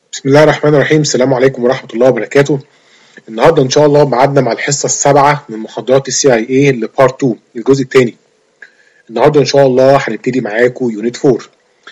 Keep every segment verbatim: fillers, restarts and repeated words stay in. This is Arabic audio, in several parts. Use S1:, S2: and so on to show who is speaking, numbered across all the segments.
S1: بسم الله الرحمن الرحيم. السلام عليكم ورحمة الله وبركاته. النهارده إن شاء الله ميعادنا مع الحصة السابعة من محاضرات السي اي اي لبارت اتنين الجزء الثاني. النهارده إن شاء الله هنبتدي معاكم يونت أربعة.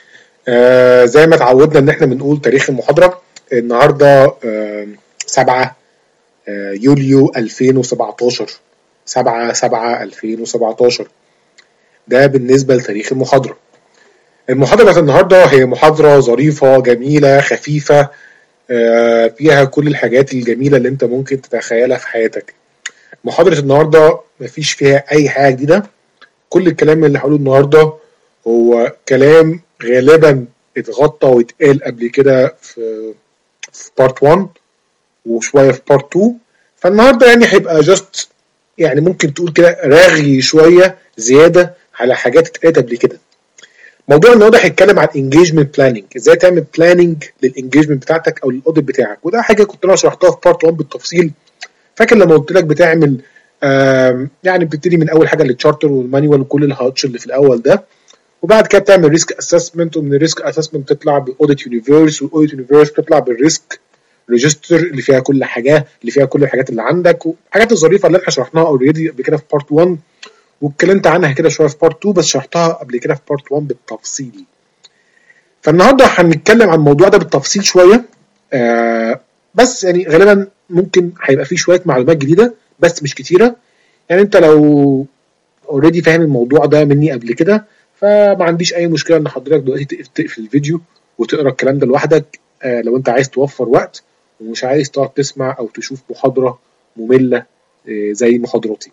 S1: آه زي ما اتعودنا إن إحنا بنقول تاريخ المحاضرة النهارده آه سبعة آه يوليو ألفين وسبعتاشر، سبعة سبعة ألفين وسبعتاشر. ده بالنسبة لتاريخ المحاضرة. المحاضرة بتاعت النهارده هي محاضرة ظريفة جميلة خفيفة، آه فيها كل الحاجات الجميلة اللي انت ممكن تتخيلها في حياتك. محاضرة النهارده مفيش فيها أي حاجة جديدة. كل الكلام اللي هقوله النهارده هو كلام غالبا اتغطى واتقال قبل كده في في بارت واحد وشوية في بارت اتنين. فالنهارده يعني هيبقى جاست يعني ممكن تقول كده رغي شوية زيادة على حاجات اتقالت قبل كده. موضوع النهارده هيتكلم عن انجيجمنت بلاننج، ازاي تعمل بلاننج للانجيجمنت بتاعتك او للاوديت بتاعك، وده حاجه كنت انا شرحتها في بارت واحد بالتفصيل. فاكر لما قلت لك بتعمل يعني بتبتدي من اول حاجه التشارتر والمانيوال وكل الهاتش اللي في الاول ده، وبعد كده بتعمل ريسك اسسمنت، ومن الريسك اسسمنت تطلع باوديت يونيفرس، والاوديت يونيفرس تطلع بالريسك ريجستر اللي فيها كل حاجه اللي فيها كل الحاجات اللي عندك، والحاجات الظريفه اللي احنا شرحناها اوريدي قبل كده في بارت واحد، واتكلمت عنها كده شويه في بارت اتنين، بس شرحتها قبل كده في بارت واحد بالتفصيل. فالنهارده هنتكلم عن الموضوع ده بالتفصيل شويه، آه بس يعني غالبا ممكن هيبقى فيه شويه معلومات جديده بس مش كتيره. يعني انت لو اوريدي فاهم الموضوع ده مني قبل كده فما عنديش اي مشكله ان حضرتك دلوقتي تقفل الفيديو وتقرا الكلام ده لوحدك، آه لو انت عايز توفر وقت ومش عايز تقعد تسمع او تشوف محاضره ممله آه زي محاضراتي.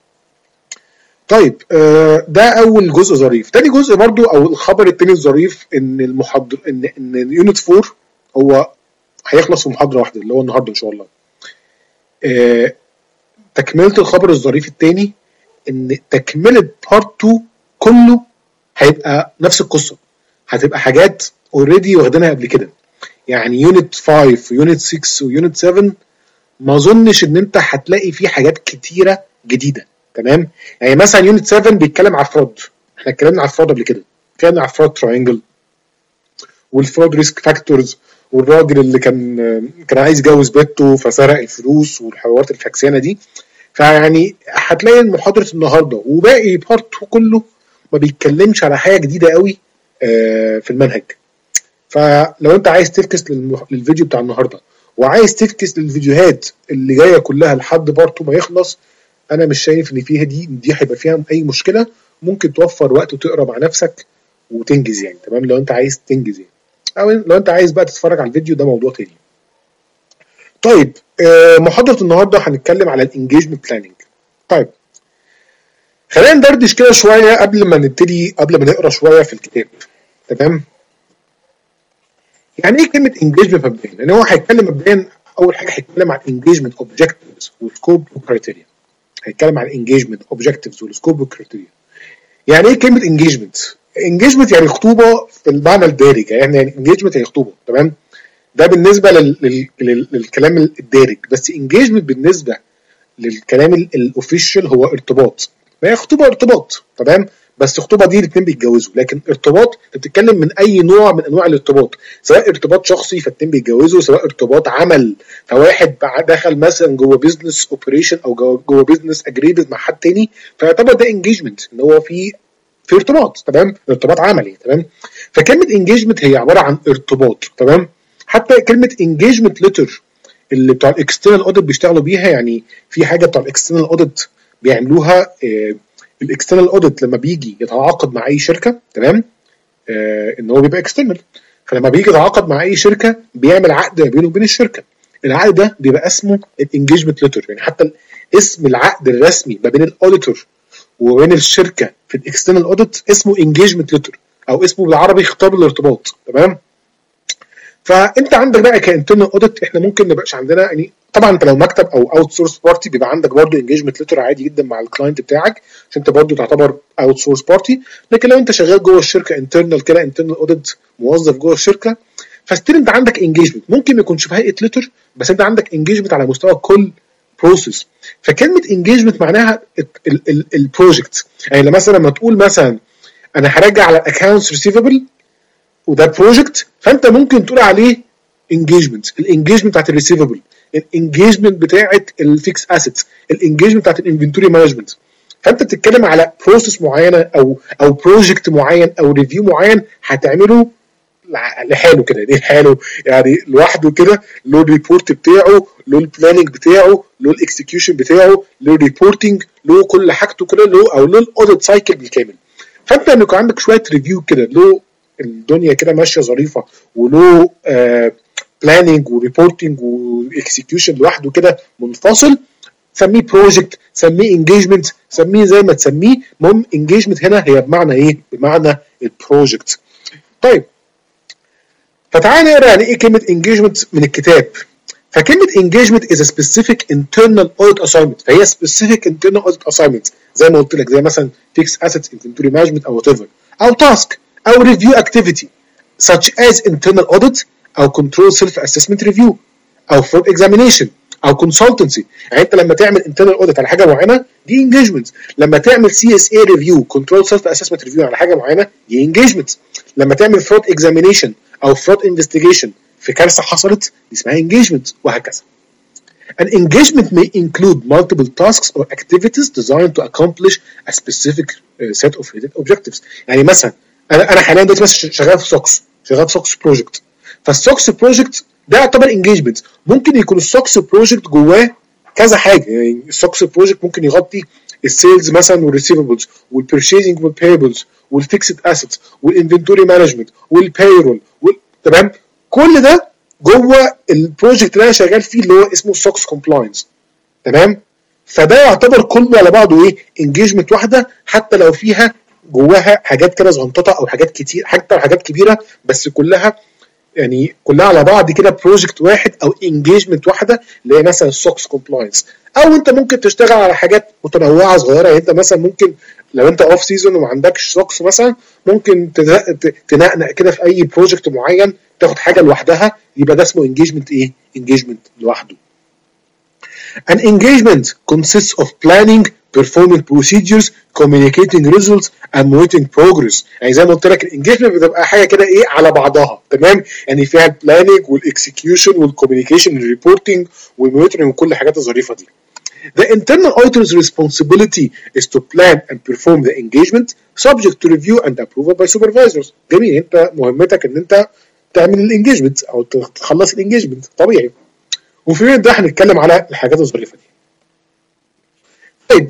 S1: طيب آه ده اول جزء ظريف. تاني جزء برضو او الخبر التاني الظريف ان المحاضر ان ان يونت أربعة هو هيخلص في محاضره واحده اللي هو النهارده ان شاء الله. آه تكمله الخبر الظريف التاني ان تكمله بارت اتنين كله هيبقى نفس القصه، هتبقى حاجات اوريدي واخدينها قبل كده. يعني يونت خمسة ويونت ستة ويونت سبعة ما اظنش ان انت هتلاقي فيه حاجات كتيره جديده. تمام، يعني مثلا يونت سبعة بيتكلم على الفراد، احنا اتكلمنا على الفراد قبل كده، اتكلمنا على الفراد تراينجل والفراد ريسك فاكتورز، والراجل اللي كان كان عايز يجوز بنته فسرق الفلوس والحوارات الفاكسانه دي. فيعني هتلاقي محاضره النهارده وباقي بارت كله ما بيتكلمش على حاجه جديده قوي في المنهج. فلو انت عايز تفكس للفيديو بتاع النهارده وعايز تفكس للفيديوهات اللي جايه كلها لحد بارت ما يخلص، انا مش شايف ان فيها دي دي هيبقى فيها اي مشكله. ممكن توفر وقت وتقرا مع نفسك وتنجز يعني. تمام، لو انت عايز تنجز يعني، او لو انت عايز بقى تتفرج على الفيديو ده موضوع تاني. طيب آه محاضره النهارده هنتكلم على الانجيجمنت بلاننج. طيب خلينا ندردش كده شويه قبل ما نبتدي، قبل ما نقرا شويه في الكتاب. تمام، يعني ايه كلمه انجيجمنت مبدئيا؟ لان هو هيتكلم مبدئيا اول حاجه هيتكلم عن انجيجمنت اوبجكتيفز والسكوب وكرايتيريا. هيتكلم عن انجيجمنت اوبجكتيفز والسكوب وكرايتيريا. يعني ايه كلمه انجيجمنت؟ انجيجمنت يعني خطوبه في المعنى الدارج، يعني يعني انجيجمنت هي خطوبه. تمام، ده بالنسبه لل... لل... لل... للكلام الدارج. بس انجيجمنت بالنسبه للكلام الاوفيشال هو ارتباط. ما هي خطوبه ارتباط. تمام، بس الخطوبه دي الاثنين بيتجوزوا، لكن ارتباط انت بتتكلم من اي نوع من انواع الارتباط، سواء ارتباط شخصي فالاثنين بيتجوزوا، سواء ارتباط عمل فواحد دخل مثلا جوه بيزنس اوبريشن او جوه, جوه بيزنس اجريمنت مع حد تاني، فيعتبر ده انجيجمنت ان هو في في ارتباط. تمام، ارتباط عملي. تمام، فكلمه انجيجمنت هي عباره عن ارتباط. تمام، حتى كلمه انجيجمنت ليتر اللي بتاع الاكسترنال اوديت بيشتغلوا بيها، يعني في حاجه بتاع الاكسترنال اوديت بيعملوها. اه الاكسترنال اوديت لما بيجي يتعاقد مع اي شركه، تمام، اه ان هو بيبقى اكسترنال، فلما بيجي يتعاقد مع اي شركه بيعمل عقد ما بينه وبين الشركه. العقد ده بيبقى اسمه الانجيجمنت ليتر. يعني حتى اسم العقد الرسمي ما بين الاوديتور وبين الشركه في الاكسترنال اوديت اسمه انجيجمنت ليتر، او اسمه بالعربي خطاب الارتباط. تمام، فانت عندك بقى كانترنال اوديت احنا ممكن ما يبقاش عندنا، يعني طبعا انت لو مكتب او اوت سورس بارتي بيبقى عندك برضه انجيجمنت ليتر عادي جدا مع الكلاينت بتاعك عشان انت برضه تعتبر اوت سورس بارتي. لكن لو انت شغال جوه الشركه انترنال كده، انترنال اوديت موظف جوه الشركه، فستيل انت عندك انجيجمنت ممكن ما يكونش في هيئه ليتر، بس انت عندك انجيجمنت على مستوى كل بروسيس. فكلمه انجيجمنت معناها البروجكت. يعني مثلا لما تقول مثلا انا هراجع على الاكونتس ريسيفبل وده بروجكت، فانت ممكن تقول عليه انجيجمنت، الانجيجمنت بتاعت الريسيفبل، الانجيجمنت بتاعت الفيكس اسيتس، الانجيجمنت بتاعت الانفنتوري مانجمنت. فانت بتتكلم على بروسيس معينه او او بروجكت معين او ريفيو معين هتعمله لحاله كده، ليه لحاله يعني لوحده كده، له الريبورت بتاعه، له البلاننج بتاعه، له الاكسكيوشن بتاعه، له الريبورتنج، له كل حاجته كده، له او له الاوديت سايكل بالكامل. فانت لما يكون عندك شويه ريفيو كده، له الدنيا كده ماشيه ظريفه، وله بلاننج وريبورتنج واكسكيوشن لوحده كده منفصل، سميه بروجكت، سميه انجيجمنت، سميه زي ما تسميه، المهم انجيجمنت هنا هي بمعنى ايه؟ بمعنى البروجكت. طيب فتعالى نقرا يعني ايه كلمه engagement من الكتاب. فكلمه engagement is a specific internal audit assignment، فهي specific internal audit assignment زي ما قلت لك، زي مثلا fixed assets inventory management او whatever، او task او review activity such as internal audit او control self assessment review او fraud examination او consultancy. يعني انت لما تعمل internal audit على حاجه معينه دي engagement، لما تعمل سي اس اي review control self assessment review على حاجه معينه دي engagement، لما تعمل fraud examination او fraud investigation في كارثه حصلت دي اسمها engagement، وهكذا. An engagement may include multiple tasks or activities designed to accomplish a specific uh, set of related objectives. يعني مثلا انا انا حاليا دلوقتي مثلا شغال في سوكس، شغال في سوكس بروجكت، فالسوكس بروجكت ده يعتبر انجيجمنت. ممكن يكون السوكس بروجكت جواه كذا حاجه، يعني السوكس بروجكت ممكن يغطي السيلز مثلا والريسيفبلز والبيرشيزنج والبيبلز والفيكسد اسيتس والانفنتوري مانجمنت والبايرول، تمام؟ كل ده جوه البروجكت اللي انا شغال فيه اللي هو اسمه سوكس كومبلاينس، تمام؟ فده يعتبر كله على بعضه ايه؟ انجيجمنت واحده، حتى لو فيها جواها حاجات كده صغنططه او حاجات كتير، حتى حاجات كبيره، بس كلها يعني كلها على بعض كده بروجكت واحد او انجيجمنت واحده اللي هي مثلا السوكس كومبلاينس. او انت ممكن تشتغل على حاجات متنوعه صغيره، يعني انت مثلا ممكن لو انت اوف سيزون وما عندكش سوكس مثلا ممكن تنقنق كده في اي بروجكت معين، تاخد حاجه لوحدها، يبقى ده اسمه انجيجمنت ايه؟ انجيجمنت لوحده. An engagement consists of planning, performing procedures, communicating results and monitoring progress. يعني زي ما قلت لك الانجيجمنت بتبقى حاجه كده ايه على بعضها، تمام؟ يعني فيها البلاننج والاكسكيوشن والكوميونيكيشن والريبورتنج والمونيتورنج وكل الحاجات الظريفه دي. The internal auditor's responsibility is to plan and perform the engagement subject to review and approval by supervisors. جميل، انت مهمتك ان انت تعمل الانجيجمنت او تخلص الانجيجمنت، طبيعي. وفي ده هنتكلم على الحاجات الظريفه دي. طيب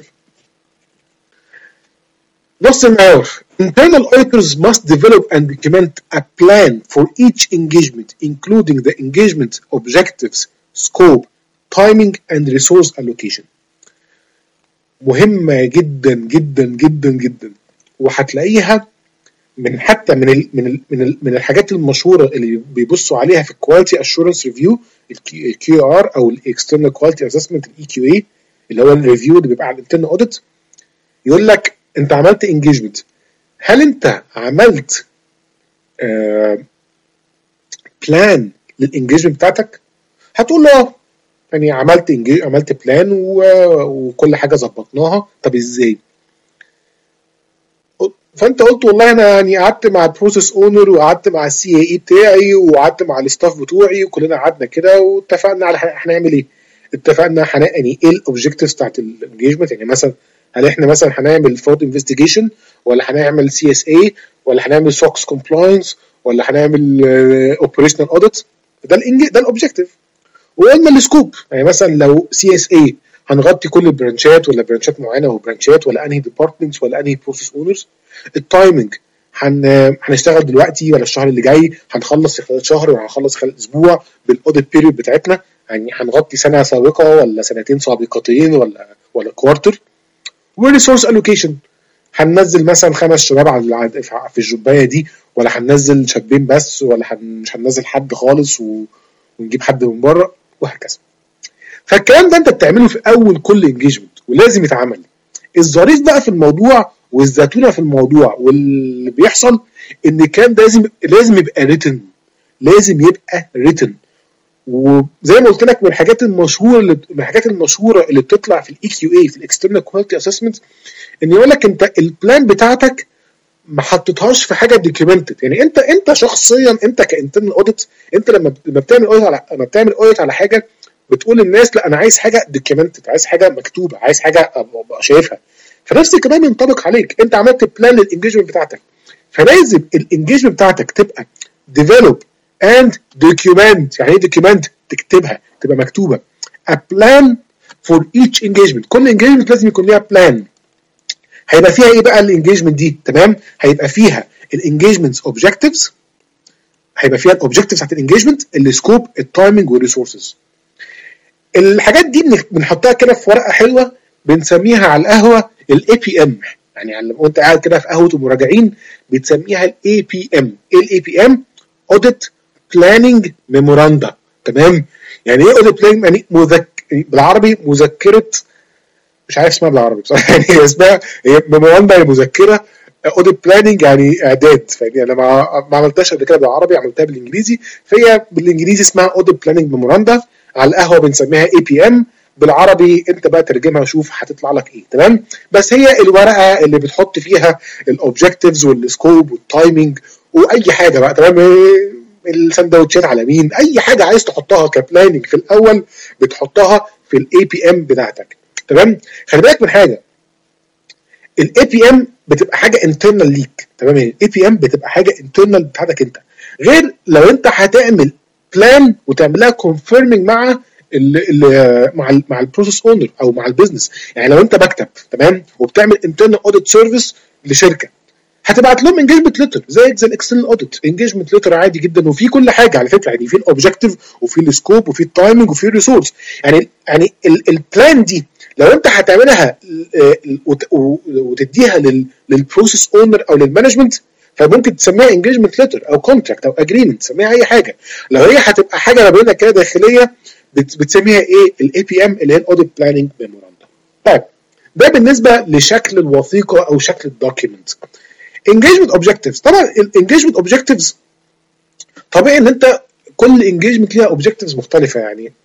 S1: بص المعيار. Internal auditors must develop and document a plan for each engagement including the engagement objectives, scope, timing and resource allocation. مهمة جدا جدا جدا جدا، وهتلاقيها من حتى من ال من ال من, ال من الحاجات المشهورة اللي بيبصوا عليها في الكواليتي اشورنس ريفيو، الكيو ار او الاكسترنال كواليتي اسسمنت الاي كيو اي، اللي هو الريفيو اللي بيبقى على الانترنال اوديت. يقول لك انت عملت انجيجمنت، هل انت عملت آه بلان للانجيجمنت بتاعتك؟ هتقول له يعني عملت انجيج عملت بلان وكل حاجه ظبطناها. طب ازاي؟ فانت قلت والله انا يعني قعدت مع البروسيس اونر وقعدت مع السي اي اي بتاعي وقعدت مع الستاف بتوعي وكلنا قعدنا كده واتفقنا على هنعمل ايه. اتفقنا حنا يعني ايه الاوبجكتيفز بتاعت الانجيجمنت، يعني مثلا هل احنا مثلا هنعمل فرود انفستيجيشن ولا هنعمل سي اس اي ولا هنعمل سوكس كومبلاينس ولا هنعمل اوبريشنال اوديت. ده الانج ده الاوبجكتيف. وقلنا السكوب، يعني مثلا لو سي اس اي هنغطي كل البرانشات ولا برانشات معينه وبرانشات ولا انهي ديبارتمنتس ولا انهي بروسيس اونرز. التايمنج هن... هنشتغل دلوقتي ولا الشهر اللي جاي، هنخلص في خلال شهر ولا هنخلص خلال اسبوع بالاوديت بيريود بتاعتنا، يعني هنغطي سنه سابقه ولا سنتين سابقتين ولا ولا كوارتر. وريسورس الوكيشن، هننزل مثلا خمس شباب على في الجبايه دي ولا هننزل شابين بس ولا هن... مش هننزل حد خالص و... ونجيب حد من بره وهكذا. فالكلام ده انت بتعمله في اول كل انجيجمنت ولازم يتعمل. الظريف بقى في الموضوع والزيتونه في الموضوع واللي بيحصل ان الكلام ده لازم لازم يبقى ريتن، لازم يبقى ريتن. وزي ما قلت لك من الحاجات المشهوره اللي من الحاجات المشهوره اللي بتطلع في الاي كيو اي في الاكسترنال كواليتي اسسمنت ان يقول لك انت البلان بتاعتك ما حطيتهاش في حاجه دوكيومنتد. يعني انت انت شخصيا انت كانترنال اوديت، انت لما لما بتعمل اوديت على لما بتعمل اوديت على حاجه بتقول للناس لا انا عايز حاجه دوكيومنتد، عايز حاجه مكتوبه، عايز حاجه ابقى شايفها. فنفس الكلام ينطبق عليك، انت عملت بلان للانجيجمنت بتاعتك، فلازم الانجيجمنت بتاعتك تبقى ديفلوب اند دوكيومنت. يعني ايه دوكيومنت؟ تكتبها، تبقى مكتوبه. a plan for each engagement. كل انجيجمنت لازم يكون ليها بلان. هيبقى فيها ايه بقى الانجيجمنت دي؟ تمام، هيبقى فيها الانجيجمنت اوبجكتيفز، هيبقى فيها الاوبجكتيفز بتاعت الانجيجمنت، السكوب، التايمنج، والريسورسز. الحاجات دي بنحطها كده في ورقه حلوه بنسميها على القهوه الاي بي ام. يعني وانت قاعد كده في قهوه المراجعين بتسميها الاي بي ام. ايه الاي بي ام؟ اوديت بلاننج ميموراندا. تمام، يعني ايه اوديت بلاننج؟ يعني مذك... بالعربي مذكره، مش عارف اسمها بالعربي بصراحه، يعني هي اسمها هي ميموراندا، هي مذكره. اوديت بلاننج يعني اعداد، فاهمني؟ انا ما ما عملتهاش قبل كده بالعربي، عملتها بالانجليزي، فهي بالانجليزي اسمها اوديت بلاننج ميموراندا. على القهوه بنسميها اي بي ام. بالعربي انت بقى ترجمها وشوف هتطلع لك ايه. تمام، بس هي الورقه اللي بتحط فيها الاوبجكتيفز والسكوب والتايمنج واي حاجه بقى. تمام، السندوتشات على مين، اي حاجه عايز تحطها كبلاننج في الاول بتحطها في الاي بي ام بتاعتك. تمام، خلي بالك من حاجه، الاي بي ام بتبقى حاجه انترنال ليك. تمام، يعني الاي بي ام بتبقى حاجه انترنال بتاعتك انت، غير لو انت هتعمل بلان وتعملها كونفيرمنج مع ال ال مع ال مع البروسيس اونر او مع البيزنس. يعني لو انت مكتب تمام وبتعمل انترنال اوديت سيرفيس لشركه، هتبعت لهم انجيجمنت ليتر زي زي الاكسترنال اوديت، انجيجمنت ليتر عادي جدا، وفي كل حاجه على فكره. يعني في الاوبجكتيف وفي السكوب وفي التايمنج وفي الريسورس. يعني يعني البلان دي لو انت هتعملها وتديها للبروسيس اونر او للمانجمنت، فممكن تسميها انجيجمنت ليتر او كونتراكت او اجريمنت، تسميها اي حاجه. لو هي هتبقى حاجه ما بينك كده داخليه بتسميها ايه؟ الاي بي ام اللي هي الاوديت بلاننج ميموراندا. طيب ده بالنسبه لشكل الوثيقه او شكل الدوكيمنت. engagement objectives، طبعا الانجيجمنت اوبجكتيفز طبيعي ان انت كل انجيجمنت ليها اوبجكتيفز مختلفه. يعني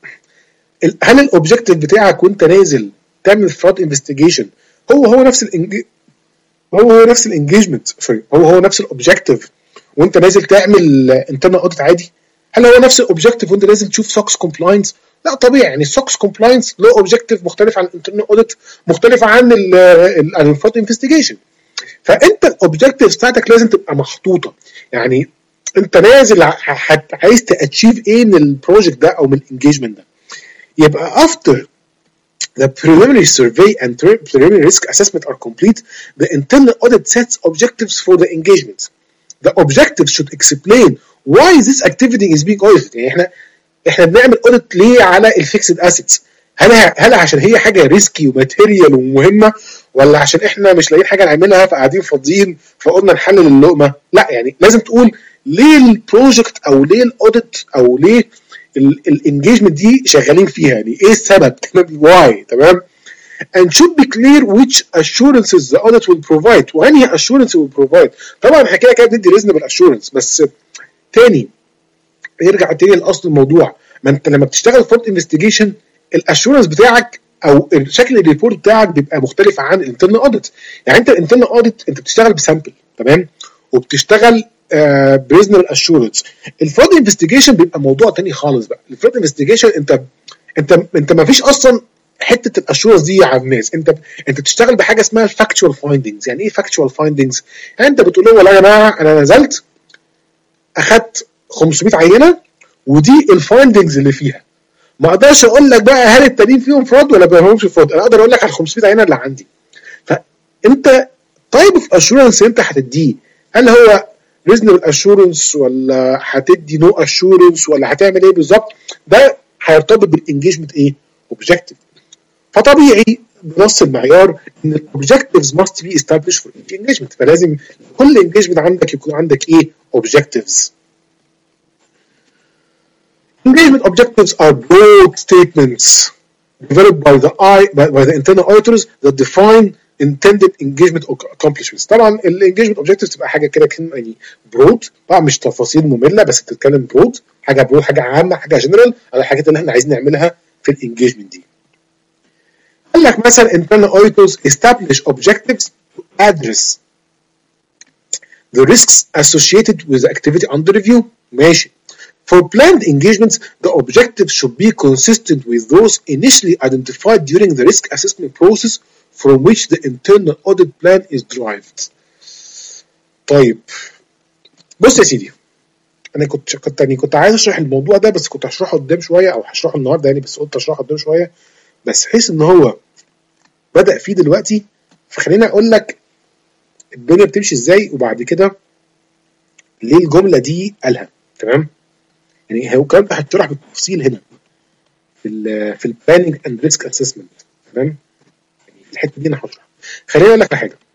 S1: هل الاوبجكتيف بتاعك وانت نازل تعمل فراد انفستيجيشن هو هو نفس الانج هو هو نفس الانجيجمنت سوري هو هو نفس الاوبجكتيف وانت نازل تعمل انترنال اوديت عادي؟ هل هو نفس الاوبجكتيف وانت لازم تشوف سوكس كومبلاينس؟ لا طبيعي. يعني السوكس كومبلاينس له اوبجكتيف مختلف عن الانترنال اوديت، مختلف عن الفراد انفستيجيشن. فانت الاوبجكتيفز بتاعتك لازم تبقى محطوطه. يعني انت نازل عايز تاتشيف ايه من البروجكت ده او من الانجيجمنت ده. يبقى after the preliminary survey and preliminary risk assessment are complete, the internal audit sets objectives for the engagement. The objectives should explain why this activity is being audited. يعني احنا احنا بنعمل اوديت ليه على الفيكسد اسيتس؟ هل هل عشان هي حاجه ريسكي وماتيريال ومهمه، ولا عشان احنا مش لاقيين حاجه نعملها فقاعدين فاضيين فقلنا نحلل اللقمه؟ لا، يعني لازم تقول ليه البروجكت او ليه الاوديت او ليه الانجيجمنت دي شغالين فيها، يعني ايه السبب؟ واي. تمام، and should be clear which assurances the audit will provide. وانهي assurance will provide. طبعا احنا كده كده بندي reasonable assurance، بس تاني يرجع تاني لاصل الموضوع. ما انت لما بتشتغل فرد انفستيجيشن الاشورنس بتاعك او شكل الريبورت بتاعك بيبقى مختلف عن الانترنال اوديت. يعني انت الانترنال اوديت انت بتشتغل بسامبل، تمام، وبتشتغل بريزنال اشورنس. الفرد انفستيجيشن بيبقى موضوع تاني خالص بقى. الفرد انفستيجيشن انت انت انت ما فيش اصلا حته الاشورنس دي على الناس. انت انت بتشتغل بحاجه اسمها الفاكتشوال فايندنجز. يعني ايه فاكتشوال فايندنجز؟ يعني انت بتقول لهم والله يا جماعه انا نزلت اخدت خمسمية عينه ودي الفايندنجز اللي فيها. ما اقدرش اقول لك بقى هل التانيين فيهم فراد ولا ما فيهمش فراد، انا اقدر اقول لك على خمسمية عينه اللي عندي. فانت تايب اوف اشورنس انت هتديه، هل هو ريزونبل اشورنس ولا هتدي نو اشورنس ولا هتعمل ايه بالظبط؟ ده هيرتبط بالانجيجمنت ايه؟ اوبجكتيف. فطبيعي بنص المعيار ان الاوبجكتيفز ماست بي استابليش فور ايتش انجيجمنت، فلازم كل انجيجمنت عندك يكون عندك ايه؟ اوبجكتيفز. Engagement objectives are broad statements developed by the I by, by the internal auditors that define intended engagement accomplishments. طبعا الانجيجمنت objectives تبقى حاجه كده يعني برود، طبعا مش تفاصيل ممله بس بتتكلم برود، حاجه برود، حاجه عامه، حاجه جنرال على الحاجات اللي احنا عايزين نعملها في الانجيجمنت دي. قال لك مثلا internal auditors establish objectives to address the risks associated with the activity under review. ماشي. For planned engagements, the objectives should be consistent with those initially identified during the risk assessment process from which the internal audit plan is derived. طيب بص يا سيدي، انا كنت كنت يعني كنت عايز اشرح الموضوع ده، بس كنت هشرحه قدام شويه او هشرحه النهارده يعني، بس قلت اشرحه قدام شويه بس حيث ان هو بدأ فيه دلوقتي، فخليني اقول لك الدنيا بتمشي ازاي وبعد كده ليه الجمله دي قالها. تمام؟ يعني هو الكلام ده هتشرح بالتفصيل هنا في ال في البلاننج اند ريسك اسسمنت. تمام؟ يعني في الحته دي انا هشرح. خليني اقول لك على حاجه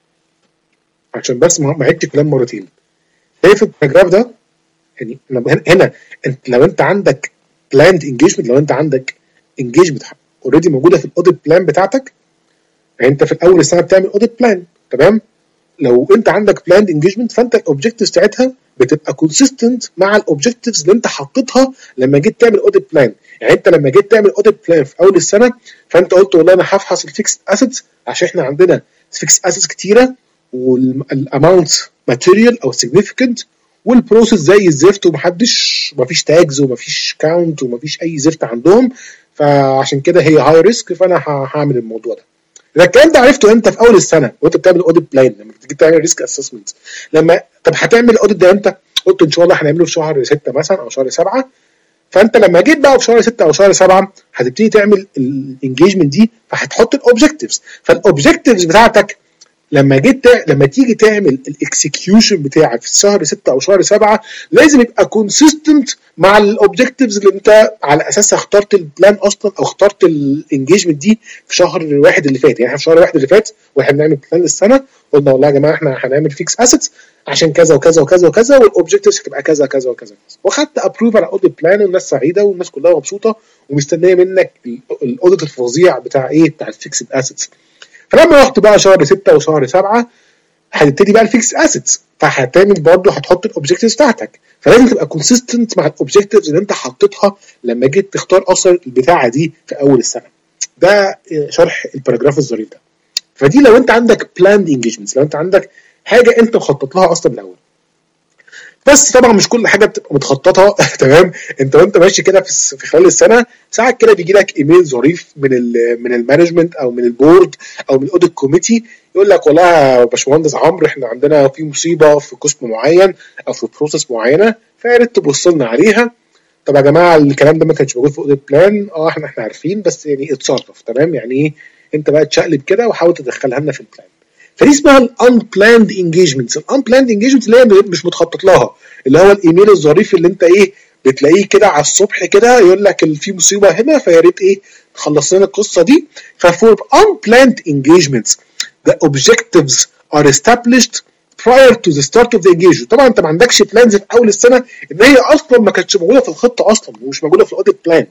S1: عشان بس ما عدتش كلام مرتين. شايف الباراجراف ده؟ يعني هنا انت لو انت عندك بلاند انجيجمنت، لو انت عندك انجيجمنت اوريدي موجوده في الاوديت بلان بتاعتك، يعني انت في الاول السنه بتعمل اوديت بلان. تمام؟ لو انت عندك بلاند انجيجمنت فانت الاوبجكتيفز بتاعتها بتبقى كونسيستنت مع الاوبجكتيفز اللي انت حطيتها لما جيت تعمل اوديت بلان. يعني انت لما جيت تعمل اوديت بلان في اول السنه فانت قلت والله انا هفحص الفيكسد اسيتس عشان احنا عندنا فيكسد اسيتس كتيره والاماونت ماتيريال او سيجنيفيكانت والبروسيس زي الزفت ومحدش مفيش تاجز ومفيش كاونت ومفيش اي زفت عندهم، فعشان كده هي هاي ريسك فانا هعمل الموضوع ده. ده الكلام ده عرفته امتى؟ في اول السنه وانت بتعمل اوديت بلان، لما تيجي تعمل ريسك اسسمنت. لما طب هتعمل الاوديت ده امتى؟ قلت ان شاء الله هنعمله في شهر ستة مثلا او شهر سبعة. فانت لما جيت بقى في شهر ستة او شهر سبعة هتبتدي تعمل الانجيجمنت دي، فهتحط الاوبجكتيفز. فالاوبجكتيفز بتاعتك لما جيت لما تيجي تعمل الاكسكيوشن بتاعك في شهر ستة او شهر سبعة لازم يبقى كونسيستنت مع الاوبجكتيفز اللي انت على اساسها اخترت البلان اصلا او اخترت الانجيجمنت دي في شهر واحد اللي فات. يعني احنا في شهر واحد اللي فات واحنا بنعمل بلان للسنه قلنا والله يا جماعه احنا هنعمل فيكس اسيتس عشان كذا وكذا وكذا وكذا والاوبجكتيفز هتبقى كذا كذا وكذا، وخدت ابروف على الاوديت بلان والناس سعيده والناس كلها مبسوطه ومستنيه منك الاوديت الفظيع بتاع ايه؟ بتاع الفيكسد اسيتس. فلما رحت بقى شهر ستة وشهر سبعة هتبتدي بقى الفيكس اسيتس، فهتعمل برضه هتحط الاوبجكتيفز بتاعتك، فلازم تبقى كونسيستنت مع الاوبجكتيفز اللي انت حطيتها لما جيت تختار اصلا البتاعه دي في اول السنه. ده شرح الباراجراف الظريف ده. فدي لو انت عندك بلاند انجيجمنتس، لو انت عندك حاجه انت مخطط لها اصلا من الاول. بس طبعا مش كل حاجه بتبقى متخططه. تمام؟ انت وانت ماشي كده في خلال السنه ساعات كده بيجي لك ايميل ظريف من ال من المانجمنت او من البورد او من الاوديت كوميتي يقول لك والله يا باشمهندس عمرو احنا عندنا في مصيبه في قسم معين او في بروسيس معينه فيا ريت تبص لنا عليها. طب يا جماعه الكلام ده ما كانش موجود في الاوديت بلان. اه احنا احنا عارفين بس يعني اتصرف. تمام؟ يعني ايه؟ انت بقى تشقلب كده وحاول تدخلها لنا في البلان. فدي اسمها الانبلاند انجيجمنتس. الانبلاند انجيجمنتس اللي هي مش متخطط لها، اللي هو الايميل الظريف اللي انت ايه بتلاقيه كده على الصبح كده يقول لك في مصيبه هنا فيا ريت ايه تخلص لنا القصه دي. ففور unplanned engagements the objectives are established prior to the start of the engagement. طبعا انت ما عندكش بلانز في اول السنه ان هي اصلا ما كانتش موجوده في الخطه اصلا ومش موجوده في الاوديت بلان،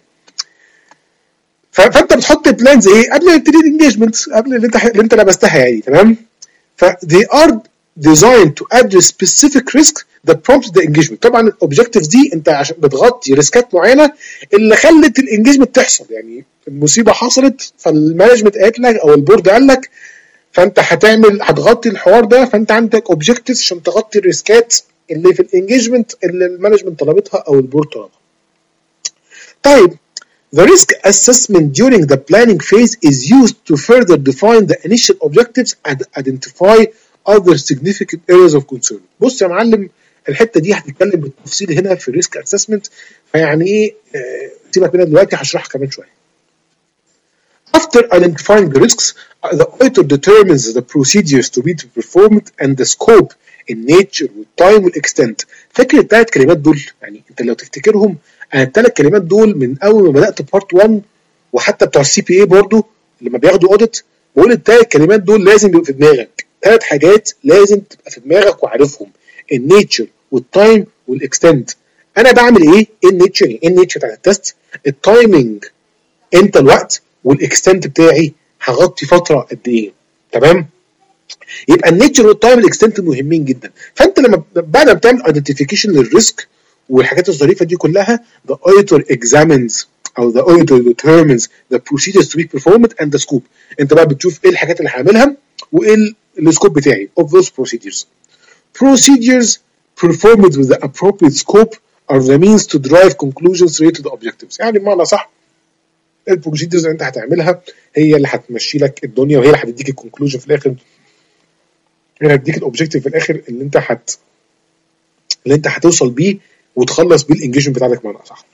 S1: فانت بتحط بلانز ايه قبل ما تبتدي الانجيجمنت، قبل اللي انت اللي انت لبستها يعني. تمام؟ ف they are designed to address specific risks that prompt the engagement. طبعا الاوبجكتيفز دي انت عشان بتغطي ريسكات معينه اللي خلت الانجيجمنت تحصل، يعني المصيبه حصلت فالمانجمنت قالت لك او البورد قال لك فانت هتعمل هتغطي الحوار ده، فانت عندك اوبجكتيفز عشان تغطي الريسكات اللي في الانجيجمنت اللي المانجمنت طلبتها او البورد طلبها. طيب the risk assessment during the planning phase is used to further define the initial objectives and identify other significant areas of concern. بص يا معلم الحته دي هتتكلم بالتفصيل هنا في الريسك اسسمنت، فيعني ايه آه سيبك منها دلوقتي هشرحها كمان شويه. After identifying the risks, the auditor determines the procedures to be performed and the scope in nature والtime والextent. فاكر الثلاث كلمات دول؟ يعني انت لو تفتكرهم انا الثلاث كلمات دول من اول ما بدات بارت واحد وحتى بتوع السي بي اي برضو لما بياخدوا اوديت بقول الثلاث كلمات دول لازم يبقوا في دماغك. ثلاث حاجات لازم تبقى في دماغك وعارفهم: النيتشر والتايم والاكستنت. انا بعمل ايه؟ النيتشر ايه؟ النيتشر بتاع التست، التايمنج امتى الوقت، والاكستنت بتاعي هغطي فتره قد ايه. تمام؟ يبقى النيتشر والتايم والاكستنت مهمين جدا. فانت لما بعد ما بتعمل ايدنتيفيكيشن للريسك والحاجات الظريفه دي كلها the auditor examines او the auditor determines the procedures to be performed and the scope. انت بقى بتشوف ايه الحاجات اللي هعملها وايه السكوب بتاعي of those procedures. procedures performed with the appropriate scope are the means to drive conclusions related to the objectives. يعني بمعنى صح البروسيدرز اللي انت هتعملها هي اللي هتمشي لك الدنيا، وهي اللي هتديك الكونكلوجن في الاخر، هي اللي هتديك الاوبجيكتيف في الاخر اللي انت هت اللي انت هتوصل بيه وتخلص بيه الانجيجمنت بتاعتك بمعنى صح.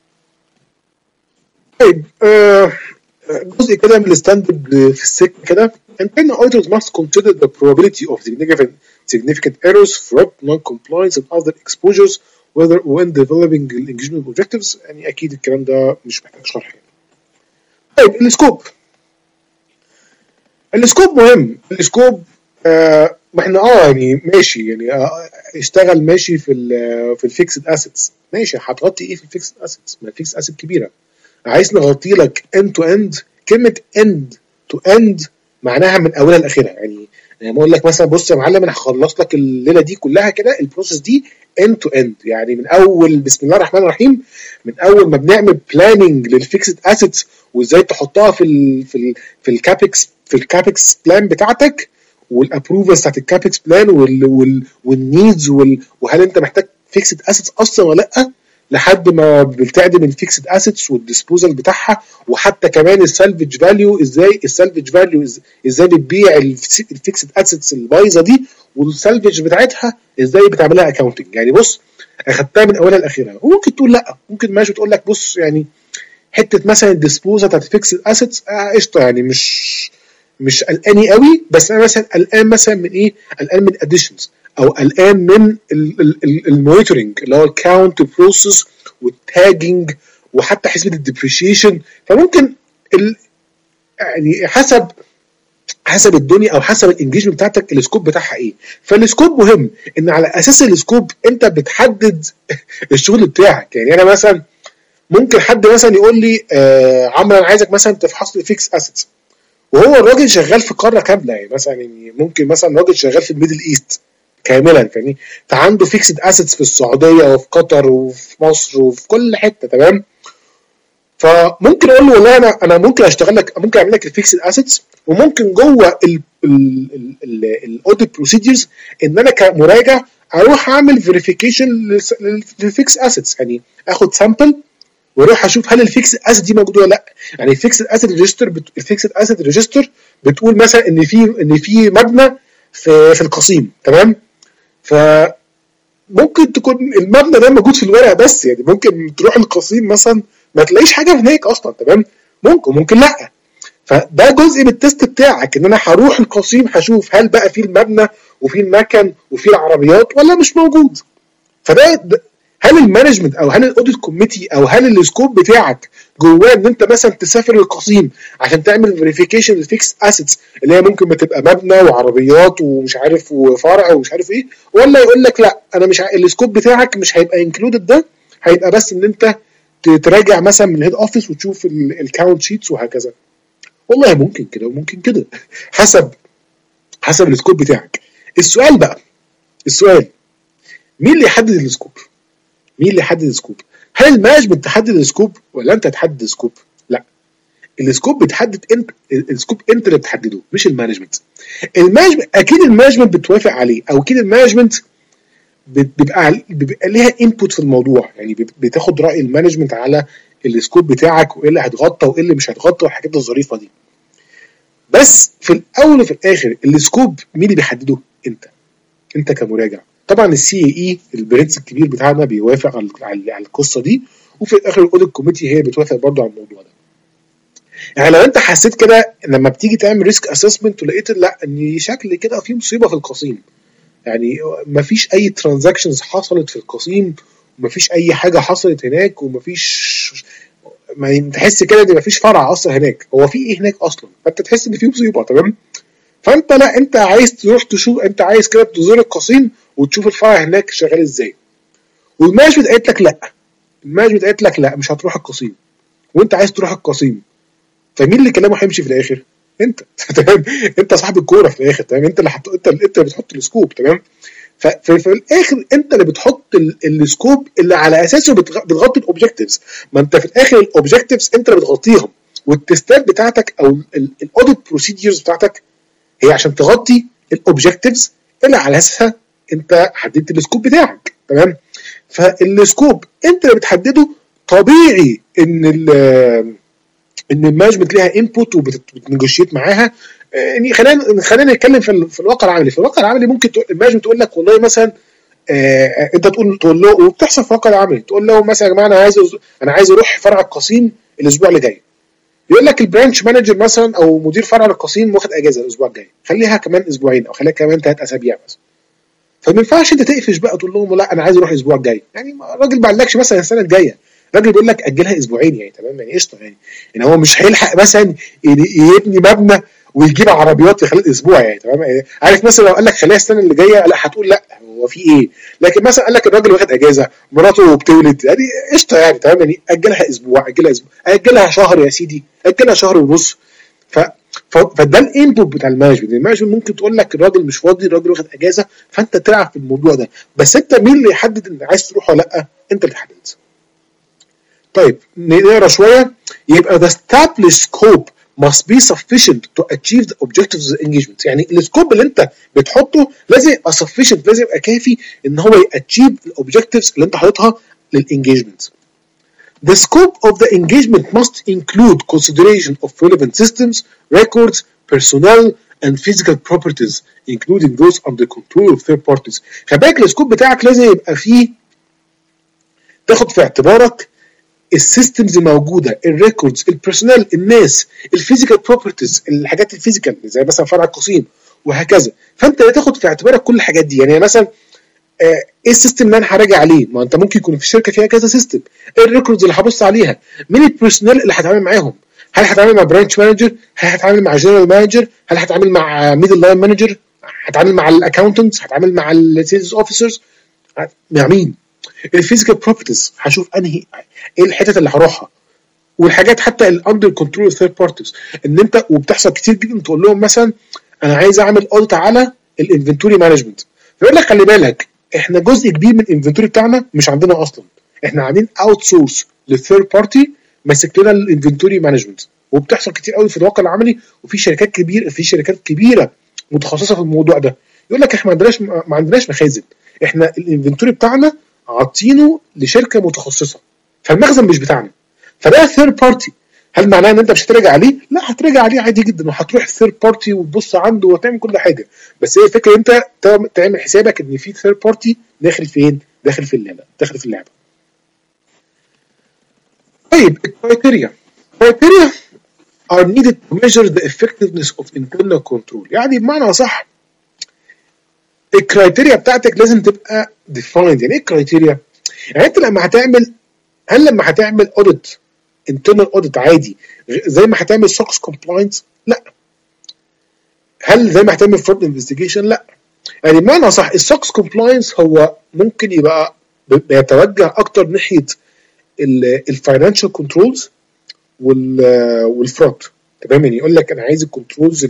S1: طيب آه جزء كده من الستاندرد في السك كده. internal auditors must consider the probability of significant significant errors, fraud, non-compliance and other exposures whether when developing engagement objectives. يعني اكيد الكلام ده مش محتاج شرح. طيب السكوب، السكوب مهم. السكوب آه ما احنا اه يعني ماشي يعني آه اشتغل ماشي في ال في الفيكسد اسيتس، ماشي هتغطي ايه في الفيكسد اسيتس؟ ما الفيكسد اسيت كبيره، عايز نغطي لك end to end. كلمه end to end معناها من اولها لاخرها. يعني يعني بقول لك مثلا بص يا معلم انا هخلص لك الليله دي كلها كده، البروسيس دي end to end، يعني من اول بسم الله الرحمن الرحيم، من اول ما بنعمل بلاننج للفيكسد اسيتس وازاي تحطها في ال في ال في الكابكس في الكابكس بلان بتاعتك، والابروفلز بتاعت الكابكس بلان والنيدز وهل انت محتاج فيكسد اسيتس اصلا ولا لا، لحد ما بتعدم الفيكسد اسيتس والديسبوزال بتاعها، وحتى كمان السالفج فاليو، ازاي السالفج فاليو ازاي بتبيع الفيكسد اسيتس البايظه دي والسالفج بتاعتها ازاي بتعملها اكاونتنج. يعني بص اخدتها من اولها لاخرها. وممكن تقول لا، ممكن ماشي تقول لك بص يعني حته مثلا الديسبوزال بتاعت الفيكسد اسيتس قشطه، يعني مش مش قلقاني قوي، بس انا مثلا قلقان مثلا من ايه؟ قلقان من اديشنز، او قلقان من المونيتورنج اللي هو الكاونت بروسيس والتاجنج وحتى حسبه الديبريشيشن. فممكن ال يعني حسب حسب الدنيا او حسب الانجيجمنت بتاعتك السكوب بتاعها ايه. فالسكوب مهم، ان على اساس السكوب انت بتحدد الشغل بتاعك. يعني انا مثلا ممكن حد مثلا يقول لي آه عمرو انا عايزك مثلا تفحص لي فيكس اسيتس، وهو الراجل شغال في قاره كامله. يعني مثلا يعني ممكن مثلا راجل شغال في الميدل ايست كاملا، فاهمني، فعنده فيكسد اسيتس في السعوديه وفي قطر وفي مصر وفي كل حته، تمام. فممكن اقول له والله انا انا ممكن اشتغل لك، ممكن اعمل لك الفيكسد اسيتس، وممكن جوه الاوديت بروسيدجرز ان انا كمراجع اروح اعمل فيريفيكيشن للفيكس اسيتس، يعني اخد سامبل واروح اشوف هل الفيكس اسيت دي موجوده ولا لا. يعني الفيكس اسيت ريجستر بت... الفيكس اسيت ريجستر بتقول مثلا ان في ان في مبنى في في القصيم، تمام. فممكن تكون المبنى ده موجود في الورق بس، يعني ممكن تروح القصيم مثلا ما تلاقيش حاجه هناك اصلا، تمام. ممكن ممكن لا. فده جزء من التست بتاعك، ان انا هروح القصيم هشوف هل بقى في المبنى وفي المكن وفي العربيات ولا مش موجود. فده هل المانجمنت او هل الاوديت كوميتي او هل السكوب بتاعك جواه ان انت مثلا تسافر القصيم عشان تعمل فيريفيكيشن للفيكس اسيتس اللي هي ممكن ما تبقى مبنى وعربيات ومش عارف وفرع ومش عارف ايه، ولا يقول لك لا انا مش ع... السكوب بتاعك مش هيبقى انكلودد، ده هيبقى بس ان انت تراجع مثلا من الهيد اوفيس وتشوف الكاونت شيتس وهكذا. والله ممكن كده وممكن كده، حسب حسب السكوب بتاعك. السؤال بقى السؤال مين اللي يحدد السكوب؟ مين اللي يحدد السكوب؟ هل المانجمنت تحدد السكوب ولا انت تحدد السكوب؟ لا، السكوب بتحدد انت، السكوب انت اللي بتحدده مش المانجمنت. المانجمنت اكيد المانجمنت بتوافق عليه، او اكيد المانجمنت بيبقى بيبقى ليها انبوت في الموضوع، يعني بتاخد راي المانجمنت على السكوب بتاعك وايه اللي هتغطى وايه اللي مش هتغطى والحاجات الظريفه دي. بس في الاول وفي الاخر السكوب مين اللي بيحدده؟ انت انت كمراجع. طبعا السي اي البرنس الكبير بتاعنا بيوافق على على القصه دي، وفي الاخر الاوديت كوميتي هي بتوافق برضه على الموضوع ده. يعني لو انت حسيت كده لما بتيجي تعمل ريسك اسسمنت ولقيت لا ان شكل كده في مصيبه في القصيم، يعني مفيش اي ترانزاكشنز حصلت في القصيم ومفيش اي حاجه حصلت هناك ومفيش، ما تحس كده ان مفيش فرع اصلا هناك، هو في ايه هناك اصلا؟ فانت تحس ان في مصيبه، تمام. فانت لا، انت عايز تروح تشوف، انت عايز كده تزور القصيم وتشوف الفرع هناك شغال ازاي. والمانجمنت قالت لك لا، المانجمنت قالت لك لا مش هتروح القصيم، وانت عايز تروح القصيم. فمين اللي كلامه هيمشي في الاخر؟ انت تمام، انت صاحب الكوره في الاخر، تمام. انت اللي حط... انت انت اللي بتحط السكوب، تمام. ففي الاخر انت اللي بتحط السكوب اللي على اساسه بتغطي الاوبجكتيفز. ما انت في الاخر الاوبجكتيفز انت اللي بتغطيهم، والتستات بتاعتك او الاوديت بروسيدجرز بتاعتك هي عشان تغطي الاوبجكتيفز اللي على اساسها انت حددت السكوب بتاعك، تمام؟ فالسكوب انت اللي بتحدده. طبيعي ان ال ان المانجمنت ليها انبوت وبتنجوشيت معاها. يعني خلينا خلينا نتكلم في, في الواقع العملي. في الواقع العملي ممكن المانجمنت تقول لك والله مثلا آه انت تقول تقول له، وبتحصل في الواقع العملي، تقول له مثلا يا جماعه انا عايز انا عايز اروح فرع القصيم الاسبوع اللي جاي. يقول لك البرانش مانجر مثلا او مدير فرع القصيم واخد اجازه الاسبوع الجاي، خليها كمان اسبوعين او خليها كمان ثلاث اسابيع بس. فما ينفعش انت تقفش بقى تقول لهم لا انا عايز اروح الاسبوع الجاي. يعني الراجل ما قالكش مثلا السنه الجايه، الراجل بيقول لك اجلها اسبوعين يعني، تمام؟ يعني قشطه يعني. يعني هو مش هيلحق مثلا يبني مبنى ويجيب عربيات في خلال اسبوع يعني، تمام؟ يعني عارف مثلا لو قال لك خليها السنه اللي جايه، لا هتقول لا هو في ايه. لكن مثلا قال لك الراجل واخد اجازه، مراته بتولد، يعني قشطه يعني، تمام؟ يعني اجلها اسبوع، اجلها اسبوع، اجلها شهر يا سيدي، اجلها شهر ونص. ف فده الانبوت بتاع المانجمنت. المانجمنت ممكن تقول لك الراجل مش فاضي، الراجل واخد اجازه، فانت تلعب في الموضوع ده. بس انت مين اللي يحدد ان عايز تروح ولا لا؟ انت اللي تحدد. طيب نقرا شويه. يبقى the established scope must be sufficient to achieve the objectives of the engagement. يعني السكوب اللي انت بتحطه لازم يبقى sufficient، لازم يبقى كافي ان هو يachieve الاوبجكتيفز اللي انت حاططها للانجيجمنت. The scope of the engagement must include consideration of relevant systems, records, personnel, and physical properties, including those under control of third parties. خلي بالك السكوب بتاعك لازم يبقى فيه تاخد في اعتبارك السيستمز الموجوده، الريكوردز، البيرسونال، الناس، الفيزيكال بروبرتيز، الحاجات الفيزيكال زي مثلا فرع القصيم وهكذا. فانت تاخد في اعتبارك كل الحاجات دي. يعني مثلا آه ايه السيستم اللي انا هراجع عليه؟ ما انت ممكن يكون في شركه فيها كذا سيستم. ايه الريكوردز اللي هبص عليها؟ مين البيرسونال اللي هتعامل معاهم؟ هل هتعامل مع برانش مانجر؟ هل هتعامل مع جنرال مانجر؟ هل هتعامل مع ميدل لاين مانجر؟ هتعامل مع الاكاونتنتس؟ هتعامل مع السيلز اوفيسرز؟ مع مين؟ الفيزيكال بروبرتيز هشوف انهي ايه الحتت اللي هروحها، والحاجات حتى الاندر كنترول ثيرد بارتيز. ان انت وبتحصل كتير جدا تقول لهم مثلا انا عايز اعمل اوديت على الانفنتوري مانجمنت، فيقول لك خلي بالك احنا جزء كبير من الانفنتوري بتاعنا مش عندنا اصلا، احنا عاملين اوت سورس للثيرد بارتي ماسك لنا الانفنتوري مانجمنت. وبتحصل كتير قوي في الواقع العملي، وفي شركات كبيره في شركات كبيره متخصصه في الموضوع ده. يقول لك احنا ما عندناش ما عندناش مخازن، احنا الانفنتوري بتاعنا عاطينه لشركه متخصصه، فالمخزن مش بتاعنا، فده ثيرد بارتي. هل معناه ان انت مش هتراجع عليه؟ لا، هتراجع عليه عادي جدا، وهتروح ثيرد بارتي وتبص عنده وتعمل كل حاجه. بس هي الفكره انت تعمل حسابك ان في ثيرد بارتي داخل فين؟ داخل في اللعبه، داخل في اللعبه. طيب الكرايتيريا الكرايتيريا are needed to measure the effectiveness of internal control. يعني بمعنى صح الكرايتيريا بتاعتك لازم تبقى defined. يعني ايه الكرايتيريا؟ يعني انت لما هتعمل هل لما هتعمل اوديت internal audit عادي زي ما هتعمل سوكس كومبلاينس؟ لا. هل زي ما هتعمل فرود انفستيجيشن؟ لا. يعني بمعنى صح السوكس كومبلاينس هو ممكن يبقى بيتوجه اكتر ناحيه الفاينانشال كنترولز والفرود، تمام؟ يعني يقول لك انا عايز الكنترولز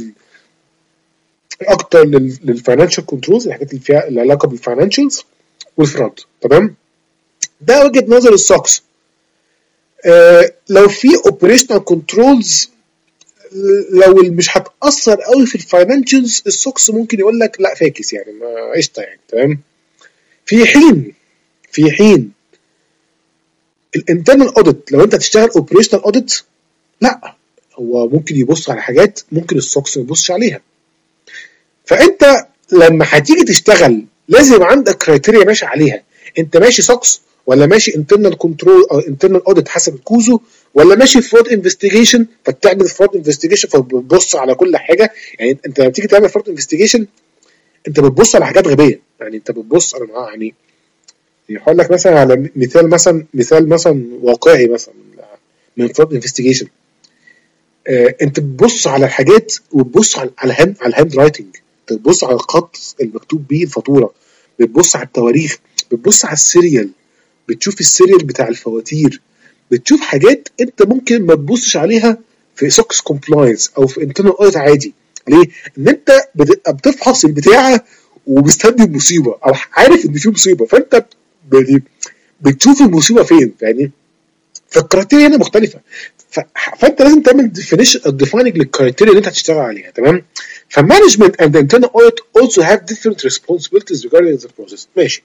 S1: اكتر للفاينانشال كنترولز، الحاجات اللي فيها العلاقه بالفاينانشالز والفرود، تمام؟ ده وجهه نظر السوكس. آه لو في اوبريشنال كنترولز لو مش هتاثر قوي في الفاينانشالز، السوكس ممكن يقول لك لا فاكس يعني ما قشطه يعني، تمام؟ في حين في حين الانترنال اوديت لو انت هتشتغل اوبريشنال اوديت لا، هو ممكن يبص على حاجات ممكن السوكس ما يبصش عليها. فانت لما هتيجي تشتغل لازم يبقى عندك كرايتيريا ماشي عليها. انت ماشي سوكس ولا ماشي انترنال كنترول او انترنال اوديت حسب الكوزو، ولا ماشي فرود انفستيجيشن فبتعمل فرود انفستيجيشن فبتبص على كل حاجه. يعني انت لما تيجي تعمل فرود انفستيجيشن انت بتبص على حاجات غبيه. يعني انت بتبص انا يعني هقول لك مثلا على مثال مثلا مثال مثلا واقعي مثلا من فرود انفستيجيشن. آه انت بتبص على الحاجات وتبص على الهاند على الهاند رايتنج، بتبص على الخط المكتوب بيه الفاتوره، بتبص على التواريخ، بتبص على السيريال، بتشوف السيريال بتاع الفواتير، بتشوف حاجات انت ممكن ما تبصش عليها في سوكس كومبلاينس او في انترنال اوديت عادي. ليه؟ ان انت بتبقى بتفحص البتاعه ومستني المصيبه او عارف ان في مصيبه، فانت بتشوف المصيبه فين. يعني فالكرايتيريا هنا مختلفه. فانت لازم تعمل definition defining للكرايتيريا اللي انت هتشتغل عليها. تمام. فمانجمنت and the internal audit also have different responsibilities regarding the process. ماشي.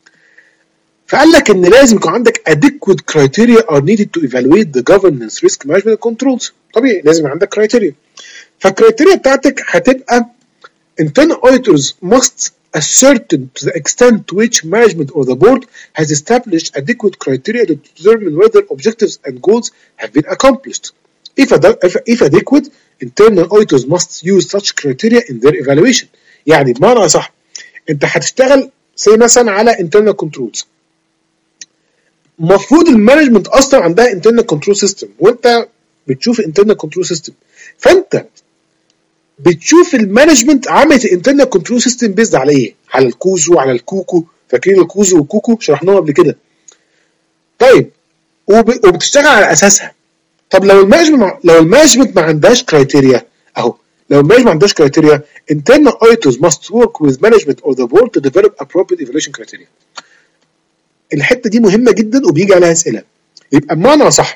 S1: فقال لك ان لازم يكون عندك adequate criteria are needed to evaluate the governance risk management controls. طبيعي لازم عندك criteria. فالكرايتيريا بتاعتك هتبقى internal auditors must ascertain to the extent to which management or the board has established adequate criteria to determine whether objectives and goals have been accomplished. If, if, if adequate, internal auditors must use such criteria in their evaluation. يعني بمعنى صح انت هتشتغل زي مثلا على internal controls. المفروض المانجمنت اصلا عندها internal control system وانت بتشوف internal control system. فانت بتشوف المانجمنت عملت الانترنال كنترول سيستم بيزد على ايه؟ على الكوزو، على الكوكو. فاكرين الكوزو والكوكو شرحناهم قبل كده. طيب وب... وبتشتغل على اساسها. طب لو المانجمنت لو المانجمنت ما عندهاش كرايتيريا اهو، لو المانجمنت ما عندهاش كرايتيريا internal auditors must work with management or the board to develop appropriate evaluation criteria. الحته دي مهمه جدا وبيجي عليها اسئله. يبقى بمعنى صح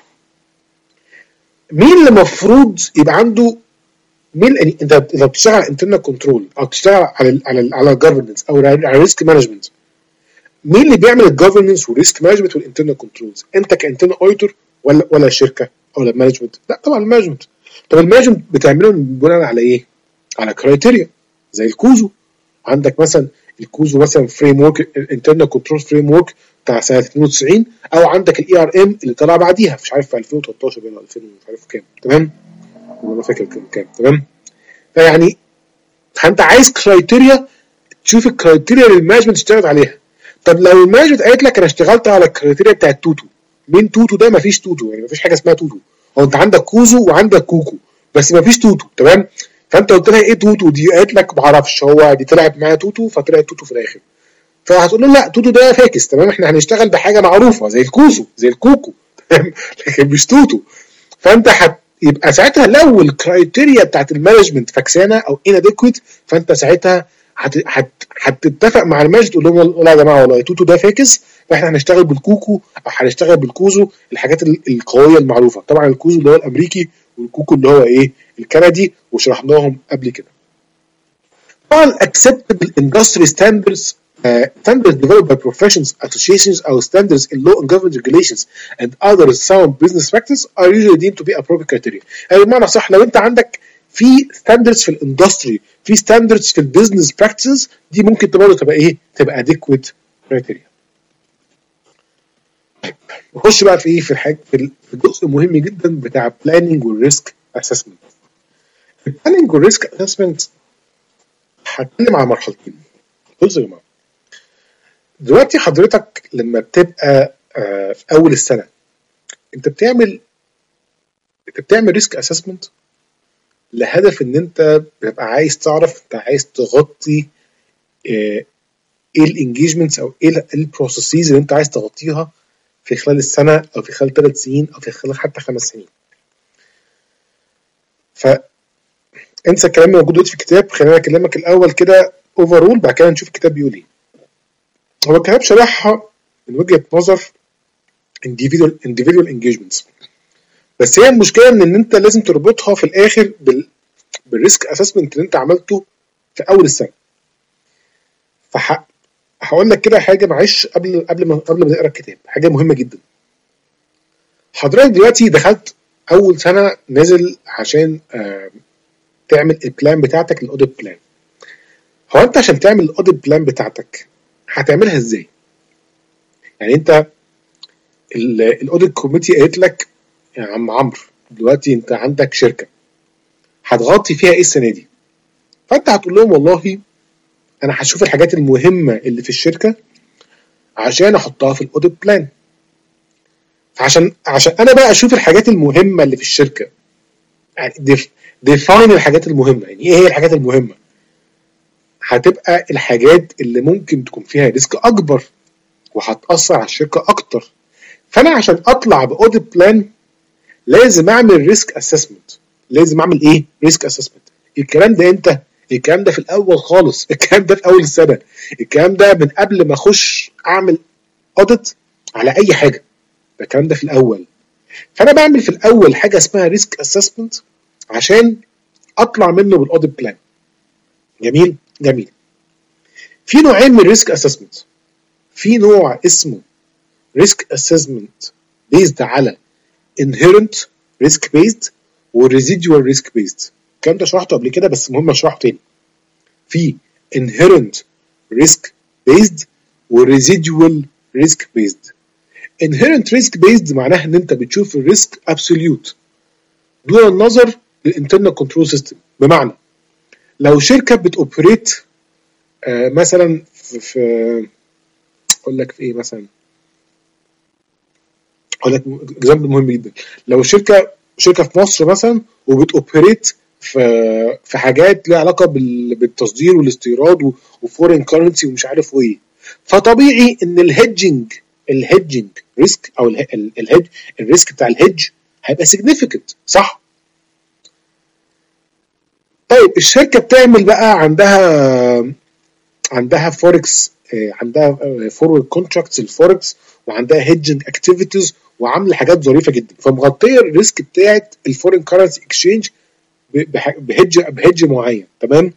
S1: مين اللي المفروض يبقى عنده مين؟ انت اذا بتشتغل على internal control او بتشتغل على ال على ال على الجفرنس او على الريسك مانجمنت، مين اللي بيعمل الجفرنس والريسك مانجمنت والانترنال كنترولز؟ انت كانترنال اوديتور ولا ولا الشركه ولا المانجمنت؟ لا طبعا المانجمنت. طب المانجمنت بتعملهم بناء على ايه؟ على كرايتيريا زي الكوزو. عندك مثلا الكوزو مثلا فريم ورك، الانترنال كنترول فريم ورك بتاع سنه اثنين وتسعين، او عندك الاي ار ام اللي طلع بعديها مش عارف في ألفين وتلتاشر ولا ألفين مش عارف كام. تمام؟ انا فاكر كام كام. تمام. فيعني انت عايز كرايتيريا، تشوف الكرايتيريا اللي المانجمنت اشتغلت عليها. طب لو المانجمنت قالت لك انا اشتغلت على الكرايتيريا بتاعت توتو، مين توتو ده؟ مفيش توتو، يعني مفيش حاجه اسمها توتو. هو انت عندك كوزو وعندك كوكو بس مفيش توتو. تمام. فانت قلت لها ايه توتو دي؟ قالت لك ما اعرفش، هو دي طلعت معايا توتو فطلعت توتو في الاخر. فهتقول له لا توتو ده فاكس. تمام. احنا هنشتغل بحاجه معروفه زي الكوزو زي الكوكو. تمام. لكن مش توتو. فانت حت يبقى ساعتها لو الكرايتيريا بتاعت المانجمنت فاكسانه او اناديكويت، فانت ساعتها هتتفق مع المانجمنت تقول لهم لا يا جماعه والله توتو ده فاكس، فاحنا هنشتغل بالكوكو او هنشتغل بالكوزو، الحاجات القويه المعروفه. طبعا الكوزو اللي هو الامريكي والكوكو اللي هو ايه الكندي، وشرحناهم قبل كده. طبعا acceptable industry standards Uh, standards developed by professions, associations, or standards in law and government regulations and other sound business practices are usually deemed to be appropriate criteria. يعني بمعنى صح لو انت عندك في standards في الاندستري، في standards في البيزنس براكتسز، دي ممكن برضه تبقى ايه؟ تبقى adequate criteria. نخش بقى في ايه؟ في الحاجه في الجزء مهم جدا بتاع planning والريسك assessment. planning والريسك assessment هتكلم على مرحلتين. بصوا يا جماعه، دلوقتي حضرتك لما بتبقى آه في اول السنه انت بتعمل انت بتعمل ريسك اسسمنت لهدف ان انت بتبقى عايز تعرف انت عايز تغطي آه ايه الانجيجمنتس او ايه البروسيسز اللي انت عايز تغطيها في خلال السنه او في خلال ثلاث سنين او في خلال حتى خمس سنين. ف انسى الكلام اللي موجود دلوقتي في الكتاب، خلينا اكلمك الاول كده اوفرول، بعد كده نشوف الكتاب بيقول ايه. هو الكتاب شرحها من وجهة نظر individual individual engagements، بس هي المشكلة ان انت لازم تربطها في الاخر بال بالريسك اسسمنت اللي انت عملته في اول السنة. فح هقول لك كده حاجة معلش قبل قبل ما قبل ما نقرا الكتاب، حاجة مهمة جدا. حضرتك دلوقتي دخلت اول سنة نازل عشان آه تعمل البلان بتاعتك، الاوديت بلان. هو انت عشان تعمل الاوديت بلان بتاعتك هتعملها ازاي؟ يعني انت الاوديت كوميتي قالت لك يا عم عمرو دلوقتي انت عندك شركه هتغطي فيها ايه السنه دي؟ فانت هتقول لهم والله انا هشوف الحاجات المهمه اللي في الشركه عشان احطها في الاوديت بلان. عشان عشان انا بقى اشوف الحاجات المهمه اللي في الشركه، يعني ديفاين الحاجات المهمه. يعني ايه هي الحاجات المهمه؟ هتبقى الحاجات اللي ممكن تكون فيها ريسك اكبر وهتأثر على الشركة اكتر. فانا عشان اطلع باوديت بلان لازم اعمل ريسك اسسمنت. لازم اعمل ايه؟ ريسك اسسمنت. الكلام ده امتى؟ الكلام ده في الاول خالص، الكلام ده في اول السنة، الكلام ده من قبل ما اخش اعمل اوديت على اي حاجة. الكلام ده في الاول. فانا بعمل في الاول حاجه اسمها ريسك اسسمنت عشان اطلع منه بالاوديت بلان. جميل جميل. في نوعين من الريسك اسسمنت. في نوع اسمه ريسك اسسمنت بيزد على inherent risk based و residual risk based. الكلام ده شرحته قبل كده بس مهم اشرحه تاني. في inherent risk based و residual risk based. inherent risk based معناها ان انت بتشوف الريسك absolute دون النظر للinternal control system. بمعنى لو شركه بتوبريت آه مثلا في, في اقول لك في ايه مثلا اقول لك اكزامبل مهم جدا. لو شركه شركه في مصر مثلا وبتوبريت في في حاجات ليها علاقه بالتصدير والاستيراد وفورين كارنسي ومش عارف ايه، فطبيعي ان الهيدجنج الهيدجنج ريسك او الهيدج الريسك بتاع الهيدج هيبقى significant، صح؟ طيب الشركه بتعمل بقى عندها عندها فوركس، عندها فورورد كونتراكتس الفوركس، وعندها هيدجنج اكتيفيتيز، وعامله حاجات ظريفه جدا، فمغطيه الريسك بتاعت الفورين كارنسي اكسشينج بهيدج بهيدج معين. تمام.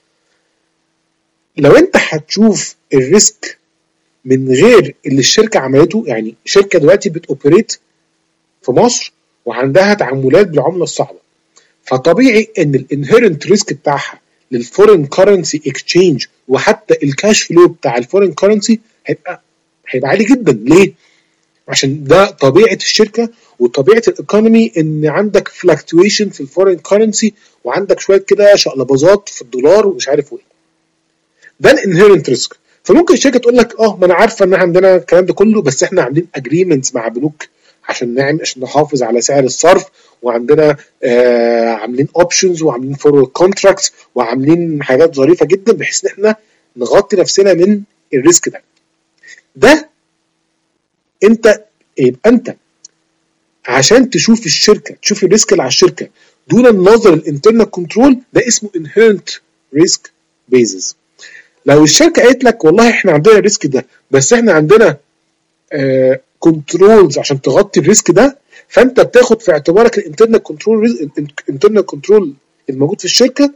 S1: لو انت هتشوف الريسك من غير اللي الشركه عملته، يعني شركه دلوقتي بتوبريت في مصر وعندها تعاملات بالعمله الصعبه، فطبيعي ان الانهيرنت ريسك بتاعها للفورين كارنسي اكسشينج وحتى الكاش فلو بتاع الفورين كارنسي هيبقى هيبقى عالي جدا. ليه؟ عشان ده طبيعه الشركه وطبيعه الايكونومي، ان عندك فلكتويشن في الفورين كارنسي وعندك شويه كده شقلباظات في الدولار ومش عارف ايه. ده الانهيرنت ريسك. فممكن الشركه تقول لك اه ما انا عارفه ان عندنا الكلام ده كله، بس احنا عاملين اجريمنتس مع بنوك عشان نعمل عشان نحافظ على سعر الصرف، وعندنا آه عاملين اوبشنز وعاملين فورورد كونتراكتس وعاملين حاجات ظريفه جدا بحيث ان احنا نغطي نفسنا من الريسك ده. ده انت يبقى انت عشان تشوف الشركه تشوف الريسك اللي على الشركه دون النظر الانترنال كنترول، ده اسمه انهيرنت ريسك بيزز. لو الشركه قالت لك والله احنا عندنا الريسك ده بس احنا عندنا كنترولز آه عشان تغطي الريسك ده، فانت بتاخد في اعتبارك الانترنال كنترول الانترنال كنترول الموجود في الشركه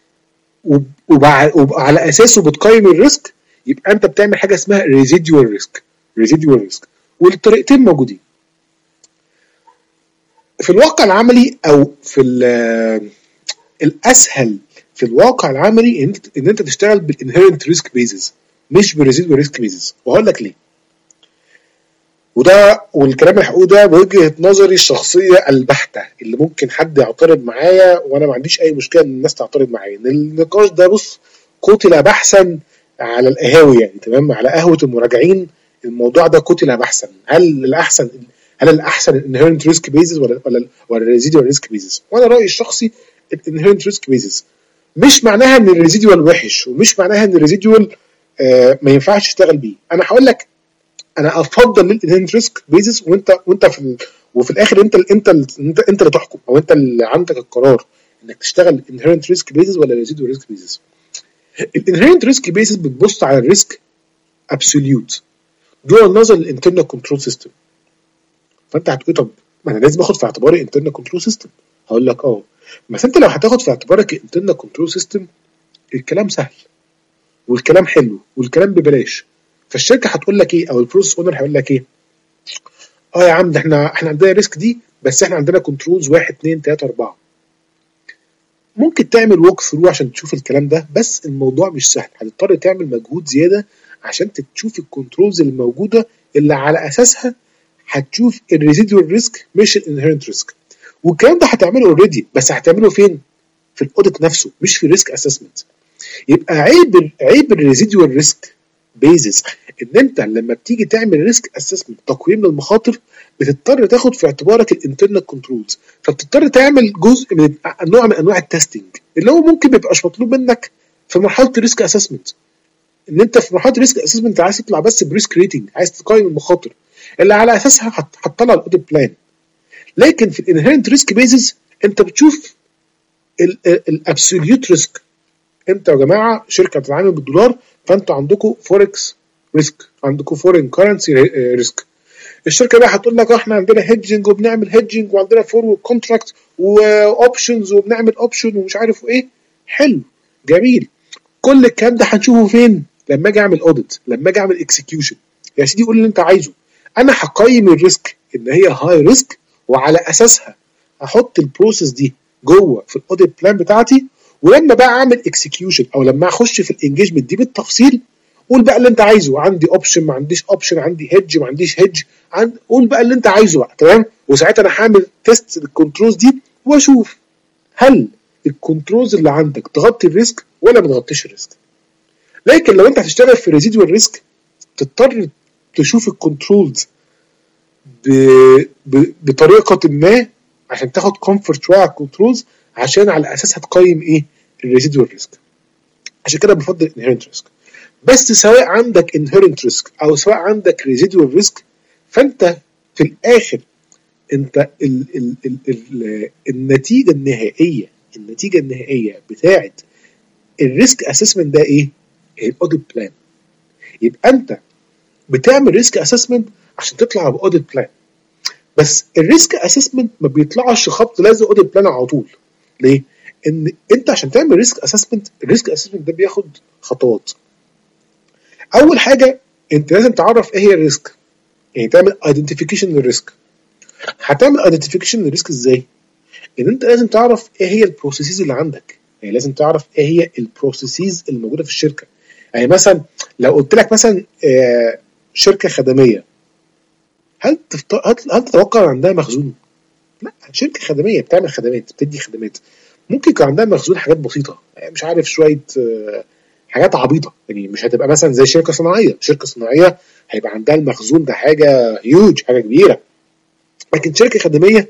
S1: وعلى اساسه بتقيم الريسك. يبقى انت بتعمل حاجه اسمها ريزيديوال ريسك. ريزيديوال ريسك والطريقتين موجودين في الواقع العملي، او في الاسهل في الواقع العملي ان انت, إن انت تشتغل بالانهيرنت ريسك بيزز مش بالريزيدوال ريسك بيزز، وهقول لك ليه. وده والكلام اللي هقوله ده بوجهه نظري الشخصيه البحته، اللي ممكن حد يعترض معايا وانا ما عنديش اي مشكله ان الناس تعترض معايا. ان النقاش ده بص قتل بحثا على القهاوي، يعني تمام، على قهوه المراجعين الموضوع ده قتل بحثا. هل الاحسن هل الاحسن الانهيرنت ريسك بيزز ولا ولا ولا الريزيدوال ريسك بيزز؟ وانا رايي الشخصي الانهيرنت ريسك بيزز. مش معناها ان الريزيدوال وحش، ومش معناها ان الريزيدوال آه ما ينفعش تشتغل بيه. انا هقول لك انا افضل الانهيرنت ريسك بيزز، وانت وانت في ال... وفي الاخر انت ال... انت ال... انت انت اللي تحكم، او انت اللي عندك القرار انك تشتغل الانهيرنت ريسك بيزز ولا الريزيدوال ريسك بيزز. الانهيرنت ريسك بيزز بتبص على الريسك ابسوليوت دون النظر للانترنال كنترول سيستم. فانت هتقول طب ما انا لازم اخد في اعتباري انترنال كنترول سيستم. هقول لك اه بس انت لو هتاخد في اعتبارك الانترنال كنترول سيستم الكلام سهل والكلام حلو والكلام ببلاش. فالشركه هتقول لك ايه، او البروسيس اونر هيقول لك ايه؟ اه يا عم ده احنا احنا عندنا ريسك دي، بس احنا عندنا كنترولز واحد اتنين تلاته اربعه. ممكن تعمل ووك ثرو عشان تشوف الكلام ده، بس الموضوع مش سهل، هتضطر تعمل مجهود زياده عشان تشوف الكنترولز اللي موجوده اللي على اساسها هتشوف الريزيدوال ريسك مش الانهيرنت ريسك. والكلام ده هتعمله اوريدي، بس هتعمله فين؟ في الاوديت نفسه مش في الريسك اسسمنت. يبقى عيب عيب الريزيدوال ريسك بيزز ان انت لما بتيجي تعمل ريسك اسسمنت تقييم للمخاطر بتضطر تاخد في اعتبارك الانترنال كنترولز، فبتضطر تعمل جزء من نوع من انواع التستنج اللي هو ممكن ما يبقاش مطلوب منك في مرحله الريسك اسسمنت. ان انت في مرحله الريسك اسسمنت عايز تطلع بس بريسك ريتنج، عايز تقيم المخاطر اللي على اساسها هتطلع الاوديت بلان. لكن في الانهيرنت ريسك بيزز انت بتشوف الابسوليوت ريسك. انت يا جماعه شركه بتتعامل بالدولار، فانتوا عندكم فوركس ريسك، عندكم فورين كارنسي ريسك. الشركه بقى هتقول لك احنا عندنا هيدجنج وبنعمل هيدجنج وعندنا فورورد كونتراكت واوبشنز وبنعمل اوبشن ومش عارف ايه. حلو جميل، كل الكلام ده هنشوفه فين؟ لما اجي اعمل اوديت، لما اجي اعمل اكسكيوشن. يا سيدي قول اللي انت عايزه، انا هقيم الريسك ان هي هاي ريسك، وعلى اساسها هحط البروسيس دي جوه في الاوديت بلان بتاعتي. ولما بقى اعمل اكسكيوشن او لما اخش في الانجيجمنت دي بالتفصيل، قول بقى اللي انت عايزه، عندي اوبشن ما عنديش اوبشن، عندي هيدج ما عنديش هيدج، عند... قول بقى اللي انت عايزه بقى. تمام؟ وساعتها انا هعمل تيست للكنترولز دي واشوف هل الكنترولز اللي عندك تغطي الريسك ولا ما تغطيش الريسك. لكن لو انت هتشتغل في ريزيدوال ريسك، تضطر تشوف الكنترولز ب... ب... بطريقه ما عشان تاخد كومفورت شويه على الكنترولز، عشان على اساسها تقيم ايه؟ الريزيدوال ريسك. عشان كده بفضل انهيرنت ريسك. بس سواء عندك انهيرنت ريسك او سواء عندك ريزيدوال ريسك، فانت في الاخر انت ال ال ال ال النتيجه النهائيه النتيجه النهائيه بتاعه الريسك اسسمنت ده ايه؟ الاوديت بلان. يبقى انت بتعمل ريسك اسسمنت عشان تطلع باوديت بلان، بس الريسك اسسمنت ما بيطلعش خبط لازق اوديت بلان على طول. ليه؟ ان انت عشان تعمل ريسك اسسمنت، الريسك اسسمنت ده بياخد خطوات. اول حاجه انت لازم تعرف ايه هي الريسك، يعني تعمل ايدنتيفيكيشن للريسك. هتعمل ايدنتيفيكيشن للريسك ازاي؟ ان انت لازم تعرف ايه هي البروسيسز اللي عندك، يعني لازم تعرف ايه هي البروسيسز اللي موجوده في الشركه. يعني مثلا لو قلت لك مثلا آه شركه خدميه، هل تفت... هل تتوقع عندها مخزون؟ لا، شركه خدميه بتعمل خدمات، بتدي خدمات. ممكن يكون عندها مخزون حاجات بسيطه، يعني مش عارف شويه آه حاجات عبيطه، يعني مش هتبقى مثلا زي شركه صناعيه. شركه صناعيه هيبقى عندها المخزون ده حاجه هيوج، حاجه كبيره. لكن شركه خدميه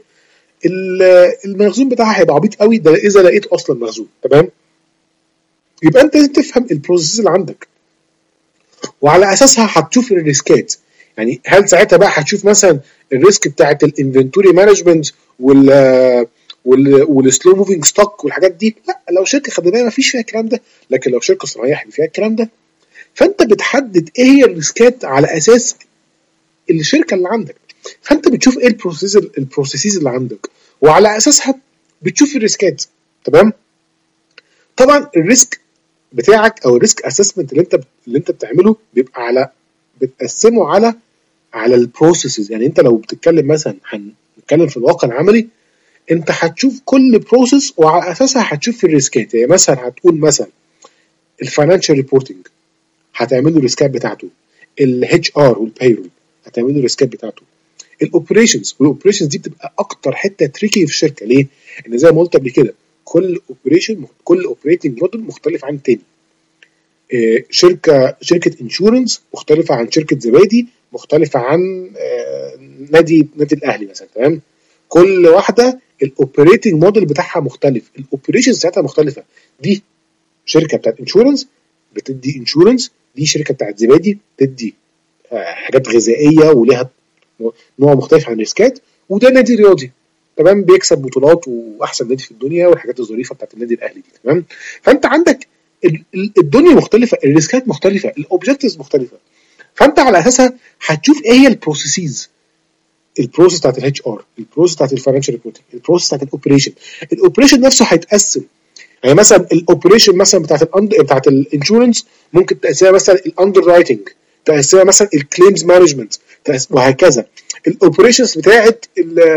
S1: المخزون بتاعها هيبقى عبيط قوي، ده اذا لقيت اصلا مخزون. تمام؟ يبقى انت لازم تفهم البروسيس اللي عندك، وعلى اساسها هتشوف الريسكات. يعني هل ساعتها بقى هتشوف مثلا الريسك بتاعت الانفنتوري مانجمنت وال والسلو موفينج ستوك والحاجات دي؟ لا، لو شركه خدميه ما فيش فيها الكلام ده، لكن لو شركه صناعيه هيبقى فيها الكلام ده. فانت بتحدد ايه هي الريسكات على اساس الشركه اللي عندك. فانت بتشوف ايه البروسيس البروسيسز اللي عندك، وعلى اساسها بتشوف الريسكات. تمام؟ طبعا الريسك بتاعك او الريسك اسسمنت اللي انت اللي انت بتعمله بيبقى على بتقسمه على على البروسيسز. يعني انت لو بتتكلم مثلا، هنتكلم في الواقع العملي، انت هتشوف كل بروسيس وعلى اساسها هتشوف الريسكات. يعني مثلا هتقول مثلا الفاينانشال ريبورتنج هتعمل له الريسكات بتاعته، الاتش ار والبايرول هتعمل له الريسكات بتاعته، الاوبريشنز والاوبريشنز دي بتبقى اكتر حته تريكي في الشركه. ليه؟ ان زي ما قلت قبل كده، كل اوبريشن كل اوبريتنج موديل مختلف عن التاني. آه شركه شركه انشورنس مختلفه عن شركه زبادي، مختلفه عن آه نادي نادي الاهلي مثلا. تمام؟ كل واحده الاوبريتنج موديل بتاعها مختلف، الاوبريشنز بتاعتها مختلفه. دي شركه بتاعت انشورنس بتدي انشورنس، دي شركه بتاعت زبادي بتدي آه حاجات غذائيه وليها نوع مختلف عن الريسكات، وده نادي رياضي. تمام؟ بيكسب بطولات واحسن نادي في الدنيا والحاجات الظريفه بتاعت النادي الاهلي دي. تمام؟ فانت عندك الدنيا مختلفه، الريسكات مختلفه، الاوبجكتيفز مختلفه. فانت على اساسها هتشوف ايه هي البروسيسز، البروسيس بتاعت الاتش ار، البروسيس بتاعت الفاينانشال ريبورتنج، البروسيس بتاعت الاوبريشن. الاوبريشن نفسه هيتقسم. يعني مثلا الاوبريشن مثلا بتاعت الاند بتاعت الانشورنس ممكن تقسمها مثلا الاندر رايتنج، تقسمها مثلا الكليمز مانجمنت، وهكذا. الاوبريشنز بتاعت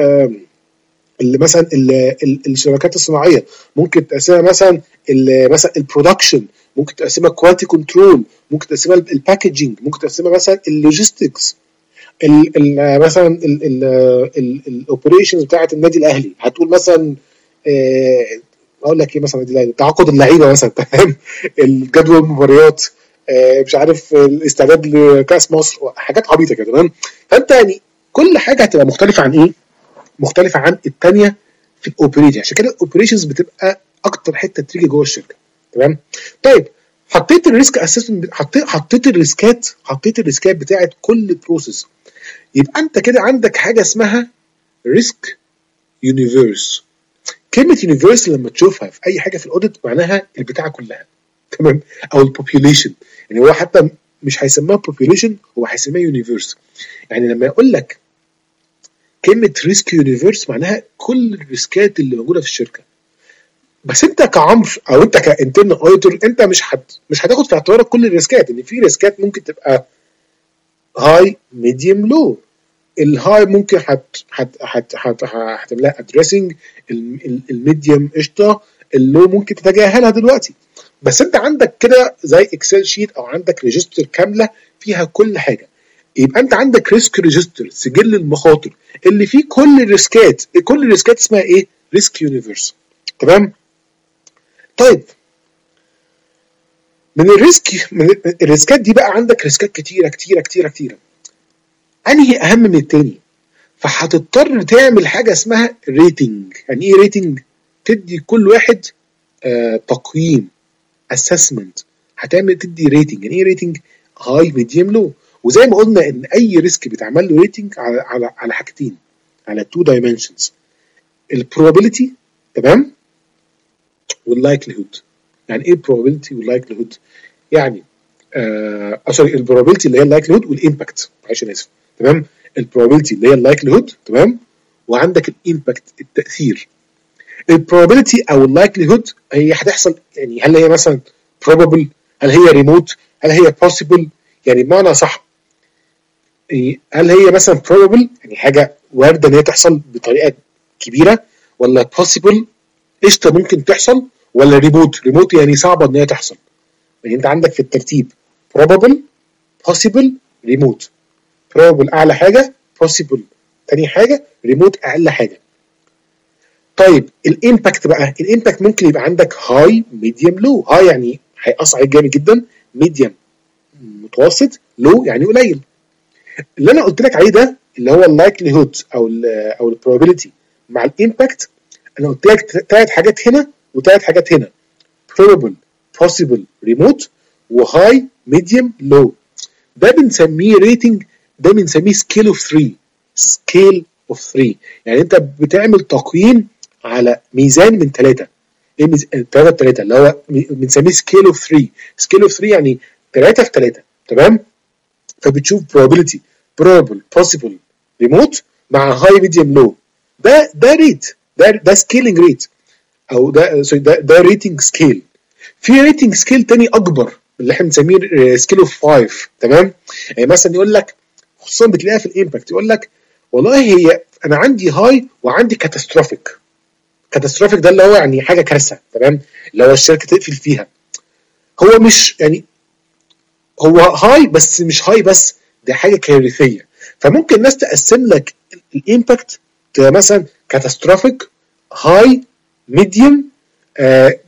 S1: اللي مثلا الشبكات الصناعيه ممكن تقسمها مثلا مثلا البرودكشن، ممكن تقسمها كواليتي كنترول، ممكن تقسمها الباكجينج، ممكن تقسمها مثلا اللوجيستكس. مثلا الاوبريشنز بتاعت النادي الاهلي هتقول مثلا اقول لك ايه مثلا النادي الاهلي تعاقد اللعيبه مثلا. تمام؟ الجدول المباريات، مش عارف الاستعداد لكاس مصر، حاجات عبيطه كده. تمام؟ فانت يعني كل حاجه هتبقى مختلفه عن ايه؟ مختلفه عن الثانيه في الاوبريشن. عشان كده الاوبريشنز بتبقى اكتر حته تيجي جوه الشركه. تمام؟ طيب حطيت الريسك اسسمنت، حطيت حطيت الريسكات حطيت الريسكات بتاعت كل بروسيس، يبقى انت كده عندك حاجه اسمها ريسك يونيفيرس. كلمه يونيفيرس لما تشوفها في اي حاجه في الاوديت معناها البتاعه كلها. تمام؟ او البوبيوليشن. يعني هو حتى مش هيسميها population، هو هيسميها يونيفيرس. يعني لما يقول لك كلمه ريسك يونيفرس معناها كل الريسكات اللي موجوده في الشركه. بس انت كعمر او انت كانترنال اوديتور انت مش حد مش هتاخد في اعتبارك كل الريسكات، ان في ريسكات ممكن تبقى هاي ميديوم لو. الهاي ممكن هت هت هت هت هتعملها ادريسنج، الميديوم قشطه، اللو ممكن تتجاهلها دلوقتي. بس انت عندك كده زي اكسل شيت او عندك ريجستر كامله فيها كل حاجه. يبقى انت عندك ريسك ريجستر، سجل المخاطر اللي فيه كل الريسكات. كل الريسكات اسمها ايه؟ ريسك يونيفرس. تمام؟ طيب من الريسك من الريسكات دي بقى عندك ريسكات كتيره كتيره كتيره كتيره. انهي اهم من التاني؟ فهتضطر تعمل حاجه اسمها ريتنج. يعني ايه ريتنج؟ تدي كل واحد آه تقييم، اسسمنت. هتعمل تدي ريتنج. يعني ايه ريتنج؟ هاي ميديوم لو. وزي ما قلنا ان اي ريسك بيتعمل له ريتنج على على على حاجتين، على تو دايمنشنز، البروبابيلتي تمام واللايكليهود. يعني ايه probability واللايكليهود؟ يعني آه سوري البروبابيلتي اللي هي اللايكليهود والامباكت، معلش انا اسف. تمام؟ البروبابيلتي اللي هي اللايكليهود تمام، وعندك الامباكت التاثير. البروبابيلتي او اللايكليهود هي هتحصل، يعني هل هي مثلا probable، هل هي ريموت، هل هي possible. يعني بمعنى صح، هل هي مثلا probable يعني حاجه وارده ان هي تحصل بطريقه كبيره، ولا possible قشطه ممكن تحصل، ولا ريموت ريموت يعني صعبه ان هي تحصل. يعني انت عندك في الترتيب probable possible remote. probable اعلى حاجه، possible تاني حاجه، remote اقل حاجه. طيب الامباكت بقى، الامباكت ممكن يبقى عندك هاي ميديوم لو. هاي يعني هيأثر عليك جامد جدا، ميديوم متوسط، لو يعني قليل. اللي انا قلت لك عليه ده اللي هو اللايكليهود او ال او البروبابيلتي مع الامباكت. انا قلت لك ثلاث حاجات هنا وثلاث حاجات هنا، probable possible remote وهاي ميديوم لو. ده بنسميه ريتنج، ده بنسميه سكيل اوف ثلاثة. سكيل اوف ثلاثة يعني انت بتعمل تقييم على ميزان من ثلاثة. ايه ثلاثة بثلاثة اللي هو بنسميه سكيل اوف ثلاثة. سكيل اوف ثلاثة يعني ثلاثة في ثلاثة. تمام؟ فبتشوف probability probable possible remote مع هاي ميديوم لو. ده ده ريت، ده ده سكيلينج ريت او ده سوري ده ده ريتنج سكيل. في ريتنج سكيل تاني اكبر اللي احنا بنسميه سكيل اوف خمسة. تمام؟ يعني مثلا يقول لك، خصوصا بتلاقيها في الامباكت، يقول لك والله هي انا عندي هاي وعندي كاتاستروفيك. كاتاستروفيك ده اللي هو يعني حاجه كارثه. تمام؟ اللي هو الشركه تقفل فيها. هو مش يعني هو هاي بس مش هاي بس، دي حاجه كارثيه. فممكن الناس تقسم لك الامباكت مثلا كاتاستروفيك، هاي، ميديوم، آه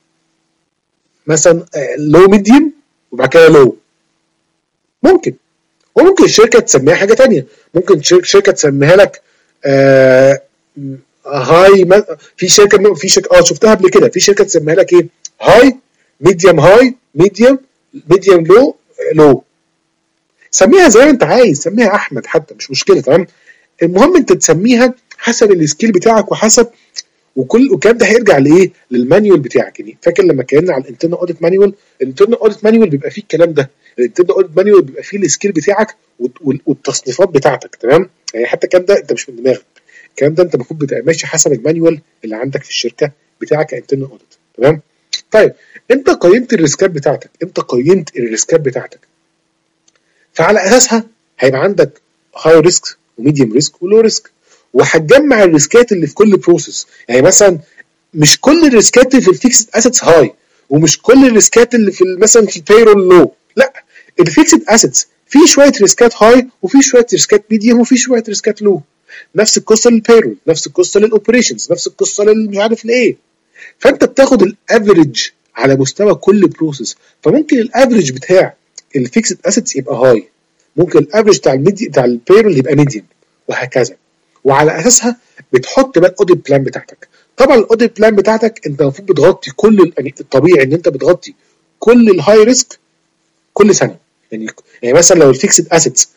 S1: مثلا لو ميديوم، وبعد كده لو. ممكن وممكن الشركه تسميها حاجه تانية. ممكن شركه تسميها لك آه هاي. في شركه في شركه اه شفتها قبل كده، في شركه تسميها لك ايه؟ هاي ميديوم هاي ميديوم ميديوم لو لو. سميها زي ما انت عايز، سميها احمد حتى مش مشكله. تمام؟ المهم انت تسميها حسب السكيل بتاعك وحسب، وكل والكلام ده هيرجع لايه؟ للمانيوال بتاعك. يعني فاكر لما اتكلمنا على الانترنال اوديت مانيوال؟ الانترنال اوديت مانيوال بيبقى فيه الكلام ده. الانترنال اوديت مانيوال بيبقى فيه السكيل بتاعك والتصنيفات بتاعتك. تمام؟ يعني حتى الكلام ده انت مش من دماغك، الكلام ده انت المفروض بتبقى ماشي حسب المانيوال اللي عندك في الشركه بتاعك كانترنال اوديت. تمام؟ طيب انت قيمت الريسكات بتاعتك، انت قيمت الريسكات بتاعتك، فعلى اساسها هيبقى عندك هاي ريسك وميديوم ريسك ولو ريسك، وهتجمع الريسكات اللي في كل بروسيس. يعني مثلا مش كل الريسكات اللي في الفيكسد اسيتس هاي، ومش كل الريسكات اللي في مثلا في البيرول لو. لا، الفيكسد اسيتس في شويه ريسكات هاي وفي شويه ريسكات ميديوم وفي شويه ريسكات لو. نفس القصه للبيرول، نفس القصه للاوبريشنز، نفس القصه للمش عارف لايه. فانت بتاخد الافريج على مستوى كل بروسيس. فممكن الافريج بتاع الفيكسد اسيتس يبقى هاي، ممكن الافريج بتاع الميدي بتاع البيرول يبقى ميديوم، وهكذا. وعلى اساسها بتحط بقى الاوديت بلان بتاعتك. طبعا الاوديت بلان بتاعتك انت المفروض بتغطي كل، يعني الطبيعي ان انت بتغطي كل الهاي ريسك كل سنه. يعني يعني مثلا لو الفيكسد اسيتس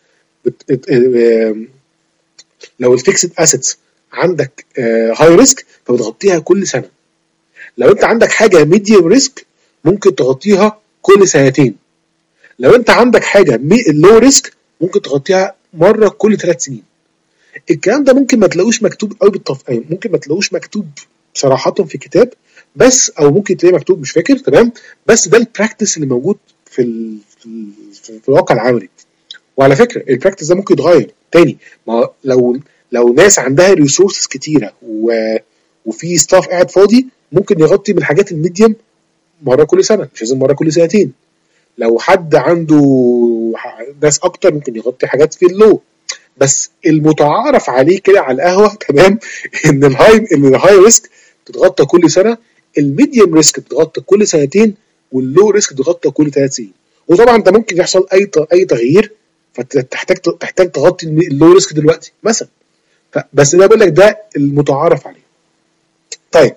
S1: لو الفيكسد اسيتس عندك هاي ريسك فبتغطيها كل سنه. لو انت عندك حاجه ميديوم ريسك ممكن تغطيها كل سنتين. لو انت عندك حاجه لو ريسك ممكن تغطيها مره كل ثلاث سنين. الكلام ده ممكن ما تلاقوش مكتوب قوي بالتف... ممكن ما تلاقوش مكتوب صراحه في كتاب، بس او ممكن تلاقيه مكتوب مش فاكر تمام، بس ده البراكتس اللي موجود في ال... في, ال... في الواقع العملي. وعلى فكره البراكتس ده ممكن يتغير تاني، ما لو لو ناس عندها ريسورسز كتيره و... وفي ستاف قاعد فاضي ممكن يغطي بالحاجات الميديم مره كل سنه، مش لازم مره كل سنتين. لو حد عنده ناس اكتر ممكن يغطي حاجات في اللو. بس المتعارف عليه كده على القهوه تمام ان الهاي ان الهاي ريسك تتغطى كل سنه، الميديوم ريسك تتغطى كل سنتين، واللو ريسك تتغطى كل ثلاث سنين. وطبعا انت ممكن يحصل اي اي تغيير فتحتاج تحتاج تغطي اللو ريسك دلوقتي مثلا. بس ده بقول لك ده المتعارف عليه. طيب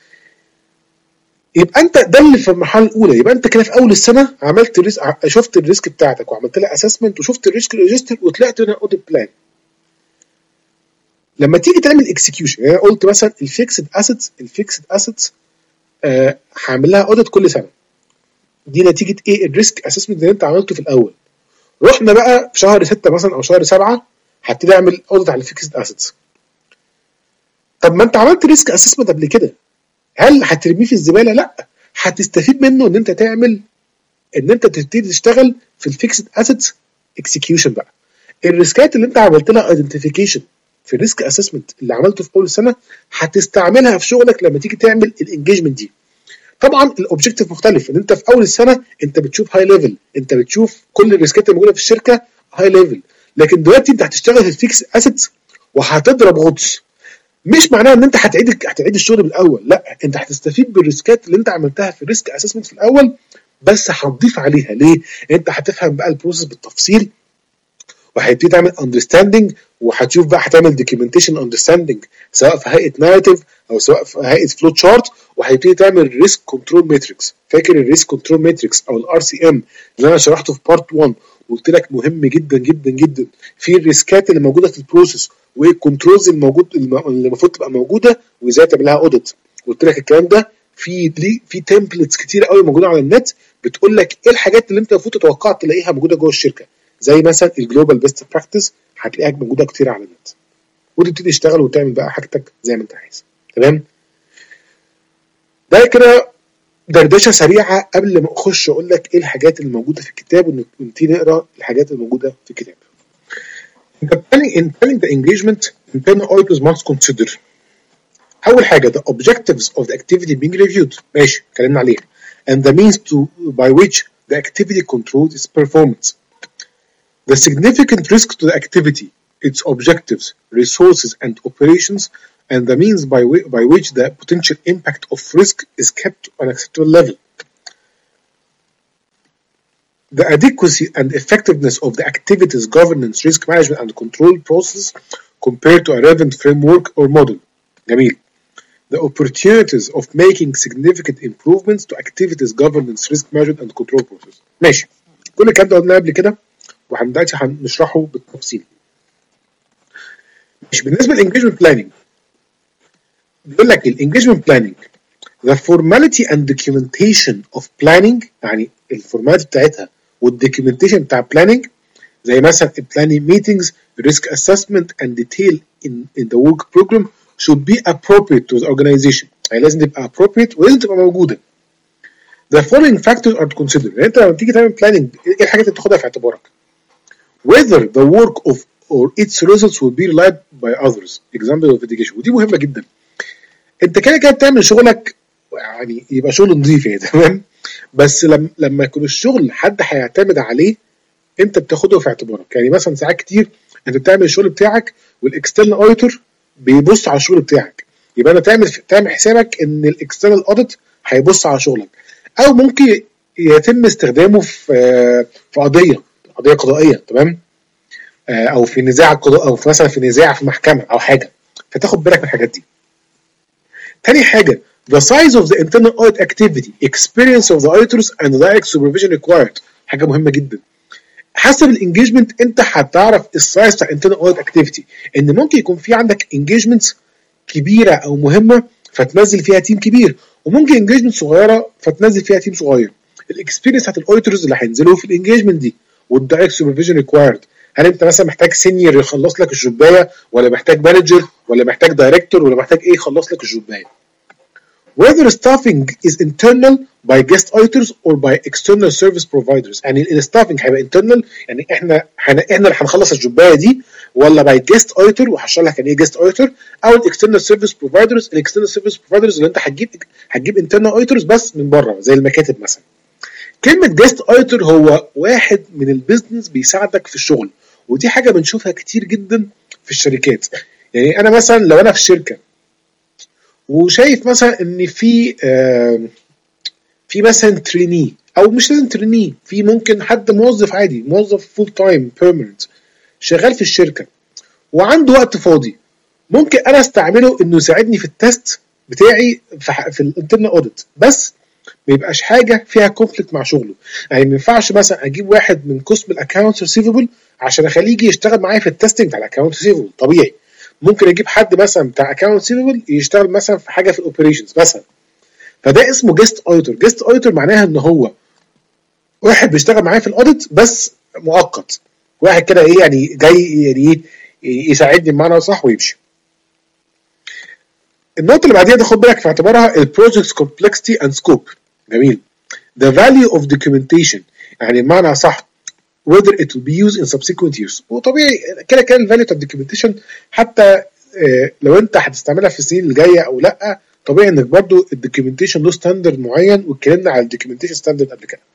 S1: يبقى انت ده اللي في المرحله الاولى، يبقى انت كده في اول السنه عملت الريسك، شفت الريسك بتاعتك وعملت لها اسسمنت وشفت الريسك ريجستر وطلعت منها اوديت بلان. لما تيجي تعمل اكسكيوشن، يعني قلت مثلا الفيكسد اسيتس الفيكسد اسيتس آه هعمل لها اوديت كل سنه، دي نتيجه ايه؟ الريسك اسسمنت اللي انت عملته في الاول. رحنا بقى في شهر ستة مثلا او شهر سبعة هبتدي اعمل اوديت على الفيكسد اسيتس. طب ما انت عملت ريسك اسسمنت قبل كده، هل هترميه في الزباله؟ لا، هتستفيد منه ان انت تعمل ان انت تبتدي تشتغل في الفيكسد اسيتس اكسكيوشن بقى. الريسكات اللي انت عملت لها ايدنتيفيكيشن في الريسك اسسمنت اللي عملته في اول السنه هتستعملها في شغلك لما تيجي تعمل الانجيجمنت دي. طبعا الاوبجيكتيف مختلف، ان انت في اول السنه انت بتشوف هاي ليفل، انت بتشوف كل الريسكات الموجوده في الشركه هاي ليفل، لكن دلوقتي انت هتشتغل في الفيكس اسيتس وهتضرب غطس. مش معناه ان انت هتعيد هتعيد الشغل من الاول، لا، انت هتستفيد بالريسكات اللي انت عملتها في الريسك اسسمنت في الاول بس هتضيف عليها. ليه؟ انت هتفهم بقى البروسيس بالتفصيل وهتبتدي تعمل اندرستاندنج، وهتشوف بقى هتعمل دوكيومنتيشن اندرستاندنج سواء في هيئه ناريتيف او سواء في هيئه فلو تشارت، وهتبتدي تعمل ريسك كنترول ماتريكس. فاكر الريسك كنترول ماتريكس او الار سي ام اللي انا شرحته في بارت واحد وقلت لك مهم جدا جدا جدا في الريسكات اللي موجوده في البروسيس وايه الكنترولز الموجود اللي المفروض تبقى موجوده وازاي تعمل لها اوديت. قلت لك الكلام ده في في تمبلتس كتير قوي موجوده على النت بتقول لك ايه الحاجات اللي انت المفروض تتوقع تلاقيها موجوده جوه الشركه، زي مثلا الجلوبال بيست براكتس هتلاقيها موجوده كتير على النت، وتبتدي تشتغل وتعمل بقى حاجتك زي ما انت عايز. تمام؟ ده كده دردشه سريعه قبل ما اخش اقول لك ايه الحاجات اللي موجوده في الكتاب ونبتدي نقرا الحاجات اللي موجوده في الكتاب. In planning the engagement, internal auditors must consider أول حاجة the objectives of the activity being reviewed، ماشي اتكلمنا عليها، and the means to by which the activity controls its performance. The significant risk to the activity, its objectives, resources and operations, and the means by, by which the potential impact of risk is kept on an acceptable level. The adequacy and effectiveness of the activities, governance, risk management and control process compared to a relevant framework or model. جميل. The opportunities of making significant improvements to activities, governance, risk management and control process. ماشي. كل الكلام ده قلناه قبل كده وهندلوقتي هنشرحه بالتفصيل. مش بالنسبة للإنجيجمنت بلاننج بيقول لك الإنجيجمنت بلاننج the formality and documentation of planning، يعني الفورماليتي بتاعتها والدوكيومنتيشن بتاع planning زي مثلا planning meetings, risk assessment and detail in, in the work program should be appropriate to the organization. يعني لازم تبقى appropriate ولازم تبقى موجودة. The following factors are to consider. يعني انت لما تيجي تعمل planning ايه الحاجات اللي تاخدها في اعتبارك؟ Whether the work of or its results will be relied by others. Example of education. ودي مهمة جدا. انت كده كده بتعمل شغلك يعني يبقى شغل نظيف يعني تمام، بس لما لما يكون الشغل حد هيعتمد عليه انت بتاخده في اعتبارك. يعني مثلا ساعات كتير انت بتعمل الشغل بتاعك والاكسترنال اوديتور بيبص على الشغل بتاعك، يبقى انا تعمل تعمل حسابك ان الاكسترنال اوديت هيبص على شغلك، او ممكن يتم استخدامه في في قضيه قضيه قضائيه تمام، او في نزاع قضاء او في مثلا في نزاع في محكمه او حاجه، فتاخد بالك من الحاجات دي. تاني حاجه the size of the internal audit activity, experience of the auditors and the direct supervision required. حاجه مهمه جدا. حسب الانجيجمنت انت هتعرف السايز بتاع internal audit activity، ان ممكن يكون في عندك engagements كبيره او مهمه فتنزل فيها تيم كبير، وممكن انجيجمنت صغيره فتنزل فيها تيم صغير. الاكسبيرينس بتاعت الاوديتورز اللي هينزلوا في الانجيجمنت دي والدايركت سوبرفيجن ريكوايرد هل انت مثلا محتاج سينيور يخلص لك الجوبايه، ولا محتاج مانجر، ولا محتاج دايركتور، ولا محتاج ايه يخلص لك الجوبايه. whether staffing is internal by guest auditors or by external service providers. يعني الستافنج هيبقى internal، يعني احنا حن... احنا اللي هنخلص الجوبايه دي، ولا باي جيست اوديتور، وهشرح لك يعني ايه جيست اوديتور، او الاكسترنال سيرفيس بروفايدرز. الاكسترنال سيرفيس بروفايدرز اللي انت هتجيب هتجيب انترنال اوديتورز بس من بره زي المكاتب مثلا. كلمه جيست اوديتور هو واحد من البيزنس بيساعدك في الشغل، ودي حاجه بنشوفها كتير جدا في الشركات. يعني انا مثلا لو انا في شركه وشايف مثلا ان في آه في مثلا تريني، او مش لازم تريني، في ممكن حد موظف عادي، موظف فول تايم بيرمننت شغال في الشركه وعنده وقت فاضي، ممكن انا استعمله انه يساعدني في التست بتاعي في, في الانترنال اوديت، بس ما يبقاش حاجه فيها كونفليكت مع شغله. يعني ما ينفعش مثلا اجيب واحد من قسم الاكونت ريسيفبل عشان اخليه يجي يشتغل معايا في التستنج بتاع الاكونت ريسيفبل. طبيعي ممكن اجيب حد مثلا بتاع اكونت ريسيفبل يشتغل مثلا في حاجه في الاوبريشنز مثلا، فده اسمه جيست اوديتور. جيست اوديتور معناها ان هو واحد بيشتغل معايا في الاوديت بس مؤقت، واحد كده ايه يعني جاي يعني يساعدني بمعنى صح ويمشي. النقطه اللي بعديها تاخد بالك في اعتبارها البروجكتس كومبلكسيتي اند سكوب. جميل. the value of documentation، يعني بمعنى صح whether it will be used in subsequent years. وطبيعي كده كده الفاليو بتاع الدوكيومنتيشن حتى اه لو انت هتستعملها في السنين اللي جايه او لا، طبيعي انك برضو الدوكيومنتيشن له ستاندرد معين، واتكلمنا على الدوكيومنتيشن ستاندرد قبل كده.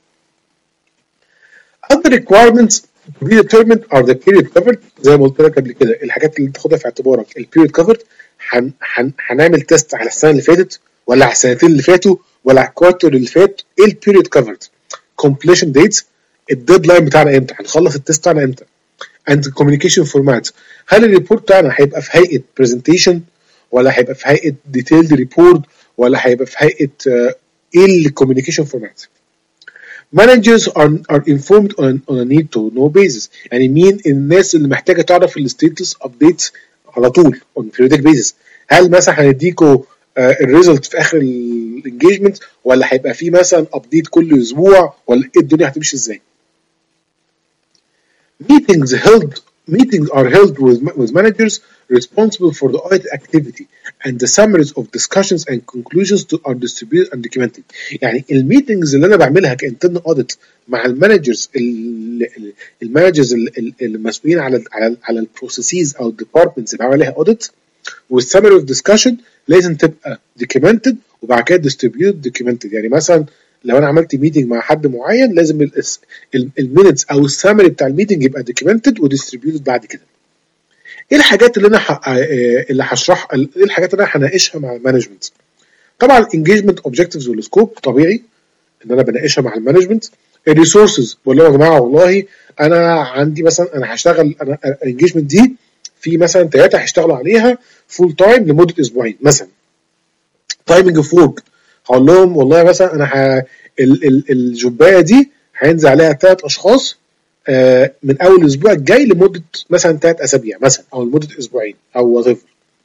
S1: other requirements to be determined are the period covered. زي ما قلت لك قبل كده الحاجات اللي تاخدها في اعتبارك البيريود كفرد. هنعمل تيست على السنه اللي فاتت، ولا على السنتين اللي فاتوا، ولا على الكوارتر اللي فات. ايه البيريود كفرد؟ completion dates، الديدلاين بتاعنا امتى، هنخلص التيست بتاعنا امتى. and communication format، هل الريبورت بتاعنا هيبقى في هيئه برزنتيشن، ولا هيبقى في هيئه ديتيلد ريبورت، ولا هيبقى في هيئه uh, ايه الكوميونيكيشن فورمات. managers are, are informed on, on a need to know basis، يعني مين الناس اللي محتاجه تعرف الستيتس ابديتس على طول on periodic basis. هل مثلا هنديكوا الريزلت في اخر الانجيجمنت، ولا هيبقى في مثلا ابديت كل اسبوع، ولا ايه الدنيا هتمشي ازاي. meetings held meetings are held with, with managers responsible for the audit activity, and the summaries of discussions and conclusions to are distributed and documented. يعني الميتنجز اللي انا بعملها كانترنال اوديت مع المانجرز المانجرز المسؤولين على على على البروسيسز او الديبارتمنتس اللي بعمل عليها اوديت، والسمري اوف ديسكشن لازم تبقى دوكيومنتد وبعد كده ديستريبيوت دوكيومنتد. يعني مثلا لو انا عملت ميتنج مع حد معين لازم المينتس او السمري بتاع الميتنج يبقى دوكيومنتد وديستريبيوتد بعد كده. ايه الحاجات اللي انا ح... اللي هشرح ايه الحاجات اللي انا هناقشها مع المانجمنت؟ طبعا الانجيجمنت اوبجكتيفز والسكوب طبيعي ان انا بناقشها مع المانجمنت. الريسورسز، والله يا جماعه والله انا عندي مثلا انا هشتغل انا الانجيجمنت دي في مثلا ثلاثه هيشتغلوا عليها فول تايم لمده اسبوعين مثلا. تايمنج اوف ورك، هقول لهم والله مثلا انا ه... ال... ال... الجوبايه دي هينزل عليها ثلاث اشخاص آه من اول الاسبوع الجاي لمده مثلا ثلاث اسابيع مثلا، او لمده اسبوعين او وات ايفر.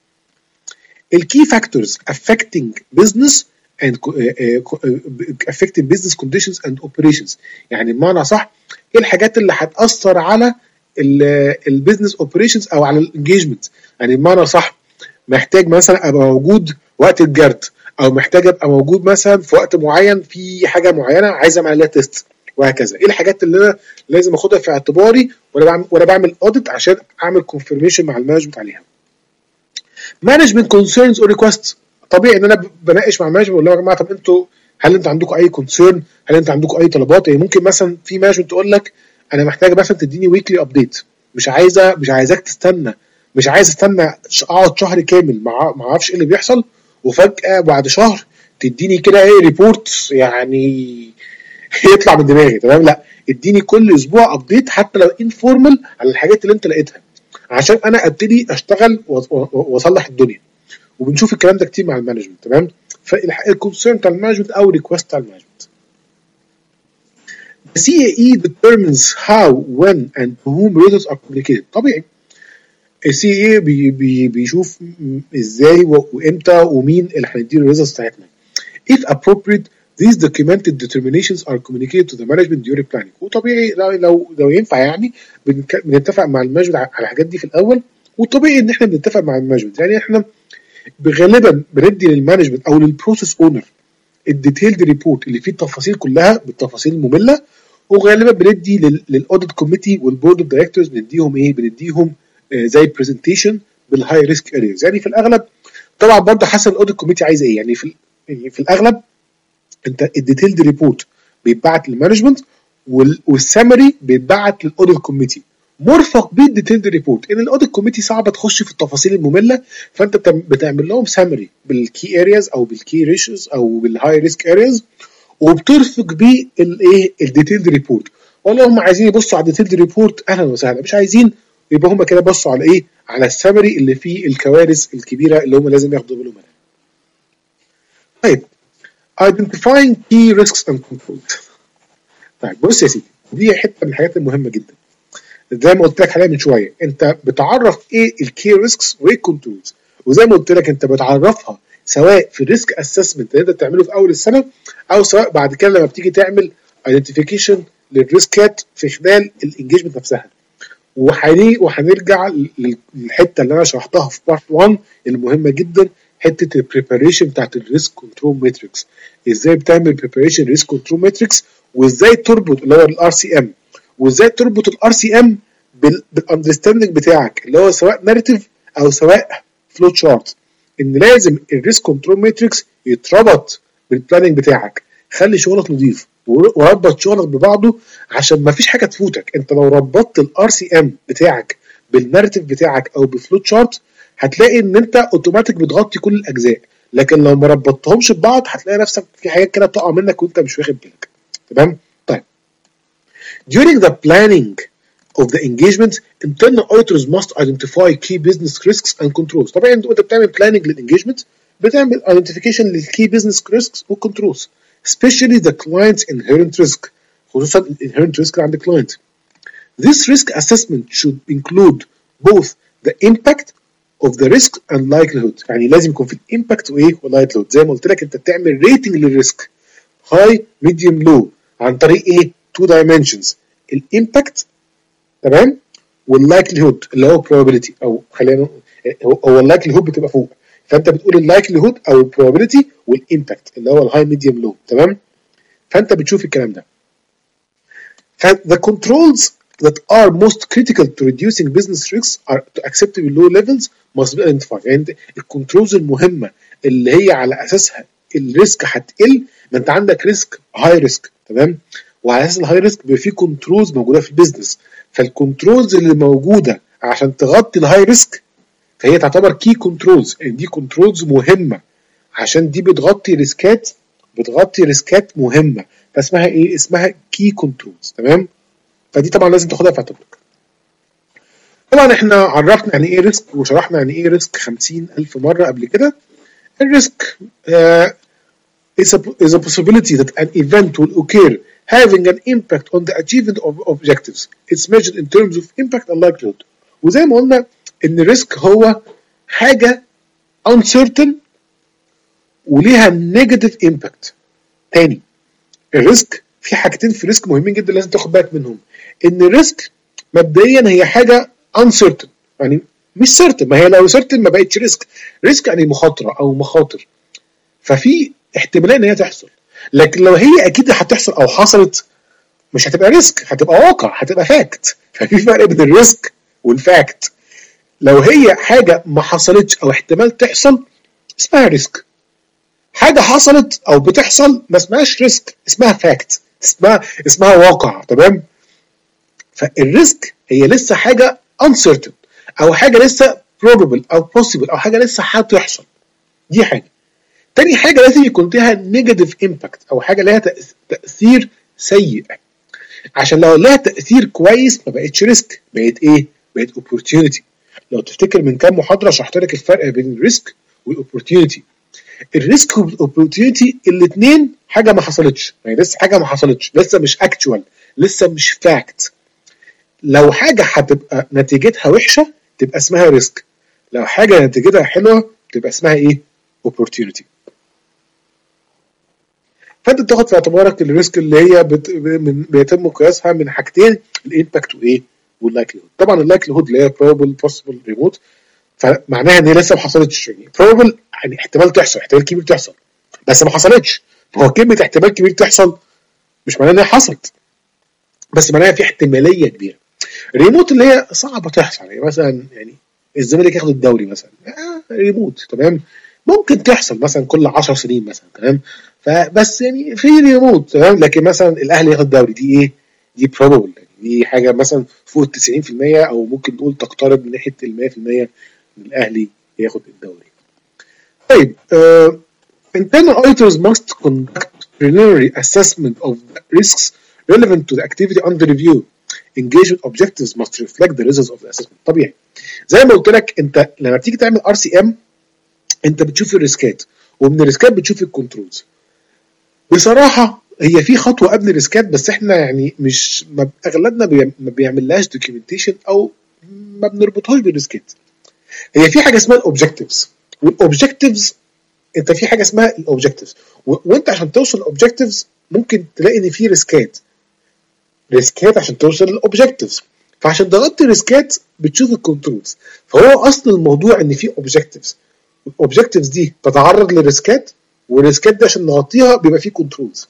S1: الكي فاكتورز affecting business and affecting business conditions and operations، يعني بمعنى صح ايه الحاجات اللي هتاثر على البيزنس اوبريشنز او على الانجيجمنت. يعني بمعنى صح محتاج مثلا ابقى موجود وقت الجرد، او محتاج ابقى موجود مثلا في وقت معين في حاجه معينه عايز اعمل عليها تيست، وهكذا. ايه الحاجات اللي انا لازم اخدها في اعتباري وانا بعمل وانا بعمل اوديت عشان اعمل كونفirmation مع المانجمنت عليها. مانجمنت كونسيرنز اور ريكوست، طبيعي ان انا بناقش مع المانجمنت اقول لهم يا جماعه طب انتوا هل انتوا عندكم اي كونسيرن، هل انتوا عندكم اي طلبات. يعني ممكن مثلا في مانجمنت تقول لك انا محتاج مثلا تديني ويكلي ابديت، مش عايزه مش عايزاك تستنى، مش عايز استنى اقعد شهر كامل ما اعرفش ايه اللي بيحصل، وفجاه بعد شهر تديني كده ايه ريبورت يعني يطلع من دماغي. تمام، لا اديني كل اسبوع ابديت حتى لو انفورمال على الحاجات اللي انت لقيتها عشان انا ابتدي اشتغل واصلح الدنيا. وبنشوف الكلام ده كتير مع المانجمنت. تمام، فالكونسيرن بتاع المانجمنت او ريكوست بتاع المانجمنت. The C A E determines how, when and to whom results are communicated. طبيعي ال C A E بي بي بيشوف ازاي وامتى ومين اللي هنديله الريزلتس بتاعتنا. If appropriate These documented determinations are communicated to the management during planning. وطبيعي لو لو, لو ينفع يعني بنتفق مع المانجمنت على الحاجات دي في الاول، وطبيعي ان احنا بنتفق مع المانجمنت. يعني احنا غالبا بندي للمانجمنت او للبروسيس اونر الديتيلد ريبورت اللي فيه التفاصيل كلها بالتفاصيل الممله، وغالبا بندي للاوديت كوميتي والبورد اوف دايركتورز بنديهم ايه؟ بنديهم آه زي برزنتيشن بالهاي ريسك ارياز. يعني في الاغلب طبعا برضه حسب الاوديت كوميتي عايز ايه. يعني في يعني في الاغلب انت الديتيلد ريبورت بيتبعت للمانجمنت والسمري بيتبعت للاوديت كوميتي مرفق بيه الديتيلد ريبورت. ان الاوديت كوميتي صعبه تخش في التفاصيل الممله، فانت بتعمل لهم سمري بالكي ارياز او بالكي ريشيوز او بالهاي ريسك ارياز، وبترفق بيه الايه؟ الديتيلد ريبورت. والله هم عايزين يبصوا على الديتيلد ريبورت اهلا وسهلا، مش عايزين يبقى هم كده بصوا على ايه؟ على السمري اللي فيه الكوارث الكبيره اللي هم لازم ياخدوا بالهم منها. طيب identifying key risks and controls. طيب بص يا سيدي، دي حته من الحاجات المهمه جدا. زي ما قلت لك عليها من شويه، انت بتعرف ايه الكي ريسكس وايه الكنترولز، وزي ما قلت لك انت بتعرفها سواء في الريسك اسسمنت اللي انت بتعمله في اول السنه، او سواء بعد كده لما بتيجي تعمل ايدنتيفيكيشن للريسكات في خلال الانجيجمنت نفسها. وهنرجع للحته اللي انا شرحتها في بارت واحد المهمه جدا، حته البريباريشن بتاعت الريسك كنترول ماتريكس. ازاي بتعمل بريباريشن ريسك كنترول ماتريكس، وازاي تربط اللي هو الار سي ام، وازاي تربط الار سي ام بالاندرستاندنج بتاعك اللي هو سواء ناريتيف او سواء فلو تشارت. ان لازم الريسك كنترول ماتريكس يتربط بالبلاننج بتاعك. خلي شغلك نظيف وربط شغلك ببعضه عشان ما فيش حاجه تفوتك. انت لو ربطت الار سي ام بتاعك بالناريتيف بتاعك او بالفلو تشارت هتلاقي ان انت اوتوماتيك بتغطي كل الاجزاء، لكن لو ما ربطتهمش ببعض هتلاقي نفسك في حاجات كده بتقع منك وانت مش واخد بالك. تمام؟ طيب during the planning of the engagement internal auditors must identify key business risks and controls. طبعا انت بتعمل planning للانجيجمنت بتعمل identification للkey business risks والcontrols especially the client's inherent risk، خصوصا inherent risk عند الكلاينت. This risk assessment should include both the impact of the risk and likelihood. يعني لازم يكون في الامباكت وايه واللايكليهود. زي ما قلت لك انت بتعمل ريتنج للريسك هاي ميديوم لو عن طريق ايه؟ تو دايمنشنز، الامباكت تمام واللايكليهود اللي هو probability، او خلينا هو اللايكليهود بتبقى فوق، فانت بتقول اللايكليهود او البروبابيلتي والامباكت اللي هو الهاي ميديوم لو. تمام؟ فانت بتشوف الكلام ده. ف the controls that are most critical to reducing business risks are to acceptable low levels must be identified. يعني الكنترولز المهمه اللي هي على اساسها الريسك هتقل. ما انت عندك ريسك هاي ريسك، تمام؟ وعلى اساس الهاي ريسك بيبقى في كنترولز موجوده في البيزنس، فالكنترولز اللي موجوده عشان تغطي الهاي ريسك فهي تعتبر كي كنترولز. يعني دي كنترولز مهمه عشان دي بتغطي ريسكات بتغطي ريسكات مهمه، فاسمها ايه؟ اسمها كي كنترولز. تمام؟ فدي طبعا لازم تاخدها في اعتبارك. طبعا احنا عرفنا يعني ايه ريسك وشرحنا يعني ايه ريسك خمسين ألف مره قبل كده. الريسك uh, is, a, is a possibility that an event will occur having an impact on the achievement of objectives. It's measured in terms of impact and likelihood. وزي ما قلنا ان الريسك هو حاجه uncertain وليها negative impact. تاني، الريسك في حاجتين في الريسك مهمين جدا لازم تاخد بالك منهم. ان الريسك مبدئيا هي حاجه uncertain، يعني مش certain. ما هي لو certain ما بقتش ريسك. ريسك يعني مخاطره او مخاطر، ففي احتماليه ان هي تحصل، لكن لو هي اكيد هتحصل او حصلت مش هتبقى ريسك، هتبقى واقع، هتبقى فاكت. ففي فرق بين الريسك والفاكت. لو هي حاجه ما حصلتش او احتمال تحصل اسمها ريسك. حاجه حصلت او بتحصل ما اسمهاش ريسك، اسمها فاكت، اسمها اسمها واقع. تمام؟ فالريسك هي لسه حاجه uncertain او حاجه لسه probable او possible او حاجه لسه هتحصل. دي حاجه. تاني حاجه لازم يكون فيها نيجاتيف امباكت او حاجه لها تاثير سيء، عشان لو لها تاثير كويس ما بقتش ريسك، بقت ايه؟ بقت opportunity. لو تفتكر من كام محاضره شرحت لك الفرق بين الريسك والاوبورتيونيتي. الريسك والاوبورتيونيتي الاثنين حاجه ما حصلتش، يعني لسه حاجه ما حصلتش، لسه مش اكتوال، لسه مش فاكت. لو حاجه هتبقى نتيجتها وحشه تبقى اسمها ريسك، لو حاجه نتيجتها حلوه تبقى اسمها ايه؟ opportunity. فانت بتاخد في اعتبارك الريسك اللي هي بت... من... بيتم قياسها من حاجتين، الامباكت وايه واللايكليهود. طبعا اللايكليهود اللي هي probable possible remote، فمعناها ان هي لسه ما حصلتش. يعني probable يعني احتمال تحصل، احتمال كبير تحصل، بس ما حصلتش. هو كلمه احتمال كبير تحصل مش معناها انها حصلت، بس معناها في احتماليه كبيره. ريموت اللي هي صعبه تحصل، يعني مثلا يعني الزمالك ياخد الدوري مثلا، آه ريموت تمام، ممكن تحصل مثلا كل عشر سنين مثلا تمام، فبس يعني في ريموت تمام. لكن مثلا الاهلي ياخد الدوري دي ايه؟ دي probable، يعني دي حاجه مثلا فوق ال تسعين في المية، او ممكن نقول تقترب من ناحيه ال مية في المية من الاهلي ياخد الدوري. طيب uh, internal auditors must conduct preliminary assessment of risks relevant to the activity under review. Engagement objectives must reflect the results of the assessment. طبيعي زي ما قلت لك، انت لما بتيجي تعمل ار سي ام انت بتشوف الريسكات، ومن الريسكات بتشوف الكنترولز. بصراحه هي في خطوه قبل الريسكات، بس احنا يعني مش اغلبنا بي ما بيعملهاش دوكيومنتيشن او ما بنربطهاش بالريسكات. هي في حاجه اسمها الاوبجكتيفز، والاوبجكتيفز انت في حاجه اسمها الاوبجكتيفز، وانت عشان توصل الاوبجكتيفز ممكن تلاقي ان في ريسكات ريسكات عشان توصل للاوبجكتيفز. فعشان تغطي ريسكات بتشوف الكنترولز. فهو اصل الموضوع ان في اوبجكتيفز، الاوبجكتيفز دي تتعرض للريسكات، والريسكات دي عشان نغطيها بيبقى فيه كنترولز.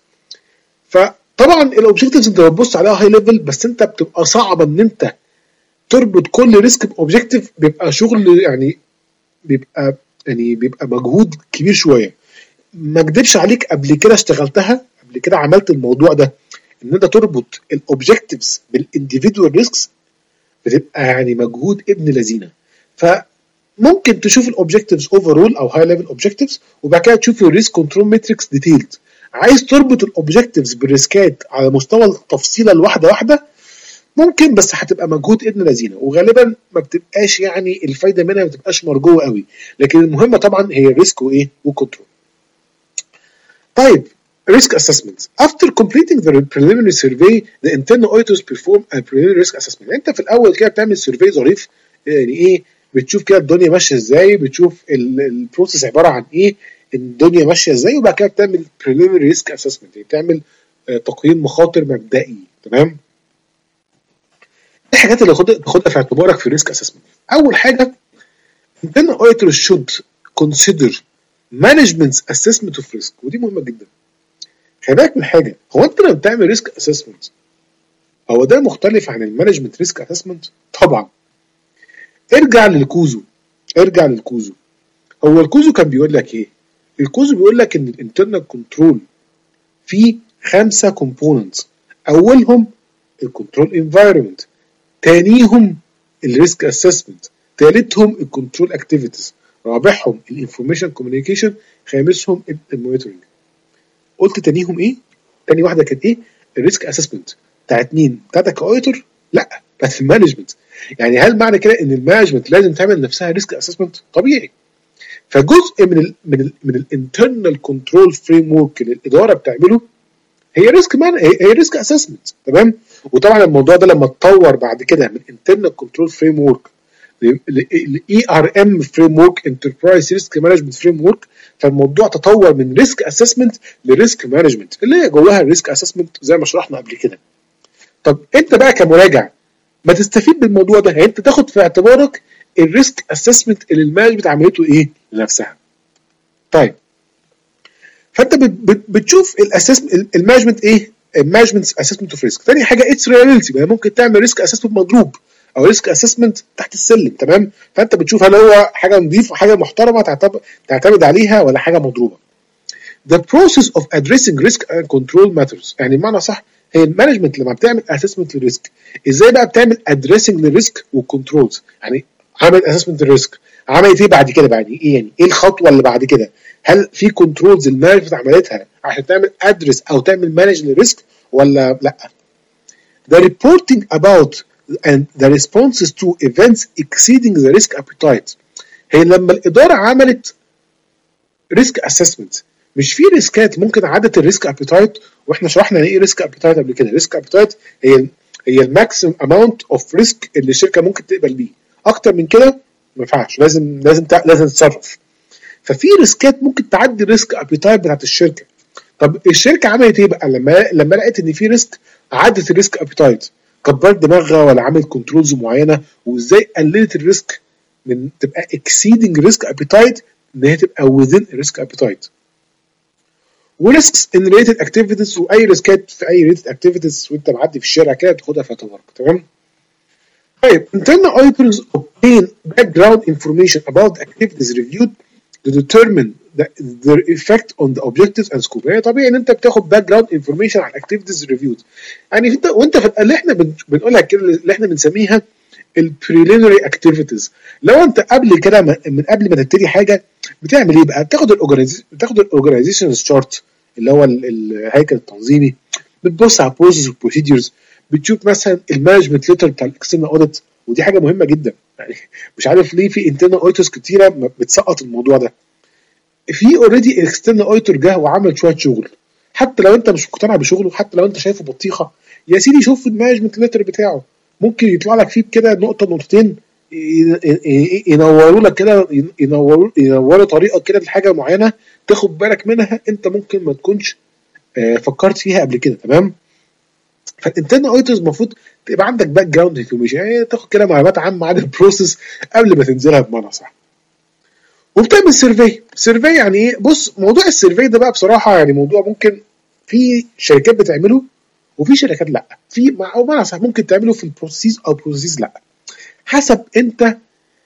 S1: فطبعا الاوبجكتيفز انت بتبص عليها هاي ليفل، بس انت بتبقى صعبه ان انت تربط كل ريسك باوبجكتيف، بيبقى شغل يعني بيبقى يعني بيبقى مجهود كبير شويه. ما اكدبش عليك، قبل كده اشتغلتها، قبل كده عملت الموضوع ده، ان انت تربط الاوبجكتيفز بالانديفيدوال ريسكس، بتبقى يعني مجهود ابن لذينه. فممكن تشوف الاوبجكتيفز اوفرول او هاي ليفل اوبجكتيفز، وبعد كده تشوف الريسك كنترول ماتريكس ديتيلد. عايز تربط الاوبجكتيفز بالريسكات على مستوى التفصيله الواحده واحده، ممكن، بس هتبقى مجهود ابن لذينه، وغالبا ما بتبقاش يعني الفايده منها ما بتبقاش مرجوه قوي. لكن المهمه طبعا هي الريسك وايه وكنترول. طيب risk assessment. After completing the preliminary survey, the internal auditors perform a preliminary risk assessment. انت في الاول كده بتعمل سيرفي ظريف، يعني ايه، بتشوف كده الدنيا ماشيه ازاي، بتشوف البروسيس عباره عن ايه، الدنيا ماشيه ازاي، وبعد كده بتعمل preliminary risk assessment، يعني بتعمل تقييم مخاطر مبدئي. تمام. الحاجات اللي تاخدها في اعتبارك في الريسك اسسمنت، اول حاجه internal auditors should consider management assessment of risk، ودي مهمه جدا. خلي بالك من حاجه، هو انت لما بتعمل ريسك اسسمنت هو ده مختلف عن المانجمنت ريسك اسسمنت؟ طبعا. ارجع للكوزو ارجع للكوزو هو الكوزو كان بيقول لك ايه؟ الكوزو بيقول لك ان الانترنال كنترول فيه خمسه كومبوننتس، اولهم الكنترول انفايرمنت، تانيهم الريسك اسسمنت، ثالثهم الكنترول اكتيفيتيز، رابعهم الانفورميشن كوميونيكيشن، خامسهم المونيتورنج. قلت تانيهم ايه؟ تاني واحده كانت ايه؟ الريسك اسسمنت. بتاعت مين؟ بتاعتك كاوديتور؟ لا، بتاعت المانجمنت. يعني هل معنى كده ان المانجمنت لازم تعمل نفسها ريسك اسسمنت؟ طبيعي. فجزء من ال من ال من الانترنال كنترول فريم ورك اللي الاداره بتعمله هي ريسك مان هي, هي ريسك اسسمنت. تمام. وطبعا الموضوع ده لما اتطور بعد كده من انترنال كنترول فريم ورك الاي ار ام فريم ورك، انتربرايز ريسك مانجمنت فريم ورك، فالموضوع تطور من ريسك اسسمنت لريسك مانجمنت اللي هي جواها الريسك اسسمنت زي ما شرحنا قبل كده. طب انت بقى كمراجع ما تستفيد بالموضوع ده، يعني انت تاخد في اعتبارك الريسك اسسمنت اللي المانجمنت عملته ايه لنفسها. طيب فانت بتشوف الاسسمنت المانجمنت ايه، المانجمنت اسسمنت اوف ريسك. ثاني حاجه اتس ريليتي، يعني ممكن تعمل ريسك اسسمنت مضروب او ريسك اسسمنت تحت السلم. تمام. فانت بتشوف هل هو حاجه نظيفه، حاجه محترمه تعتمد تعتمد عليها، ولا حاجه مضروبه. The process of addressing risk and control matters، يعني بمعنى صح هي المانجمنت لما بتعمل اسسمنت للريسك ازاي بقى بتعمل ادريسنج للريسك والكنترولز. يعني عملت اسسمنت للريسك، عملت ايه بعد كده؟ بعد ايه يعني ايه الخطوه اللي بعد كده؟ هل في كنترولز المانجمنت عملتها عشان تعمل ادرس او تعمل مانج للريسك ولا لا؟ The reporting about and the responses to events exceeding the risk appetite، هي لما الاداره عملت ريسك اسسمنت مش في ريسكات ممكن عدت الريسك ابيتايت، واحنا شرحنا ايه ريسك ابيتايت قبل كده. ريسك ابيتايت هي هي الماكسيمم اماونت اوف ريسك اللي الشركه ممكن تقبل بيه، اكتر من كده ما ينفعش، لازم لازم لازم تتصرف. ففي ريسكات ممكن تعدي الريسك ابيتايت بتاعت الشركه. طب الشركه عملت ايه بقى لما لما لقت ان في ريسك؟ عدت الريسك ابيتايت، كبرت دماغها ولا عملت كنترولز معينه، وازاي قللت الريسك من تبقى اكسيدنج ريسك ابيتايت ان هي تبقى within ريسك ابيتايت. وريسكس ان ريليتد اكتيفيتيز، واي ريسكات في اي ريليتد اكتيفيتيز وانت معدي في الشارع كده تاخدها في اعتبارك. تمام. طيب internal auditors obtain background information about the activities reviewed to determine the, their effect on the objectives and scope. هي طبيعي ان انت بتاخد باك جراوند انفورميشن على الاكتيفيتيز ريفيود. يعني انت وانت في اللي احنا بن- بنقولها كده اللي احنا بنسميها البريليمينري اكتيفيتيز. لو انت قبل كده م- من قبل ما تبتدي حاجه بتعمل ايه بقى؟ بتاخد الاورجنايزيشن بتاخد الاورجنايزيشن شارت اللي هو ال- الهيكل التنظيمي، بتبص على بروسيس وبروسيدجرز، بتشوف مثلا المانجمنت ليتر بتاع الاكسترنال اوديت، ودي حاجه مهمه جدا. يعني مش عارف ليه في انترنال اوديتورز كتيره ما بتسقط الموضوع ده. في اوريدي اكسترنال اوديتور جه وعمل شويه شغل، حتى لو انت مش مقتنع بشغله، حتى لو انت شايفه بطيخه، يا سيدي شوف المانجمنت ليتر بتاعه، ممكن يطلع لك فيه كده نقطه نقطتين ي- ي- ينوروا لك كده، ينوروا ينوروا طريقه كده لحاجه معينه تاخد بالك منها انت ممكن ما تكونش آه، فكرت فيها قبل كده. تمام. فالانترنال اوديتورز المفروض تبقى عندك باك جراوند انفورميشن، يعني تاخد كده معلومات عامه عن البروسيس قبل ما تنزلها بمعنى صح. وبتعمل سيرفي. سيرفي يعني ايه؟ بص، موضوع السيرفي ده بقى بصراحه يعني موضوع ممكن في شركات بتعمله وفي شركات لا. في مع او بمعنى صح ممكن تعمله في البروسيس او بروسيس لا، حسب انت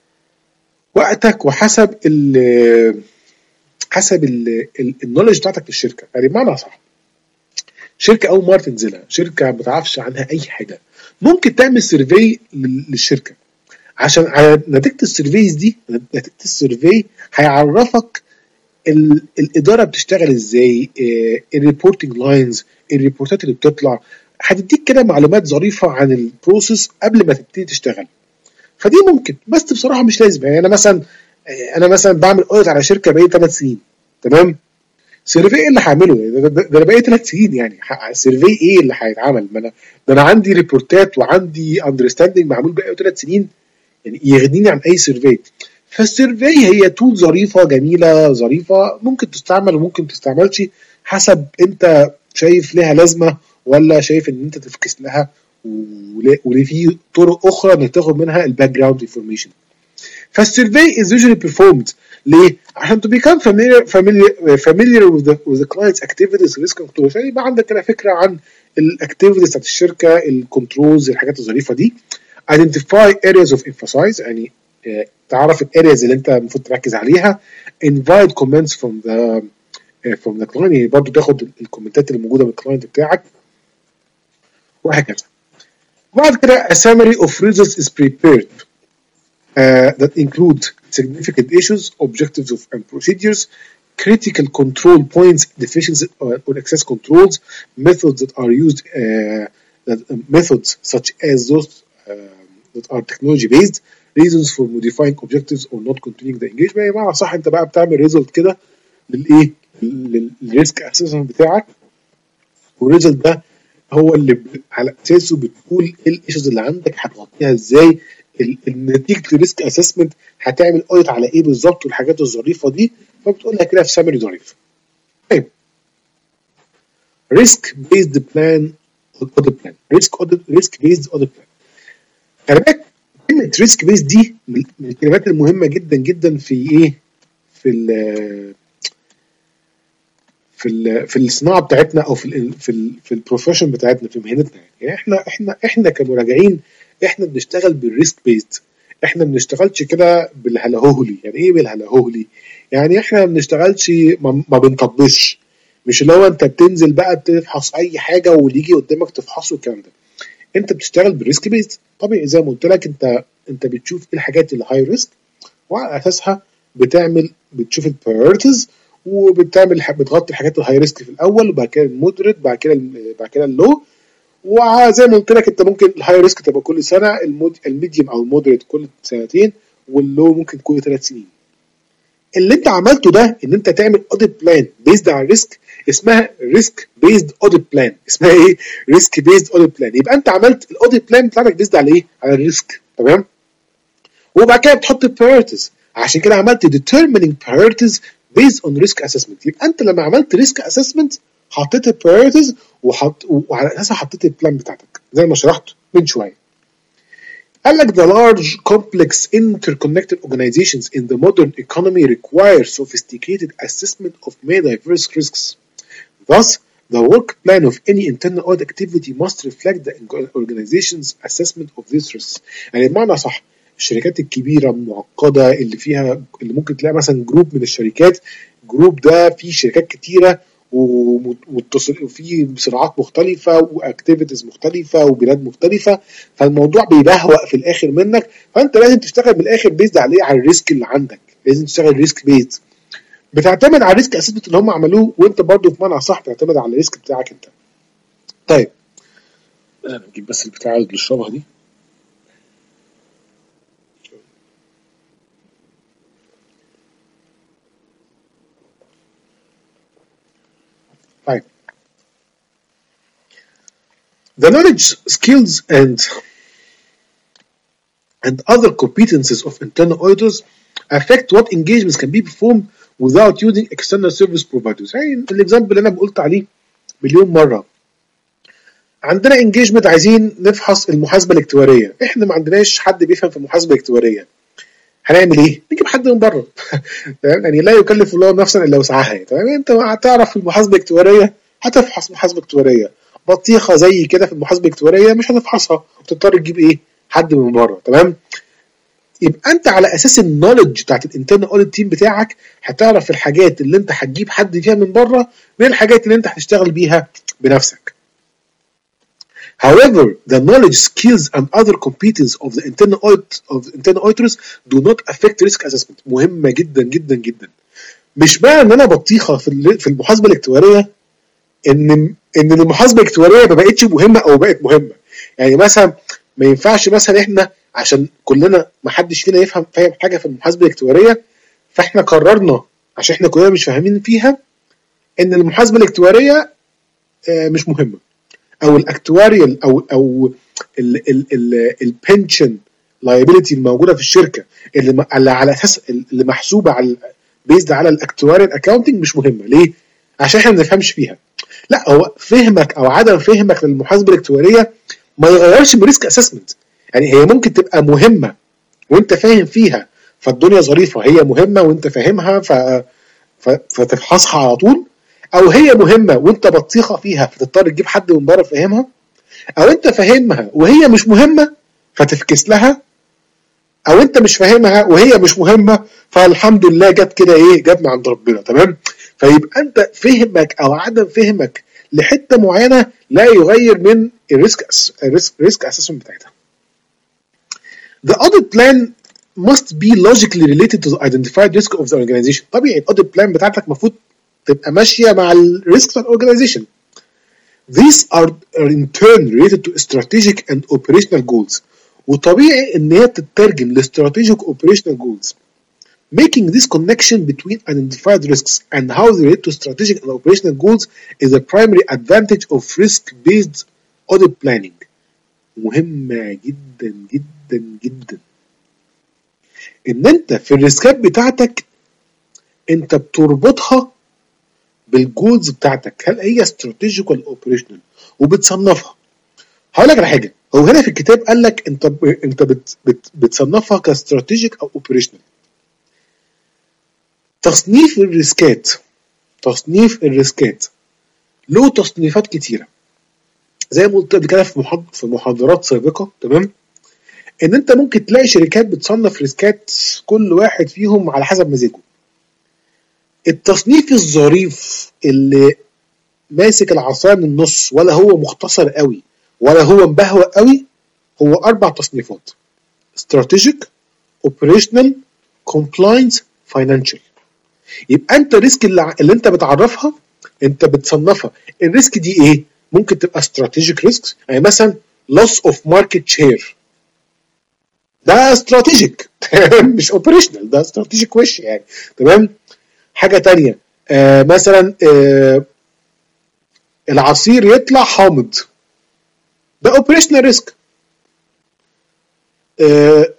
S1: وقتك وحسب ال حسب النولج بتاعتك في الشركه. يعني بمعنى صح شركه اول مره تنزلها، شركه ما تعرفش عنها اي حاجه، ممكن تعمل سيرفي للشركه عشان على نتيجه السيرفيز دي. نتيجه السيرفي هيعرفك ال- الاداره بتشتغل ازاي، الريبورتنج لاينز، الريبورتات اللي بتطلع، هتديك كده معلومات ظريفه عن البروسيس قبل ما تبتدي تشتغل. فدي ممكن، بس بصراحه مش لازم. يعني انا مثلا آه، انا مثلا بعمل اوديت على شركه بقالي ثلاث سنين. تمام. سيرفي ايه اللي هعمله؟ يعني ده, ده, ده انا بقالي ثلاث سنين، يعني ح- سيرفي ايه اللي هيتعمل؟ ما انا ده انا عندي ريبورتات وعندي اندرستاندنج معمول بقالي ثلاث سنين، يعني يغنيني عن اي سيرفي. فالسيرفي هي تول ظريفه جميله ظريفه، ممكن تستعمل وممكن تستعملش حسب انت شايف لها لازمه ولا شايف ان انت تفكس لها، وليه وليه في طرق اخرى انك تاخد منها الباك جراوند انفورميشن. فالسيرفي is usually performed ليه؟ عشان to become familiar familiar familiar with the with the client's activities risk control، عشان يبقى عندك كده فكره عن الاكتيفيتيز بتاعت الشركه، الكنترولز، الحاجات الظريفه دي. identify areas of emphasize، يعني آه، تعرف الارياز اللي انت المفروض تركز عليها. invite comments from the آه، from the client، يعني برضه تاخد الكومنتات اللي موجوده من الكلاينت بتاعك، وهكذا. وبعد كده a summary of results is prepared uh, that include significant issues, objectives of and procedures, critical control points, deficiencies or, or excess controls, methods that are used, uh, that, uh, methods such as those uh, that are technology based, reasons for modifying objectives or not continuing the engagement. يا جماعه صح، انت بقى بتعمل ريزلت كده للايه؟ للريسك اسسمنت بتاعك، والريزلت ده هو اللي ب- على اساسه بتقول ايه الايشوز اللي عندك هتغطيها ازاي، ال- نتيجه الريسك اسسمنت هتعمل اوديت على ايه بالظبط، والحاجات الظريفه دي، فبتقولها كده في سامري ظريف. طيب، ريسك بيزد بلان اوديت بلان، ريسك اوديت ريسك بيزد اوديت بلان. خلي بالك كلمه ريسك بيزد دي من من الكلمات المهمه جدا جدا في ايه؟ في ال في ال في الصناعه بتاعتنا، او في ال في ال في البروفيشن بتاعتنا، في مهنتنا. يعني احنا احنا احنا كمراجعين احنا بنشتغل بالريسك بيزد، احنا ما بنشتغلش كده بالهلاهولي. يعني ايه بالهلاهولي؟ يعني احنا ما بنشتغلش، ما, ما بنطبش، مش اللي هو انت بتنزل بقى تفحص اي حاجه واللي يجي قدامك تفحصه والكلام ده. انت بتشتغل بالريسك بيزد. طبيعي زي ما قلت لك، انت انت بتشوف ايه الحاجات اللي هاي ريسك، وعلى اساسها بتعمل بتشوف البرايورتيز، وبتعمل بتغطي الحاجات الهاي ريسك في الاول، وبعد كده المودريت، بعد كده بعد كده اللو. وزي ما قلت لك انت ممكن الهاي ريسك تبقى كل سنه، المود الميديوم او المودريت كل سنتين، واللو ممكن كل ثلاث سنين. اللي انت عملته ده ان انت تعمل اوديت بلان بيزد على الريسك، اسمها ريسك بيزد اوديت بلان. اسمها ايه؟ ريسك بيزد اوديت بلان. يبقى انت عملت الاوديت بلان بتاعتك بيزد على ايه؟ على الريسك. تمام. وبعد كده بتحط البرايورتيز، عشان كده عملت determining priorities based on risk assessment. يبقى انت لما عملت risk assessment حطيت البرايورتيز وحط وعلى اساسها حطيت البلان بتاعتك زي ما شرحت من شويه. قال لك the large complex interconnected organizations in the modern economy require sophisticated assessment of many diverse risks. Thus, the work plan of any internal audit activity must reflect the organization's assessment of these risks. يعني بمعنى صح الشركات الكبيرة المعقدة اللي فيها اللي ممكن تلاقي مثلا جروب من الشركات، جروب ده فيه شركات كتيرة ومتصل وفي صناعات مختلفة واكتيفيتيز مختلفة وبلاد مختلفة، فالموضوع بيبهوأ في الاخر منك، فانت لازم تشتغل من الاخر بيزد عليه على الريسك اللي عندك، لازم تشتغل ريسك بيزد، بتعتمد على الريسك اسسمنت اللي هم عملوه، وانت برضو في معنى صح تعتمد على الريسك بتاعك انت. طيب انا نجيب بس البتاع اللي بنشربها دي. طيب the knowledge, skills and and other competencies of internal auditors affect what engagements can be performed without using external service providers. يعني الاكزامبل اللي انا قلت عليه مليون مره، عندنا انجيجمنت عايزين نفحص المحاسبه الاكتواريه، احنا ما عندناش حد بيفهم في المحاسبه الاكتواريه، هنعمل ايه؟ نجيب حد من بره. يعني لا يكلف الله نفسا الا وسعها. تمام، انت هتعرف في المحاسبه الاكتواريه هتفحص محاسبه اكتواريه، بطيخه زي كده في المحاسبه الاكتواريه مش هتفحصها، وتضطر تجيب ايه؟ حد من بره. تمام، يبقى انت على اساس النولج بتاعت الانترنال اوديت تيم بتاعك هتعرف الحاجات اللي انت هتجيب حد فيها من بره من الحاجات اللي انت هتشتغل بيها بنفسك. However, the knowledge, skills, and other competencies of the internal audit of the internal auditors do not affect risk assessment. مهمة جدا جدا جدا. مش معنى ان انا بطيخة في في المحاسبة الاكتوارية ان ان المحاسبة الاكتوارية ما بقتش مهمة او بقت مهمة. يعني مثلا ما ينفعش مثلا احنا عشان كلنا ما حدش فينا يفهم فاهم حاجة في المحاسبة الاكتوارية، فاحنا قررنا عشان احنا كلنا مش فاهمين فيها ان المحاسبة الاكتوارية مش مهمة، او الاكتواريال او او البنشن لايبيليتي الموجوده في الشركه اللي اللي على اساس اللي محسوبه على بيزد على الاكتواريال اكاونتنج مش مهمه. ليه؟ عشان احنا ما بنفهمش فيها. لا، هو فهمك او عدم فهمك للمحاسبه الاكتواريه ما يغيرش من ريسك اسسمنت. يعني هي ممكن تبقى مهمه وانت فاهم فيها فالدنيا ظريفه، هي مهمه وانت فاهمها ف... ف... فتفحصها على طول، او هي مهمه وانت بطيخه فيها فتضطر تجيب حد من بره فاهمها، او انت فاهمها وهي مش مهمه فتفكس لها، او انت مش فاهمها وهي مش مهمه فالحمد لله جت كده ايه جت من عند ربنا. تمام، فيبقى انت فهمك او عدم فهمك لحته معينه لا يغير من الريسك الريسك ريسك اسسمنت بتاعتها. The audit plan must be logically related to the identified risk of the organization. طبيعي الاوديت بلان بتاعتك المفروض تبقى ماشيه مع الريسك بتاع الاورجنايزيشن. These are, are in turn related to strategic and operational goals. وطبيعي ان هي تترجم ل strategic operational goals. Making this connection between identified risks and how they relate to strategic and operational goals is a primary advantage of risk-based audit planning. مهمة جدا جدا جدا ان انت في الريسكات بتاعتك انت بتربطها بالجولز بتاعتك، هل هي استراتيجيك ولا اوبريشنال، وبتصنفها. هقول لك على حاجه، هو هنا في الكتاب قال لك انت ب... انت بت... بت... بتصنفها كاستراتيجيك او اوبريشنال. تصنيف الريسكات تصنيف الريسكات له تصنيفات كتيره، زي ما قلت قبل كده في محاض... في محاضرات سابقه. تمام، ان انت ممكن تلاقي شركات بتصنف ريسكات كل واحد فيهم على حسب مزاجه. التصنيف الظريف اللي ماسك العصايه من النص ولا هو مختصر قوي ولا هو مبهوأ قوي هو اربع تصنيفات: strategic, operational, compliance, financial. يبقى انت الريسك اللي, اللي انت بتعرفها انت بتصنفها. الريسك دي ايه؟ ممكن تبقى strategic risks، يعني مثلا loss of market share ده strategic مش operational، ده strategic وش يعني. تمام، حاجة تانية آه مثلا آه العصير يطلع حامض ده operational risk. آه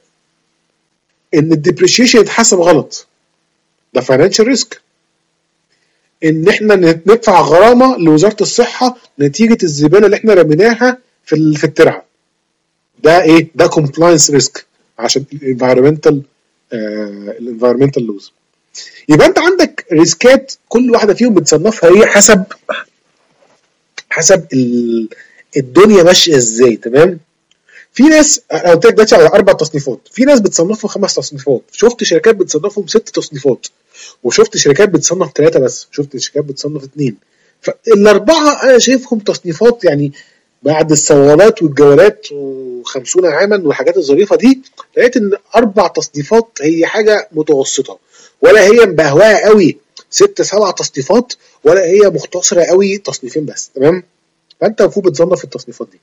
S1: ان الديبريشيشن يتحسب غلط ده financial risk. ان احنا ندفع غرامه لوزاره الصحه نتيجه الزباله اللي احنا رميناها في في الترعه. ده ايه؟ ده كومبلاينس ريسك عشان الانفايرمنتال الانفايرمنتال لوز. يبقى انت عندك ريسكات كل واحده فيهم بتصنفها هي حسب حسب الدنيا ماشيه ازاي. تمام؟ في ناس انا قلت لك دلوقتي على اربع تصنيفات، في ناس بتصنفهم خمس تصنيفات، شفت شركات بتصنفهم ست تصنيفات، وشفت شركات بتصنف ثلاثه بس، شفت شركات بتصنف اثنين. فالاربعه انا شايفهم تصنيفات يعني بعد الصوالات والجولات وخمسون عاما والحاجات الظريفه دي، لقيت ان اربع تصنيفات هي حاجه متوسطه، ولا هي مبهواه قوي ست سبع تصنيفات، ولا هي مختصره قوي تصنيفين بس. تمام؟ فانت المفروض بتصنف التصنيفات دي.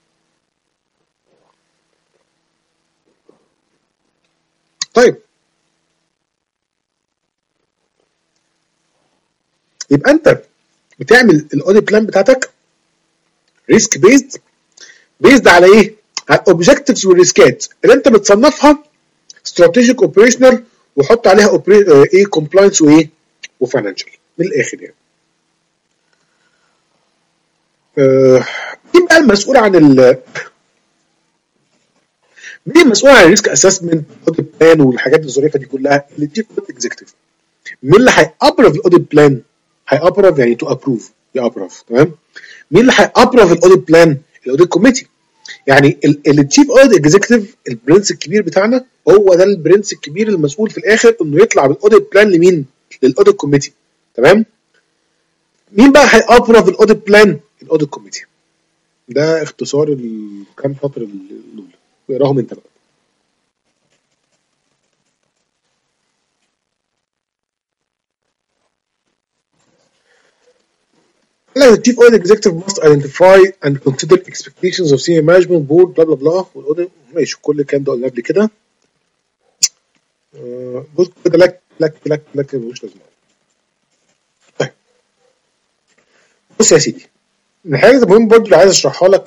S1: طيب يبقى انت بتعمل الاوديت بلان بتاعتك ريسك بيزد، بيزد على ايه؟ على الاوبجكتيفز والريسكات اللي انت بتصنفها استراتيجيك اوبريشنال، وحط عليها أوبري... ايه كومبلاينس وايه وفاينانشال من الاخر يعني. آه... مين بقى المسؤول عن ال مين المسؤول عن الريسك اسسمنت اوديت بلان والحاجات الظريفه دي كلها؟ التشيف اوديت اكزيكتيف. مين اللي هيابروف الاوديت بلان؟ هيابروف يعني تو ابروف، يابروف. تمام؟ مين اللي هيابروف الاوديت بلان؟ الاوديت كوميتي. يعني التشيف اوديت اكزيكتيف البرنس الكبير بتاعنا هو ده البرنس الكبير المسؤول في الاخر انه يطلع بالاوديت بلان لمين؟ للاوديت كوميتي. تمام؟ مين بقى هيابروف الاوديت بلان؟ الاوديت كوميتي. ده اختصار الكام سطر الاولى، اقراهم انت بقى. The chief audit executive must identify and consider expectations of senior management board بلا بلا بلا والاوديت. ماشي، كل الكلام ده قلنا قبل كده. آه بص كده لك لك لك لك ملوش لازمه. طيب بص يا سيدي، من الحاجات المهم برضه اللي عايز اشرحها لك،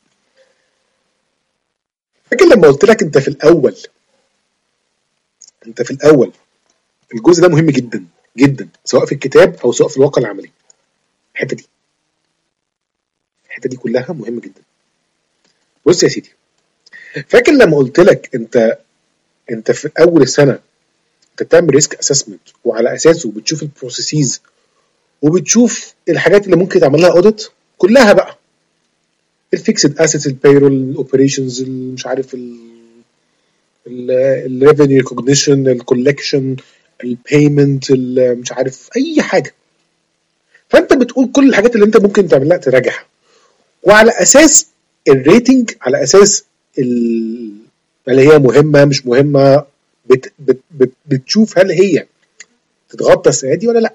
S1: فاكر لما قلت لك انت في الاول انت في الاول الجزء ده مهم جدا جدا، سواء في الكتاب او سواء في الواقع العملي. الحته دي الحته دي كلها مهمه جدا. بص يا سيدي، فاكر لما قلت لك انت انت في اول السنه انت بتعمل ريسك اسسمنت، وعلى اساسه بتشوف البروسيسز وبتشوف الحاجات اللي ممكن تعمل لها اوديت كلها بقى، الفيكسد اسيتس، البيرول، الاوبريشنز، مش عارف الريفينيو ريكوجنيشن، الكولكشن، البيمنت، مش عارف اي حاجه. فانت بتقول كل الحاجات اللي انت ممكن تعملها تراجعها، وعلى اساس الريتنج، على اساس اللي هي مهمه مش مهمه، بت بت بت بتشوف هل هي تتغطى السنه دي ولا لا.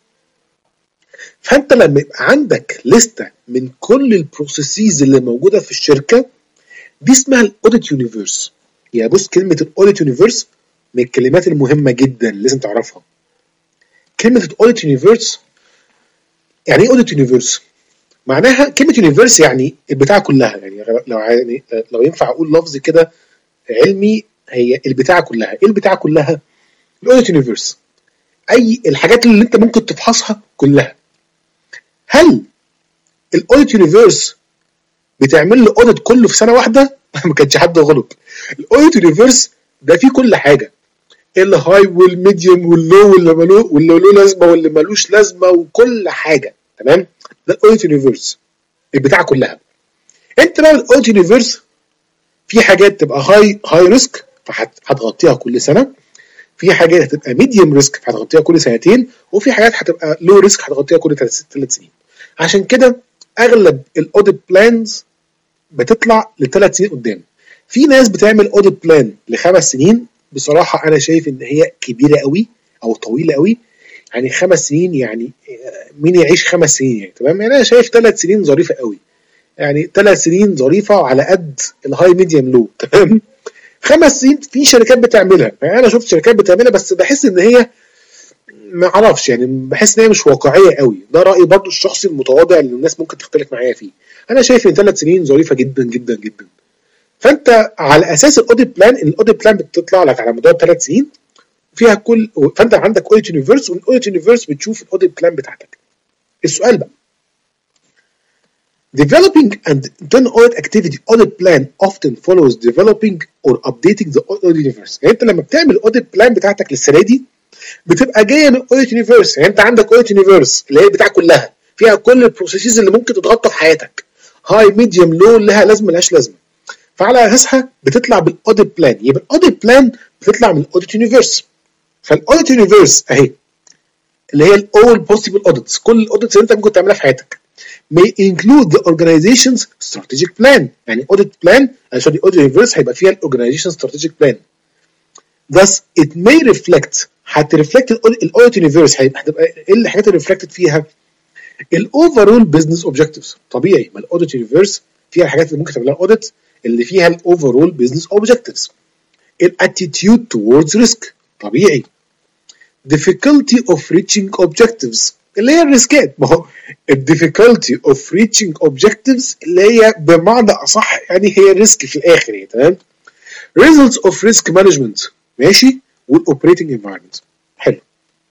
S1: فانت لما يبقى عندك لسته من كل البروسيسز اللي موجوده في الشركه دي اسمها الاوديت يونيفرس. يعني بص، كلمه الاوديت يونيفرس من الكلمات المهمه جدا لازم تعرفها. كلمه الاوديت يونيفرس يعني ايه؟ اوديت يونيفرس معناها كلمه يونيفرس يعني البتاعه كلها، يعني لو يعني لو ينفع اقول لفظ كده علمي، هي البتاعه كلها. ايه البتاعه كلها؟ الاوديت يونيفرس اي الحاجات اللي انت ممكن تفحصها كلها. هل الاوديت يونيفرس بتعمل له اوديت كله في سنه واحده؟ ما كانش حد غلط. الاوديت يونيفرس ده فيه كل حاجه، الهاي والميديوم واللو واللي ملو واللي له لازمه واللي ملوش لازمه وكل حاجه. تمام؟ ده الاوديت يونيفرس البتاعه كلها. انت بقى الاوديت يونيفرس في حاجات تبقى هاي هاي ريسك فهتغطيها كل سنه، في حاجات هتبقى ميديوم ريسك فهتغطيها كل سنتين، وفي حاجات هتبقى لو ريسك هتغطيها كل ثلاث سنين. عشان كده اغلب الاوديت بلانز بتطلع لثلاث سنين قدام. في ناس بتعمل اوديت بلان لخمس سنين، بصراحه انا شايف ان هي كبيره قوي او طويله قوي. يعني خمس سنين يعني مين يعيش خمس سنين يعني؟ تمام؟ يعني انا شايف ثلاث سنين ظريفه قوي، يعني ثلاث سنين ظريفه على قد الهاي ميديوم لو. تمام؟ خمس سنين في شركات بتعملها، يعني انا شفت شركات بتعملها بس بحس ان هي ما اعرفش، يعني بحس ان هي مش واقعيه قوي. ده رايي برضو الشخصي المتواضع اللي الناس ممكن تختلف معايا فيه. انا شايف ان ثلاث سنين ظريفه جدا جدا جدا. فانت على اساس الاوديت بلان، الاوديت بلان بتطلع لك على مدار ثلاث سنين، فيها كل، فانت عندك اوديت يونيفرس، والاوديت يونيفرس بتشوف الاوديت بلان بتاعتك. السؤال بقى developing and internal audit activity audit plan often follows developing or updating the audit universe. يعني انت لما بتعمل الاوديت بلان بتاعتك للسنه دي بتبقى جايه من اوديت يونيفرس. يعني انت عندك اوديت يونيفرس اللي هي بتاع كلها فيها كل البروسيسز اللي ممكن تتغطى في حياتك، هاي ميديوم لو، لها لازمه ملهاش لازمه، فعلى اساسها بتطلع بالاوديت بلان. يبقى الاوديت بلان بتطلع من الاوديت يونيفرس. فالاوديت يونيفرس اهي اللي هي الاول بوسيبل اوديتس، كل الاوديتس اللي انت ممكن تعملها في حياتك may include the organization's strategic plan. يعني audit plan سوري audit universe هيبقى فيها الاورجنايزيشن strategic plan. thus it may reflect، هترفلكت الاوديت universe هتبقى ايه الحاجات اللي reflected فيها؟ الاوفرول بزنس اوبجكتيفز. طبيعي ما الاوديت يونيفرس فيها الحاجات اللي ممكن تعملها اوديت اللي فيها الاوفرول بزنس اوبجكتيفز. الاتيتيود towards risk. طبيعي. difficulty of reaching objectives اللي هي الريسكات. ما هو الديفيكولتي اوف ريتشنج اوبجكتيفز اللي هي بمعنى اصح يعني هي ريسك في الاخر يعني. تمام. results of risk management ماشي، والاوبريتنج انفايرمنت. حلو.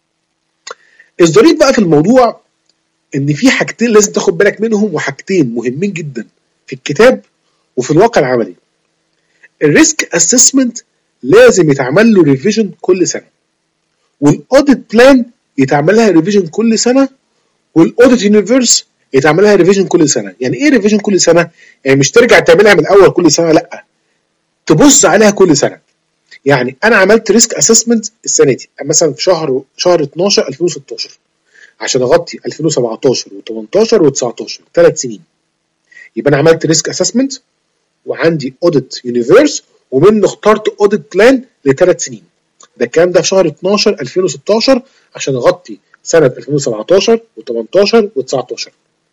S1: الظريف بقى في الموضوع ان في حاجتين لازم تاخد بالك منهم، وحاجتين مهمين جدا في الكتاب وفي الواقع العملي. الريسك اسسمنت لازم يتعمل له ريفيجن كل سنه، والاوديت بلان يتعمل لها ريفيجن كل سنه، والاوديت يونيفرس يتعمل لها ريفيجن كل سنه. يعني ايه ريفيجن كل سنه؟ يعني مش ترجع تعملها من الاول كل سنه، لا، تبص عليها كل سنه. يعني انا عملت ريسك اسسمنت السنه دي مثلا في شهر شهر اتناشر ألفين وستاشر عشان اغطي ألفين وسبعتاشر وتمنتاشر وتسعتاشر، ثلاث سنين. يبقى انا عملت ريسك اسسمنت وعندي اوديت يونيفرس ومنه اخترت اوديت بلان لثلاث سنين. ده الكلام ده في شهر اتناشر ألفين وستاشر عشان اغطي سنه ألفين وسبعتاشر وتمنتاشر وتسعتاشر.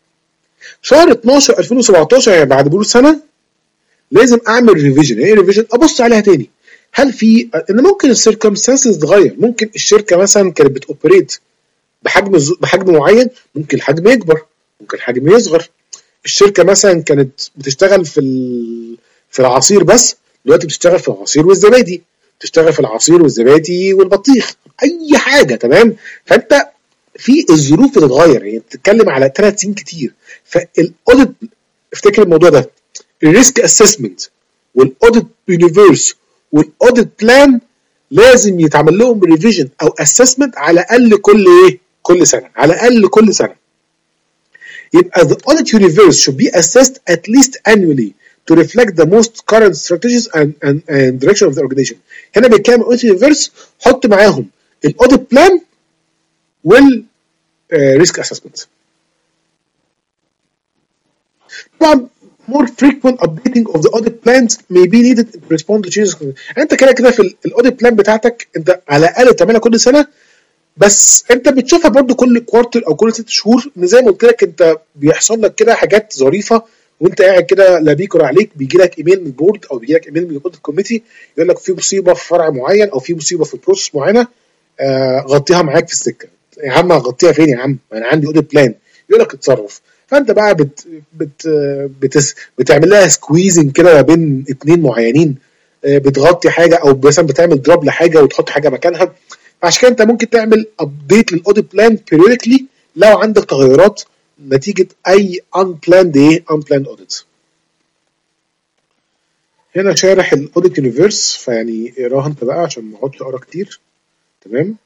S1: شهر اتناشر ألفين وسبعتاشر يعني بعد مرور سنه لازم اعمل ريفيجن. ايه ريفيجن؟ ابص عليها تاني. هل في ان ممكن السيركمستانسز تتغير؟ ممكن الشركه مثلا كانت بتوبريت بحجم بحجم معين، ممكن الحجم يكبر، ممكن الحجم يصغر. الشركه مثلا كانت بتشتغل في في العصير بس، دلوقتي بتشتغل في العصير والزبادي، بتشتغل في العصير والزبادي والبطيخ، اي حاجه. تمام. فانت في الظروف بتتغير، يعني بتتكلم على ثلاث سنين كتير. فالاوديت، افتكر الموضوع ده، الريسك اسسمنت والاوديت يونيفرس والاوديت بلان لازم يتعمل لهم ريفيجن او اسسمنت على الاقل كل ايه؟ كل سنه، على الاقل كل سنه. يبقى the audit universe should be assessed at least annually to reflect the most current strategies and, and, and direction of the organization. هنا بيتكلم audit universe، حط معاهم الاوديت بلان وال risk assessment. طبعا more frequent updating of the audit plans may be needed to respond to changes. انت كده كده في الاوديت بلان بتاعتك انت على الاقل تعملها كل سنه، بس انت بتشوفها برضو كل كوارتر او كل ست شهور. ان زي ما قلت لك انت بيحصل لك كده حاجات ظريفه وانت قاعد كده لا بيكر عليك، بيجي لك ايميل من البورد او بيجي لك ايميل من الاوديت كوميتي يقول لك في مصيبه في فرع معين او في مصيبه في بروسس معينه، آه غطيها معاك في السكه. يا عم هغطيها فين يا عم؟ انا عندي اوديت بلان. يقول لك اتصرف. فانت بقى بت بت بتس بتعمل لها سكويزنج كده ما بين اتنين معينين، آه بتغطي حاجه او مثلا بتعمل دروب لحاجه وتحط حاجه مكانها. عشان كده انت ممكن تعمل ابديت للاوديت بلان بيريوديكلي لو عندك تغيرات نتيجه اي unplanned ايه unplanned audits. هنا شارح الاوديت يونيفرس، فيعني اقراها انت بقى عشان ما اقعدش اقرا كتير. تمام.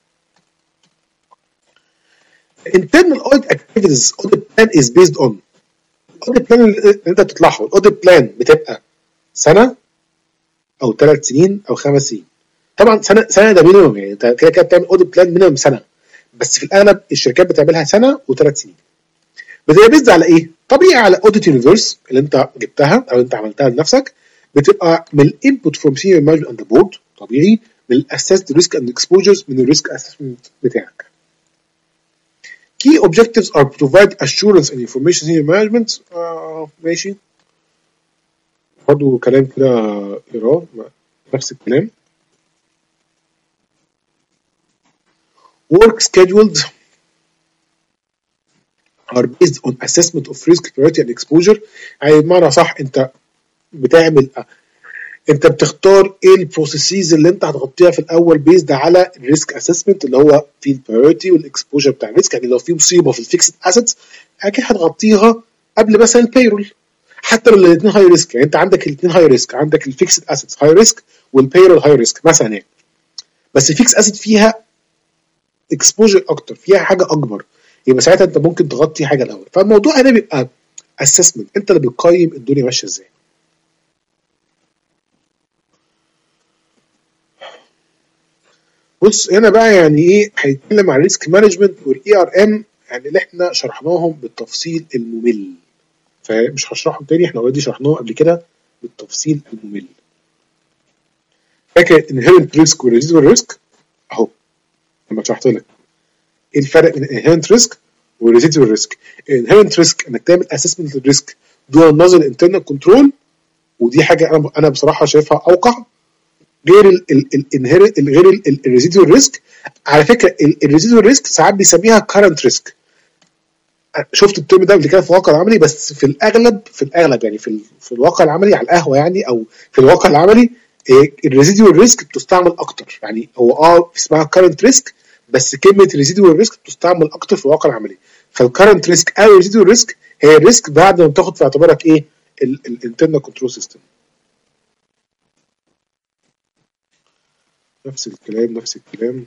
S1: internal audit activities audit plan is based on audit plan اللي انت بتطلعه. الاوديت بلان بتبقى سنه او ثلاث سنين او خمس سنين. طبعا سنه سنه ده مينيمم، يعني انت كده كده بتعمل اوديت بلان مينيمم سنه، بس في الاغلب الشركات بتعملها سنه وثلاث سنين. بتبقى بيزد على ايه؟ طبيعي على اوديت يونيفرس اللي انت جبتها او انت عملتها لنفسك، بتبقى من الانبوت فروم سينيور مانجمنت اند بورد، طبيعي، من الاسست ريسك اند اكسبوجرز من الريسك اسسمنت بتاعك. Key objectives are to provide assurance and information senior management. آه ماشي. برضه كلام كده اقراه نفس الكلام. Work scheduled are based on assessment of risk priority and exposure. يعني بمعنى صح انت بتعمل انت بتختار ايه البروسيسز اللي انت هتغطيها في الاول بيزد على الريسك اسسمنت اللي هو في البرايورتي والاكسبوجر بتاع الريسك. يعني لو في مصيبه في الفيكسد اسيتس اكيد هتغطيها قبل مثلا البيرول، حتى لو الاثنين هاي ريسك. يعني انت عندك الاثنين هاي ريسك، عندك الفيكسد اسيتس هاي ريسك والبيرول هاي ريسك مثلا يعني، بس الفيكس اسيت فيها اكسبوجر اكتر، فيها حاجه اكبر، يبقى ساعتها انت ممكن تغطي حاجه الاول. فالموضوع هنا بيبقى اسسمنت، انت اللي بتقيم الدنيا ماشيه ازاي. بص هنا بقى يعني ايه هيتكلم عن الريسك مانجمنت والاي ار ام، يعني اللي احنا شرحناهم بالتفصيل الممل، فمش هشرحهم تاني، احنا اوريدي شرحناهم قبل كده بالتفصيل الممل. فاكر inherent risk و residual risk اهو لما شرحت لك ايه الفرق بين inherent risk و residual risk. inherent risk انك تعمل assessment للريسك دون نظر internal control، ودي حاجه انا انا بصراحه شايفها اوقع، غير الانهيرنت غير الريزيدوال ريسك. على فكره الريزيدوال ريسك ساعات بيسميها كارنت ريسك، شفت الترم ده قبل كده في الواقع العملي، بس في الاغلب في الاغلب يعني في, في الواقع العملي على القهوه يعني، او في الواقع العملي الريزيدوال ريسك بتستعمل اكتر. يعني هو اه اسمها كارنت ريسك، بس كلمه ريزيدوال ريسك بتستعمل اكتر في الواقع العملي. فالكارنت ريسك او الريزيدوال ريسك هي الريسك بعد ما بتاخد في اعتبارك ايه الانترنال كنترول سيستم. نفس الكلام نفس الكلام.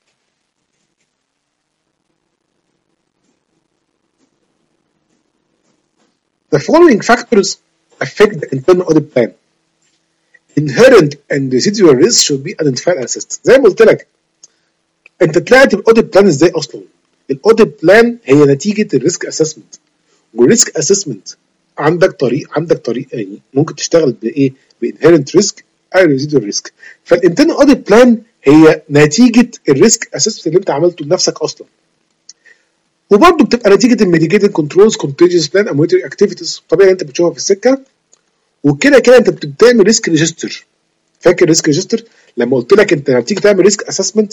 S1: The following factors affect the internal audit plan. Inherent and residual risks should be identified and assessed. زي ما قلت لك انت طلعت بالاوديت بلان ازاي اصلا؟ الاوديت بلان هي نتيجه الريسك اسسمنت، والريسك اسسمنت عندك طريق عندك طريق يعني ممكن تشتغل بايه؟ بانهيرنت ريسك او ريزيدوال ريسك. فالانترنال اوديت بلان هي نتيجه الريسك اسسمنت اللي انت عملته لنفسك اصلا، وبرضه بتبقى نتيجه الميتيجيتنج كنترولز كونتيجيوس بلان او مونيتورنج اكتيفيتيز طبيعي انت بتشوفها في السكه. وكده كده انت بتعمل ريسك ريجستر. فاكر ريسك ريجستر لما قلت لك انت لما بتيجي تعمل ريسك اسسمنت،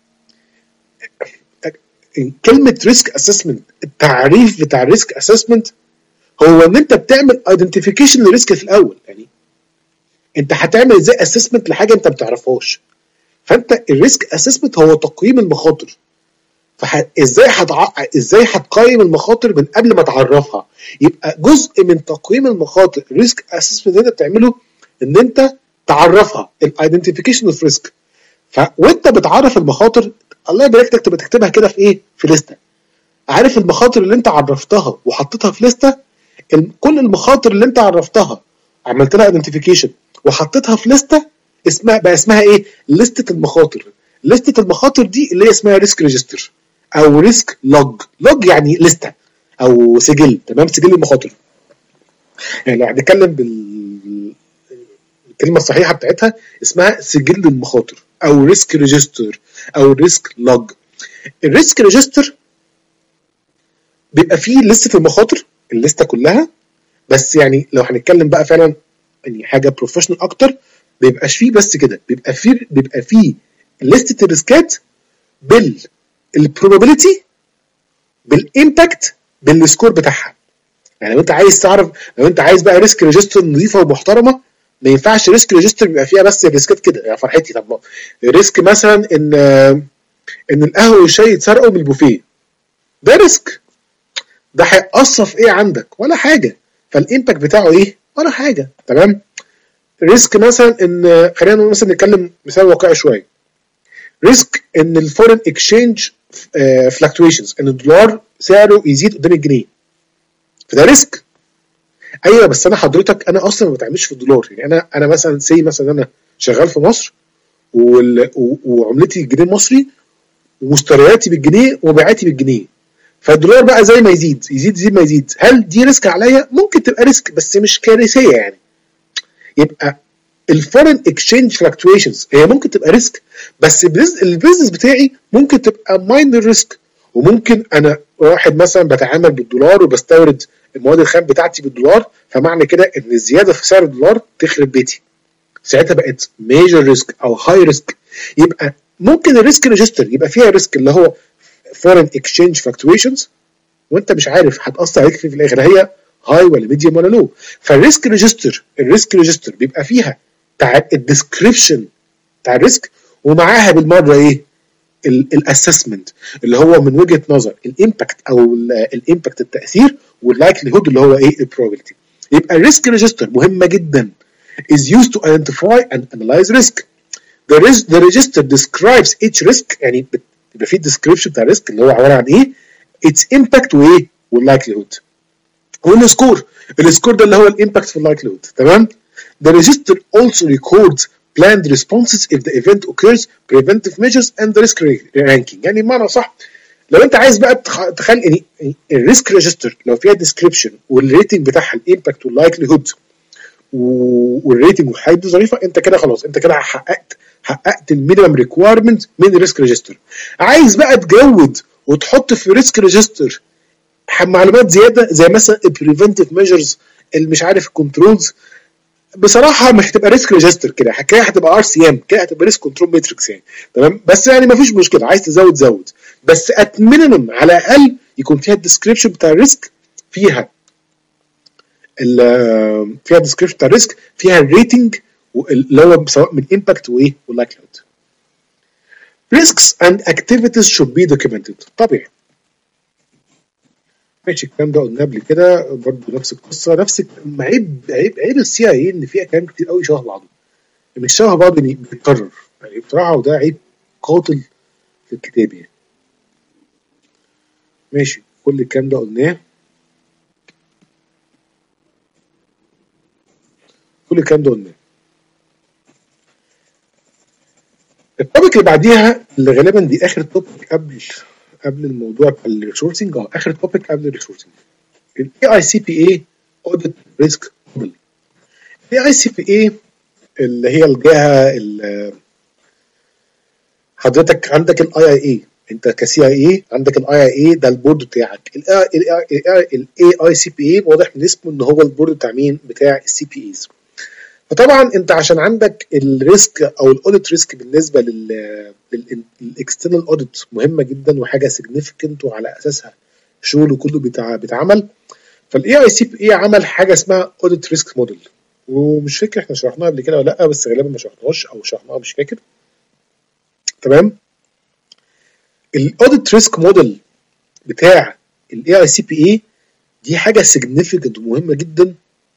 S1: كلمه ريسك اسسمنت التعريف بتاع الريسك اسسمنت هو ان انت بتعمل ايدنتيفيكيشن للريسك في الاول. يعني انت هتعمل ازاي اسسمنت لحاجه انت ما بتعرفهاش؟ فانت الريسك اسسمنت هو تقييم المخاطر. فازاي هتع... ازاي هتقيم المخاطر من قبل ما تعرفها؟ يبقى جزء من تقييم المخاطر الريسك اسسمنت اللي انت بتعمله ان انت تعرفها، الايدنتيفيكيشن اوف ريسك. فوانت بتعرف المخاطر الله يبارك لك تبقى تكتبها كده في ايه؟ في لسته. عارف المخاطر اللي انت عرفتها وحطيتها في لسته، كل المخاطر اللي انت عرفتها عملت لها ايدنتيفيكيشن وحطيتها في لسته اسمها بقى اسمها ايه؟ لسته المخاطر. لسته المخاطر دي اللي هي اسمها ريسك ريجستر او ريسك لوج. لوج يعني لسته او سجل، تمام؟ سجل المخاطر. يعني لو هنتكلم بال الكلمه الصحيحه بتاعتها اسمها سجل المخاطر او ريسك ريجستر او ريسك لوج. الريسك ريجستر بيبقى فيه لسته المخاطر الليسته كلها، بس يعني لو هنتكلم بقى فعلا يعني حاجه بروفيشنال اكتر بيبقاش فيه بس كده، بيبقى فيه بيبقى فيه لسته الريسكات بالبروبابيلتي بالامباكت بالسكور بتاعها. يعني لو انت عايز تعرف، لو انت عايز بقى ريسك ريجستر نظيفه ومحترمه، ما ينفعش ريسك ريجستر بيبقى فيها بس الريسكات كده يا فرحتي. طب ريسك مثلا ان ان القهوه والشاي يتسرقوا من البوفيه، ده ريسك، ده هيأثر في ايه عندك؟ ولا حاجه. فالامباكت بتاعه ايه؟ ولا حاجه، تمام؟ ريسك مثلا ان خلينا مثلا نتكلم مثال واقعي شويه، ريسك ان الفورين اكسشينج فلكتويشنز، ان الدولار سعره يزيد قدام الجنيه، فده ريسك. ايوه بس انا حضرتك انا اصلا ما بتعاملش في الدولار. يعني انا انا مثلا سي مثلا انا شغال في مصر وعملتي الجنيه المصري ومشترياتي بالجنيه ومبيعاتي بالجنيه، فالدولار بقى زي ما يزيد يزيد يزيد ما يزيد، هل دي ريسك عليا؟ ممكن تبقى ريسك بس مش كارثيه يعني. يبقى الفورين اكسشينج فلكتويشنز هي ممكن تبقى ريسك، بس البيزنس بتاعي ممكن تبقى ماينر ريسك. وممكن انا واحد مثلا بتعامل بالدولار وبستورد المواد الخام بتاعتي بالدولار، فمعنى كده ان الزياده في سعر الدولار تخرب بيتي، ساعتها بقت ميجر ريسك او هاي ريسك. يبقى ممكن الريسك ريجستر يبقى فيها ريسك اللي هو فورين اكسشينج فلكتويشنز وانت مش عارف هتاثر عليك في الاخر هي هاي ولا ميديوم ولا لو. فالريسك ريجستر الريسك ريجستر بيبقى فيها بتاع الديسكريبشن بتاع الريسك، ومعاها بالمره ايه الاسسمنت اللي هو من وجهه نظر الامباكت او الامباكت التاثير، واللايكليهود اللي هو ايه البروبابيلتي. يبقى الريسك ريجستر مهمه جدا is used to identify and analyze risk. The, ris the register describes each risk، يعني بيبقى فيه description بتاع الريسك اللي هو عباره عن ايه its impact وايه واللايكليهود. والسكور السكور ده اللي هو الامباكت في اللايكليهود. تمام. The register also records planned responses if the event occurs, preventive measures and the risk ranking. يعني بمعنى صح لو انت عايز بقى تخلي الريسك ريجستر لو فيها ديسكريبشن والريتنج بتاعها الامباكت واللايكليهود والريتنج وحاجات ظريفه، انت كده خلاص انت كده حققت حققت المينيمم ريكويرمنت من الريسك ريجستر. عايز بقى تجود وتحط في الريسك ريجستر معلومات زياده زي مثلا البريفنتيف ميجرز اللي مش عارف الكنترولز، بصراحه مش هتبقى ريسك ريجستر كده، كده هتبقى ار سي ام، كده هتبقى ريسك كنترول ماتريكس يعني. تمام. بس يعني مفيش مشكله، عايز تزود زود، بس ات مينيمم على الاقل يكون فيها الديسكريبشن بتاع الريسك، فيها فيها الديسكريبشن بتاع الريسك، فيها الريتنج اللي هو سواء من امباكت وايه واللايكليهود. risks and activities should be documented. طبيعي. ماشي، الكلام ده قلنا قبل كده برضه نفس القصه، نفس عيب عيب عيب السي اي ان فيها كلام كتير قوي شبه بعضه، مش شبه بعض يعني بيتكرر يعني بصراحه، وده عيب قاتل في الكتاب يعني. ماشي، كل الكلام ده قلناه، كل الكلام ده قلناه. التوبيك اللي بعديها اللي غالبا دي اخر توبيك قبل قبل الموضوع بتاع الريسورسنج، اه اخر توبيك قبل الريسورسنج، ال إيه آي سي بي إيه Audit Risk Model. ال إيه آي سي بي إيه اللي هي الجهه اللي حضرتك عندك ال آي آي إيه، انت كسي اي اي عندك ال آي آي إيه ده البورد بتاعك. ال إيه آي سي بي إيه واضح من اسمه ان هو البورد بتاع مين؟ بتاع السي بي ايز. فطبعا انت عشان عندك الريسك او الاوديت ريسك بالنسبه لل للاكسترنال اوديت مهمه جدا وحاجه سيجنيفيكانت وعلى اساسها شغله كله بيتعمل، فالاي اي سي بي اي عمل حاجه اسمها اوديت ريسك موديل، ومش فاكر احنا شرحناها قبل كده ولا لا، بس غالبا ما شرحناهاش او شرحناها مش فاكر. تمام. الاوديت ريسك موديل بتاع الاي اي سي بي اي دي حاجه سيجنيفيكانت ومهمه جدا،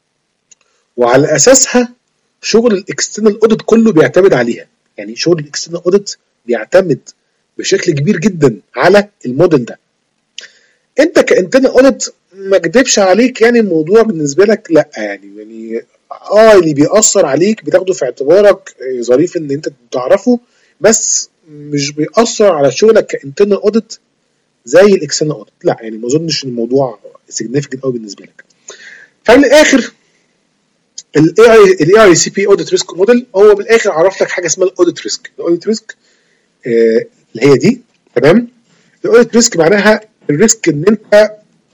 S1: وعلى اساسها شغل الاكسترنال اوديت كله بيعتمد عليها. يعني شغل الاكسترنال اوديت بيعتمد بشكل كبير جدا على الموديل ده. انت كانترنال اوديت ما اكدبش عليك يعني الموضوع بالنسبه لك لا يعني يعني اه اللي بيأثر عليك بتاخده في اعتبارك ظريف ان انت تعرفه، بس مش بيأثر على شغلك كانترنال اوديت زي الاكسترنال اوديت. لا يعني ما اظنش ان الموضوع سيجنيفيكانت قوي بالنسبه لك. فمن الاخر الاي اي الاي اي سي بي اوديت ريسك موديل هو بالاخر عرف لك حاجه اسمها الاوديت ريسك. الاوديت ريسك آه اللي هي دي. تمام. الاوديت ريسك معناها الريسك ان انت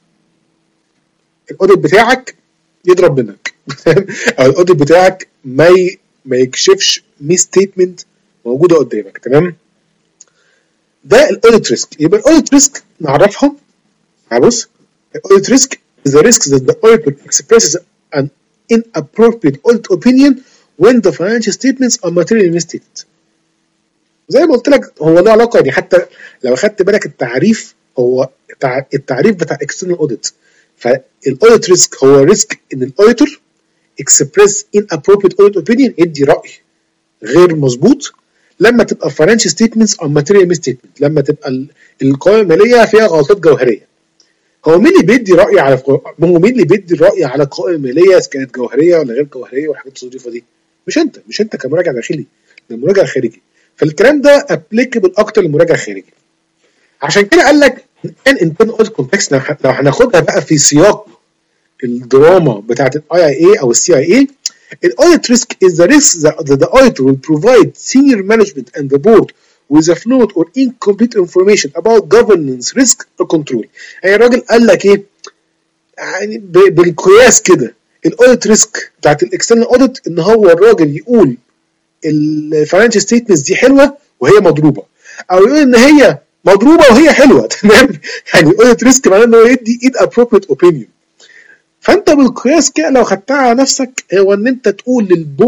S1: الاوديت بتاعك يضرب منك او الاوديت بتاعك ما ي... ما يكشفش مي ستيتمنت موجوده قدامك. تمام. ده الاوديت ريسك. يبقى الاوديت ريسك نعرفها. بص، الاوديت ريسك is the risk that the auditor expresses an inappropriate audit opinion when the financial statements are materially misstated. زي ما قلت لك هو له علاقه يعني، حتى لو اخدت بالك التعريف هو التعريف بتاع external audit. فالاوديت ريسك هو ريسك ان الاوديتور اكسبريس inappropriate audit opinion، يدي راي غير مظبوط لما تبقى financial statements or material misstatement، لما تبقى القوائم الماليه فيها غلطات جوهريه. هو مين اللي بيدي راي على هو مين اللي بيدي الراي على القوائم الماليه اذا كانت جوهريه ولا غير جوهريه والحاجات الظريفه دي؟ مش انت مش انت كمراجع داخلي، ده المراجع الخارجي. فالكلام ده ابليكابل اكتر للمراجع الخارجي. عشان كده قال لك ان انترنال اوديت كونتكست لو هناخدها بقى في سياق الدراما بتاعه الاي اي اي او السي اي اي، الاوديت ريسك is the risk that the auditor will provide senior management and the board with a flawed or incomplete information about governance risk or control. يعني الراجل قال لك ايه يعني بالقياس كده الاوديت ريسك بتاعت الاكسترنال اوديت ان هو الراجل يقول الفاينانشال ستيتمنتس دي حلوه وهي مضروبه، او يقول ان هي مضروبه وهي حلوه. تمام. يعني الاوديت ريسك معناه ان هو يدي ايد ابروبريت اوبينيون. فانت بالقياس كده لو خدتها على نفسك هو ان انت تقول للبورد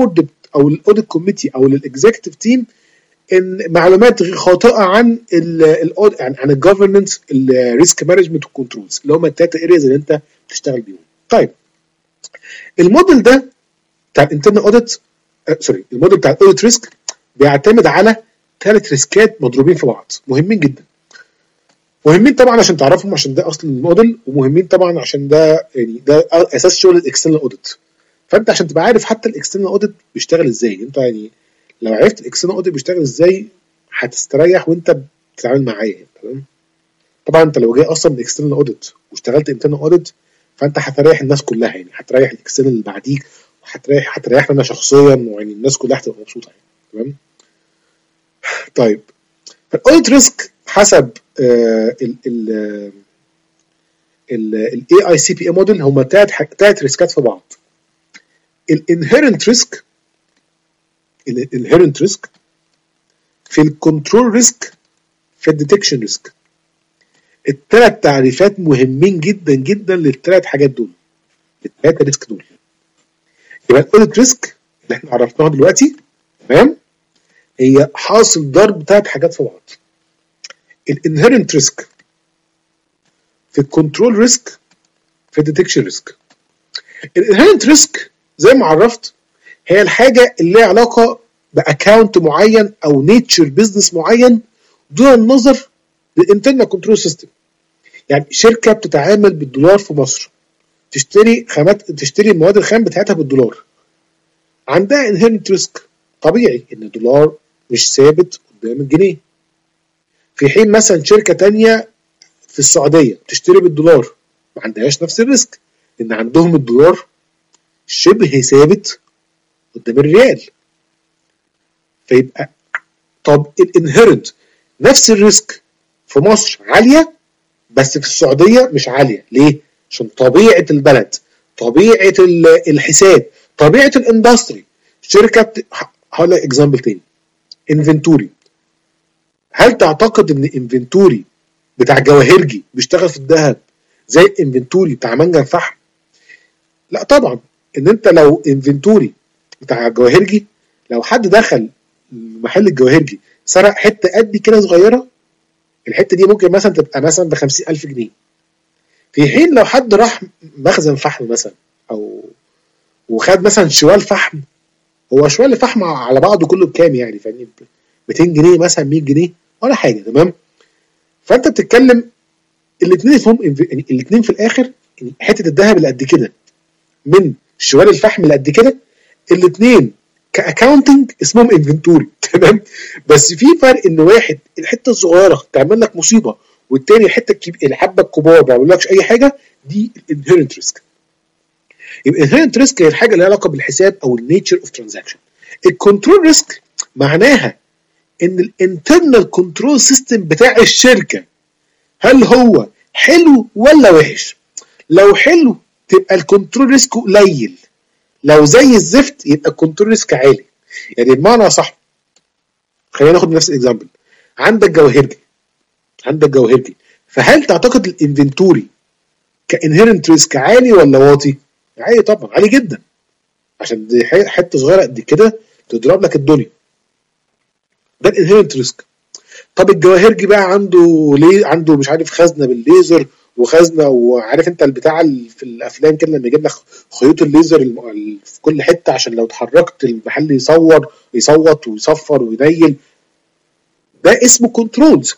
S1: او الاوديت كوميتي او للاكزيكتيف تيم ان معلومات خاطئه عن ال عن عن الجفرنس الريسك مانجمنت والكنترولز اللي هم الثلاثه ارياز اللي انت بتشتغل بيهم. طيب الموديل ده بتاع الانترنال اوديت آه سوري الموديل بتاع الاوديت ريسك بيعتمد على ثلاث ريسكات مضروبين في بعض مهمين جدا. مهمين طبعا عشان تعرفهم عشان ده اصل الموديل، ومهمين طبعا عشان ده يعني ده اساس شغل الاكسترنال اوديت. فانت عشان تبقى عارف حتى الاكسترنال اوديت بيشتغل ازاي، انت يعني لو عرفت الاكسترنال اوديت بيشتغل ازاي هتستريح وانت بتتعامل معايا. تمام. طبعا انت لو جاي اصلا من اكسترنال اوديت واشتغلت انترنال اوديت فانت هتريح الناس كلها، يعني هتريح الاكسترنال اللي بعديك وهتريح هتريحنا انا شخصيا، ويعني الناس كلها هتبقى مبسوطه يعني. تمام. طيب الاوديت ريسك حسب ال ال الاي اي سي بي اي موديل هم ثلاث ثلاث ريسكات في بعض. الانهيرنت ريسك الانهيرنت ريسك في الكنترول ريسك في الديتكشن ريسك. الثلاث تعريفات مهمين جدا جدا للثلاث حاجات دول، الثلاثه ريسك دول. يبقى الاوديت ريسك اللي احنا عرفناها دلوقتي تمام هي حاصل ضرب ثلاث حاجات في بعض. الانهيرنت ريسك في الكنترول ريسك في الديتكشن ريسك. الانهيرنت ريسك زي ما عرفت هي الحاجه اللي ليها علاقه باكونت معين او نيتشر بزنس معين دون النظر للانترنال كنترول سيستم. يعني شركه بتتعامل بالدولار في مصر، تشتري خامات تشتري المواد الخام بتاعتها بالدولار، عندها انهيرنت ريسك. طبيعي ان الدولار مش ثابت قدام الجنيه، في حين مثلا شركه تانية في السعوديه بتشتري بالدولار ما عندهاش نفس الريسك، ان عندهم الدولار شبه ثابت قدام الريال. فيبقى طب الانهيرنت نفس الريسك في مصر عاليه بس في السعوديه مش عاليه. ليه؟ عشان طبيعه البلد، طبيعه الحساب، طبيعه الاندستري. شركه هقول لك اكزامبل تاني، انفنتوري. هل تعتقد ان انفنتوري بتاع جواهرجي بيشتغل في الذهب زي الانفنتوري بتاع منجم فحم؟ لا طبعا. ان انت لو انفنتوري بتاع جواهرجي، لو حد دخل محل الجواهرجي سرق حته قد كده صغيره، الحته دي ممكن مثلا تبقى مثلا ب خمسين ألف جنيه. في حين لو حد راح مخزن فحم مثلا او وخد مثلا شوال فحم، هو شوال الفحم على بعضه كله بكام يعني؟ فاهمني؟ مئتين جنيه مثلا، مية جنيه ولا حاجه. تمام. فانت بتتكلم الاثنين فيهم يعني الاثنين في الاخر حته الذهب اللي قد كده من شوال الفحم اللي قد كده، الاثنين كاكاونتنج اسمهم انفنتوري. تمام. بس في فرق ان واحد الحته الصغيره تعمل لك مصيبه، والتاني الحته الكبيره الحبه الكبار ما بيعملولكش اي حاجه، دي الانهيرنت ريسك. يبقى الانهيرنت ريسك هي الحاجه اللي لها علاقه بالحساب او النيتشر اوف ترانزاكشن. الكنترول ريسك معناها ان الانترنال كنترول سيستم بتاع الشركه هل هو حلو ولا وحش. لو حلو تبقى الكنترول ريسك قليل، لو زي الزفت يبقى الكنترول ريسك عالي. يعني بمعنى صح، خلينا ناخد نفس الاكزامبل. عندك جواهرجي عندك جواهرجي فهل تعتقد الانفنتوري كانهيرنت ريسك عالي ولا واطي؟ عالي طبعا، عالي جدا، عشان دي حته صغيره قد كده تضرب لك الدنيا. ده الانهيرنت ريسك. طب الجواهرجي بقى عنده ليه عنده مش عارف خزنه بالليزر وخزنه، وعارف انت البتاع في الافلام كده لما يجيب لك خيوط الليزر في كل حته عشان لو اتحركت المحل يصور يصوت ويصفر وينيل، ده اسمه كنترولز.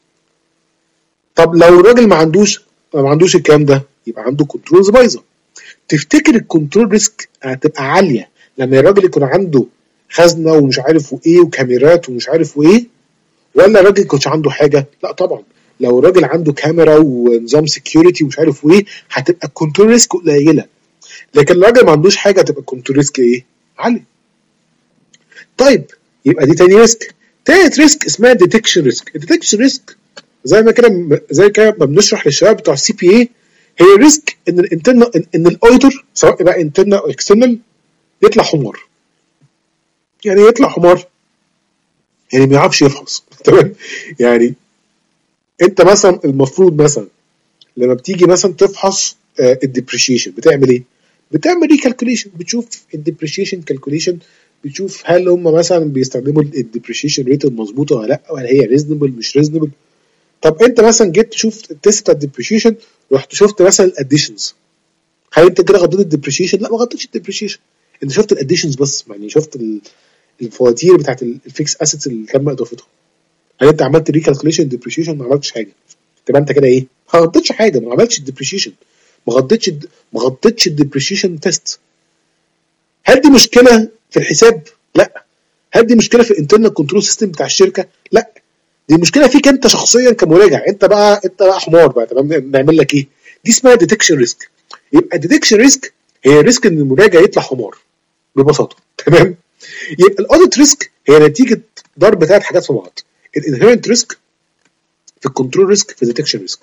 S1: طب لو الراجل ما عندوش ما عندوش الكلام ده يبقى عنده كنترولز بايظه. تفتكر الكنترول ريسك هتبقى عاليه لما الراجل يكون عنده خزنه ومش عارف وايه وكاميرات ومش عارف وايه، ولا الراجل كانش عنده حاجه؟ لا طبعا. لو الراجل عنده كاميرا ونظام سكيورتي ومش عارف وايه هتبقى الكنترول ريسك قليله، لكن الراجل ما عندوش حاجه هتبقى الكنترول ريسك ايه؟ عالي. طيب يبقى دي تاني ريسك. تالت ريسك اسمها ديتكشن ريسك. الديتكشن ريسك زي ما كده زي كده ما بنشرح للشباب بتوع السي بي اي، هي ريسك ان الانترنال ان الاوديتور سواء بقى انترنال او اكسترنال يطلع حمار. يعني يطلع حمار يعني ما يعرفش يفحص. تمام. يعني انت مثلا المفروض مثلا لما بتيجي مثلا تفحص الديبريشيشن بتعمل ايه؟ بتعمل ريكالكوليشن، بتشوف الديبريشيشن كالكوليشن بتشوف هل هم مثلا بيستخدموا الديبريشيشن ريت المظبوطه ولا لا، ولا هي ريزونبل مش ريزونبل. طب انت مثلا جيت تشوف التيست بتاع الديبريشيشن، رحت شفت مثلا الاديشنز، هل انت كده غطيت الديبريشيشن؟ لا، ما غطيتش الديبريشيشن، انت شفت الاديشنز بس، يعني شفت الفواتير بتاعت الفيكس اسيتس اللي تم اضافتهم. هل انت عملت ريكالكوليشن ديبريشيشن؟ ما عملتش حاجه. تبقى انت كده ايه؟ ما غطيتش حاجه، ما عملتش الديبريشيشن، ما غطيتش ما غطيتش الديبريشيشن تيست. هل دي مشكله في الحساب؟ لا. هل دي مشكله في الانترنال كنترول سيستم بتاع الشركه؟ لا. دي مشكله فيك انت شخصيا كمراجع، انت بقى انت بقى حمار بقى. تمام، نعمل لك ايه؟ دي اسمها ديتكشن ريسك. يبقى ديتكشن ريسك هي ريسك ان المراجع يطلع حمار ببساطه. تمام. يبقى الاوديت ريسك هي نتيجه ضرب ثلاث حاجات في بعض: الانهيرنت ريسك، في الكنترول ريسك، في الديتكشن ريسك.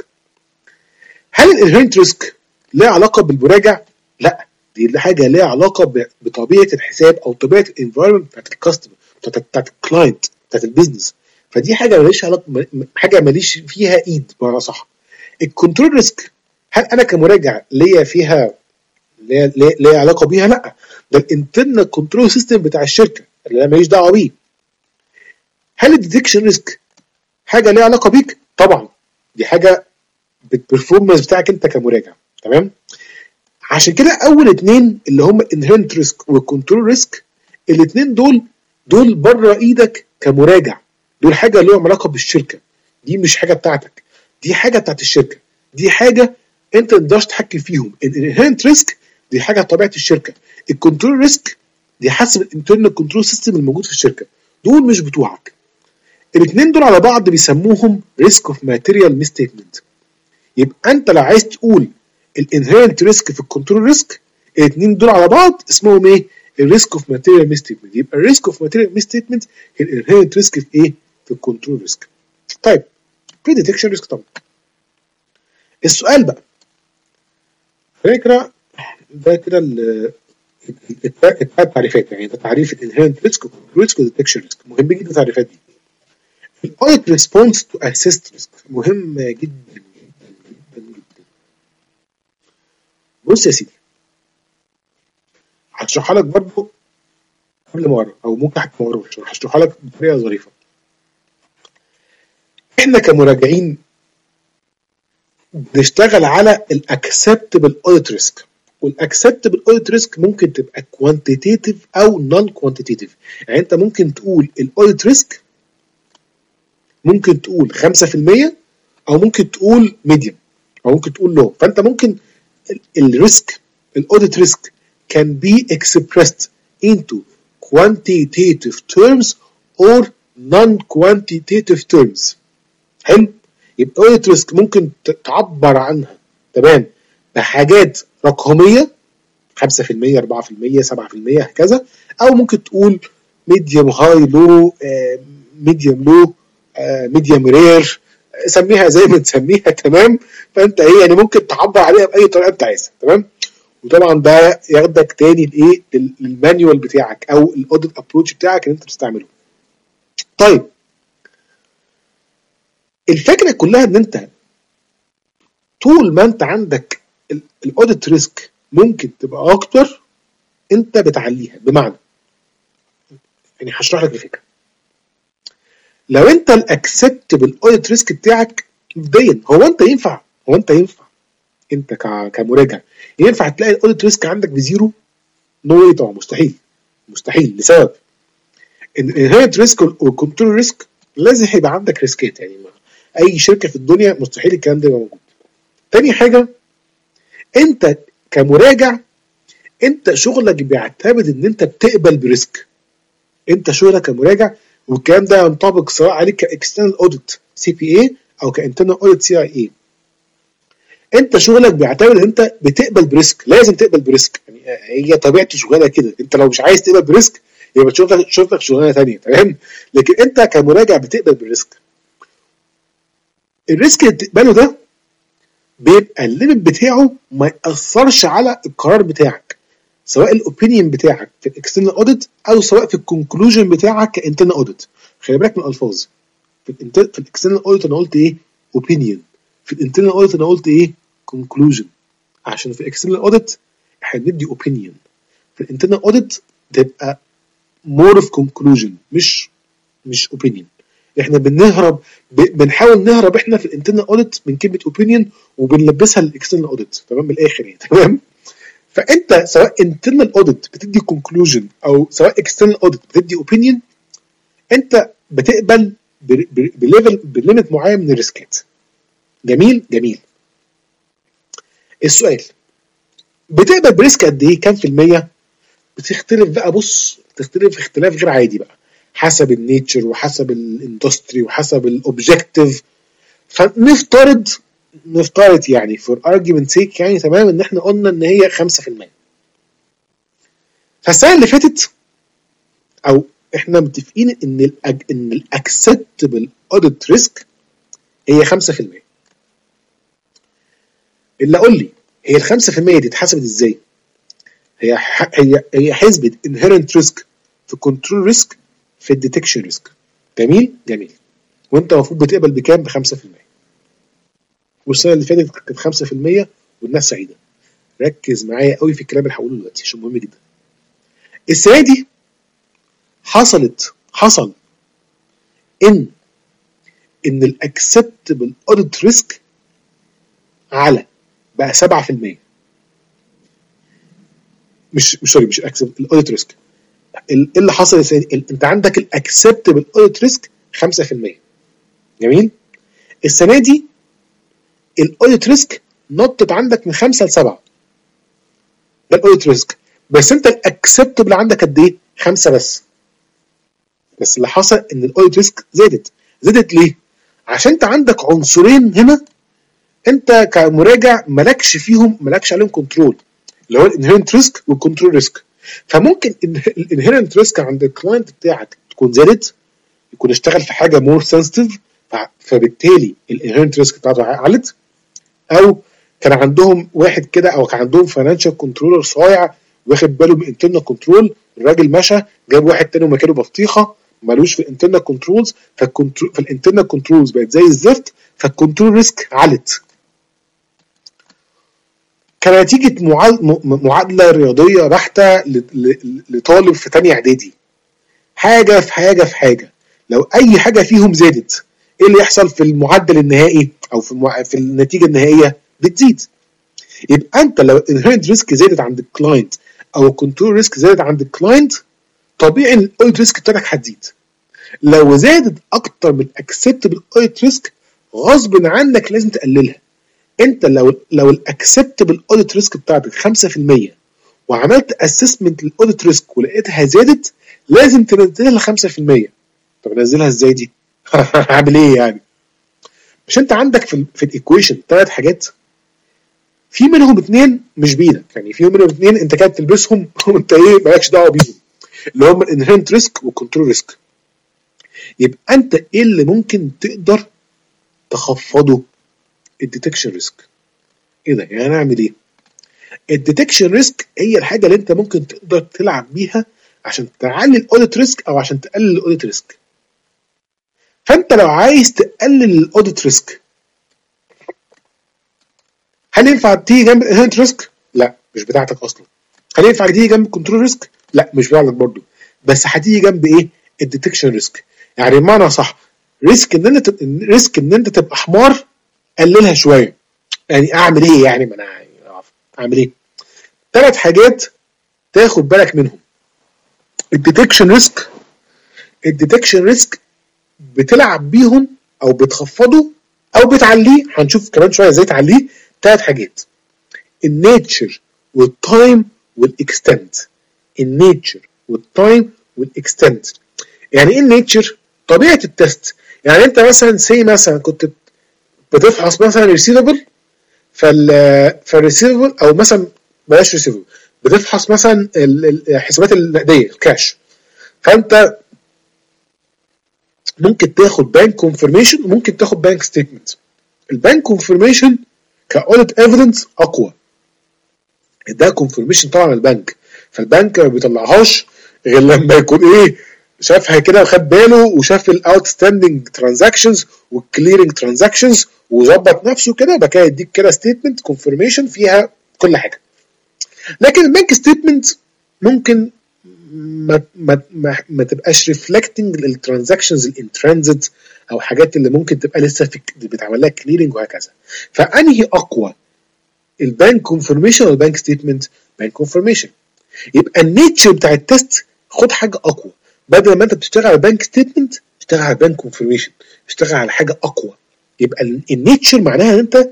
S1: هل الانهيرنت ريسك لها علاقه بالمراجع؟ لا، دي حاجه لها علاقه بطبيعه الحساب او طبيعه الانفايرمنت بتاعت الكاستمر، بتاعت الكلاينت، بتاعت البيزنس. فدي حاجه ماليش علاقه، حاجه ماليش فيها ايد بمعنى صح. الكنترول ريسك هل انا كمراجع ليا فيها ليا ليا علاقه بيها؟ لا، ده الانترنال كنترول سيستم بتاع الشركه اللي انا ماليش دعوه بيه. هل الديتكشن ريسك حاجه ليها علاقه بيك؟ طبعا، دي حاجه بالبرفورمانس بتاعك انت كمراجع. تمام. عشان كده اول اتنين اللي هم الانهيرنت ريسك والكنترول ريسك، الاتنين دول دول بره ايدك كمراجع، دول حاجه لهم علاقه بالشركه، دي مش حاجه بتاعتك، دي حاجه بتاعت الشركه، دي حاجه انت ما تقدرش تتحكم فيهم. الانهيرنت ريسك دي حاجه طبيعه الشركه، الكنترول ريسك دي حسب الانترنال كنترول سيستم الموجود في الشركه، دول مش بتوعك. الاثنين دول على بعض بيسموهم ريسك اوف ماتيريال ميستيتمنت. يبقى انت لو عايز تقول الانهيرنت ريسك في الكنترول ريسك، الاثنين دول على بعض اسمهم ايه؟ الريسك اوف ماتيريال ميستيتمنت. يبقى الريسك اوف ماتيريال ميستيتمنت هي الانهيرنت ريسك في ايه؟ في الكنترول ريسك. طيب، في ديتكشن ريسك طبعا. السؤال بقى، فكره ده كده الثلاث تعريفات، يعني ده تعريف الانهيرنت ريسك والكنترول ريسك والديتكشن ريسك. مهم جدا التعريفات دي. الاوديت ريسبونس تو اسيست ريسك مهمه جدا جدا جدا. بص يا سيدي، هشرحها لك برضه قبل ما اقرا، او ممكن حتى ما اقراش، هشرحها لك بطريقه ظريفه. احنا كمراجعين بنشتغل على الاكسبتبل اوديت ريسك، والاكسبتبل اوديت ريسك ممكن تبقى كوانتيتيف او نون كوانتيتيف. يعني انت ممكن تقول الاوديت ريسك ممكن تقول خمسة في المية، او ممكن تقول ميديوم، او ممكن تقول لو. فانت ممكن الريسك الاوديت ريسك can be expressed into quantitative terms or non-quantitative terms. حلو. يبقى audit risk ممكن تعبر عنها تمام بحاجات رقميه خمسة في المية، أربعة في المية، سبعة في المية هكذا، او ممكن تقول medium high low، medium low، medium rare، سميها زي ما تسميها. تمام. فانت ايه يعني ممكن تعبر عليها باي طريقه انت عايزها. تمام. وطبعا ده ياخدك تاني لايه؟ للمانيوال بتاعك او الاوديت ابروتش بتاعك اللي انت بتستعمله. طيب، الفكره كلها ان انت طول ما انت عندك الاوديت ريسك ممكن تبقى اكتر، انت بتعليها. بمعنى يعني هشرح لك الفكره. لو انت الاكسبتبل اوديت ريسك بتاعك مبدئيا، هو انت ينفع هو انت ينفع انت كمراجع ينفع تلاقي الاوديت ريسك عندك بزيرو؟ نو واي طبعا، مستحيل مستحيل. لسبب ان الانهيرنت ريسك والكنترول ريسك لازم هيبقى عندك ريسكات. يعني اي شركه في الدنيا مستحيل الكلام ده يبقى موجود. تاني حاجه، انت كمراجع انت شغلك بيعتمد ان انت بتقبل بريسك. انت شغلك كمراجع، والكلام ده ينطبق سواء عليك كاكسترنال اوديت سي بي اي او كانترنال اوديت سي اي اي. انت شغلك بيعتمد ان انت بتقبل بريسك، لازم تقبل بريسك. يعني هي طبيعه الشغلانه كده. انت لو مش عايز تقبل بريسك يبقى تشوف لك تشوف لك شغلانه ثانيه. تمام. لكن انت كمراجع بتقبل بالريسك. الريسك اللي بتقبله ده بيبقى الليمت بتاعه ما ياثرش على القرار بتاعك، سواء الاوبينيون بتاعك في الاكسترنال اوديت او سواء في الكونكلوجن بتاعك كانترنال اوديت. خلي بالك من الالفاظ. في الانتر في الاكسترنال اوديت انا قلت ايه؟ اوبينيون. في الانترنال اوديت انا قلت ايه؟ كونكلوجن. عشان في الاكسترنال اوديت احنا بندي اوبينيون، في الانترنال اوديت تبقى more of conclusion مش مش opinion. احنا بنهرب ب- بنحاول نهرب احنا في الانترنال اوديت من كلمه opinion وبنلبسها للاكسترنال اوديت، تمام، من الاخر يعني. تمام. فانت سواء internal audit بتدي conclusion او سواء external audit بتدي opinion، انت بتقبل ب- ب- بليفل بليمت معين من الريسكات. جميل جميل. السؤال، بتقبل بريسك قد ايه؟ كام في المية؟ بتختلف بقى، بص بتختلف اختلاف غير عادي بقى، حسب النيتشر وحسب الاندستري وحسب الاوبجكتيف. فنفترض نفترض يعني فور argument sake يعني، تمام، ان احنا قلنا ان هي خمسة في المية. فالسنه اللي فاتت او احنا متفقين ان ال ان الاكسبتبل اوديت ريسك هي خمسة في المية. اللي اقول لي هي ال خمسة في المية دي اتحسبت ازاي؟ هي ح- هي هي حسبة inherent risk في control risk في الديتكشن ريسك. جميل جميل. وانت المفروض بتقبل بكام؟ ب خمسة في المية. والسنه اللي فاتت كانت خمسة في المية والناس سعيده. ركز معايا قوي في الكلام اللي هقوله دلوقتي عشان مهم جدا. السنه دي حصلت حصل ان ان الاكسبتبل اوديت ريسك على بقى سبعة في المية. مش مش سوري مش الاكسبتبل الاوديت ريسك. ايه اللي حصل السنه دي؟ انت عندك الاكسبتبل اوديت ريسك خمسة في المية. جميل. السنه دي الاوديت ريسك نطت عندك من خمسة ل سبعة. ده الاوديت ريسك، بس انت الاكسبتبل عندك قد ايه؟ خمسة بس. بس اللي حصل ان الاوديت ريسك زادت. زادت ليه؟ عشان انت عندك عنصرين هنا انت كمراجع مالكش فيهم مالكش عليهم كنترول، اللي هو الانهيرنت ريسك والكنترول ريسك. فممكن الانهيرنت ريسك عند الكلاينت بتاعك تكون زادت، يكون اشتغل في حاجه مور سنسيتيف فبالتالي الانهيرنت ريسك بتاعته علت، او كان عندهم واحد كده او كان عندهم فاينانشال كنترولر صايع واخد باله من انترنال كنترول، الراجل مشى جاب واحد تاني ومكانه بطيخه مالوش في الانترنال كنترولز، فالكنترول فالانترنال كنترولز بقت زي الزفت، فالكنترول ريسك علت. كنتيجه معادله رياضيه بحته لطالب في تانية اعدادي، حاجه في حاجه في حاجه، لو اي حاجه فيهم زادت ايه اللي يحصل في المعدل النهائي او في المع... في النتيجه النهائيه؟ بتزيد. يبقى انت لو الانهيرنت ريسك زادت عند الكلاينت او الكنترول ريسك زادت عند الكلاينت، طبيعي ان الاوديت ريسك بتاعتك هتزيد. لو زادت اكتر من الاكسبتبل اوديت ريسك غصب عنك لازم تقللها. انت لو لو الاكسبتبل اوديت ريسك بتاعتك خمسة في المية وعملت اسسمنت للاوديت ريسك ولقيتها زادت، لازم تنزلها ل خمسة في المية. طب انزلها ازاي دي؟ هعمل ايه يعني؟ مش انت عندك في ال في الايكويشن ثلاث حاجات، في منهم اثنين مش بايدك، يعني في منهم اثنين انت كده بتلبسهم وانت ايه مالكش دعوه بيهم، اللي هم الانهيرنت ريسك والكنترول ريسك. يبقى انت ايه اللي ممكن تقدر تخفضه؟ الديتكشن ريسك. ايه ده؟ يعني انا اعمل ايه؟ الديتكشن ريسك هي الحاجه اللي انت ممكن تقدر تلعب بيها عشان تعلي الاوديت ريسك او عشان تقلل الاوديت ريسك. فانت لو عايز تقلل الاوديت ريسك، هل ينفع تيجي جنب الانهيرنت ريسك؟ لا مش بتاعتك اصلا. هل ينفع تيجي جنب الكنترول ريسك؟ لا مش بتاعتك برضه. بس هتيجي جنب ايه؟ الديتكشن ريسك. يعني بمعنى صح، ريسك ان انت ريسك ان انت تبقى حمار قللها شويه. يعني اعمل ايه يعني؟ ما انا اعمل ايه؟ ثلاث حاجات تاخد بالك منهم. الديتكشن ريسك الديتكشن ريسك بتلعب بيهم او بتخفضه او بتعليه، هنشوف كمان شويه ازاي تعليه. ثلاث حاجات: النيتشر والتايم والاكستنت. النيتشر والتايم والاكستنت. يعني ايه النيتشر؟ طبيعه التست. يعني انت مثلا سي مثلا كنت بتفحص مثلا ريسيفبل، فال فالريسيفبل او مثلا بلاش ريسيفبل، بتفحص مثلا الحسابات النقديه الكاش، فانت ممكن تاخد بانك كونفirmation وممكن تاخد بانك ستيتمنت. البانك كونفirmation كاوديت ايفيدنس اقوى، ده كونفirmation طبعا البنك، فالبنك ما بيطلعهاش غير لما يكون ايه شافها كده وخد باله وشاف الاوتستاندنج ترانزاكشنز والكليرنج ترانزاكشنز وظبط نفسه كده، بقى يديك كده ستيتمنت كونفirmation فيها كل حاجه. لكن البنك ستيتمنت ممكن ما ما ما, ما تبقاش ريفلكتنج الترانزاكشنز الانترانزيت او حاجات اللي ممكن تبقى لسه في بتعمل لها كليرنج وهكذا. فانهي اقوى؟ البانك كونفirmation ولا البانك ستيتمنت؟ بانك كونفirmation. يبقى النيتشر بتاع التست خد حاجه اقوى، بدل ما انت بتشتغل على بانك ستيتمنت اشتغل على بانك كونفirmation، اشتغل على حاجه اقوى. يبقى النيتشر معناها ان انت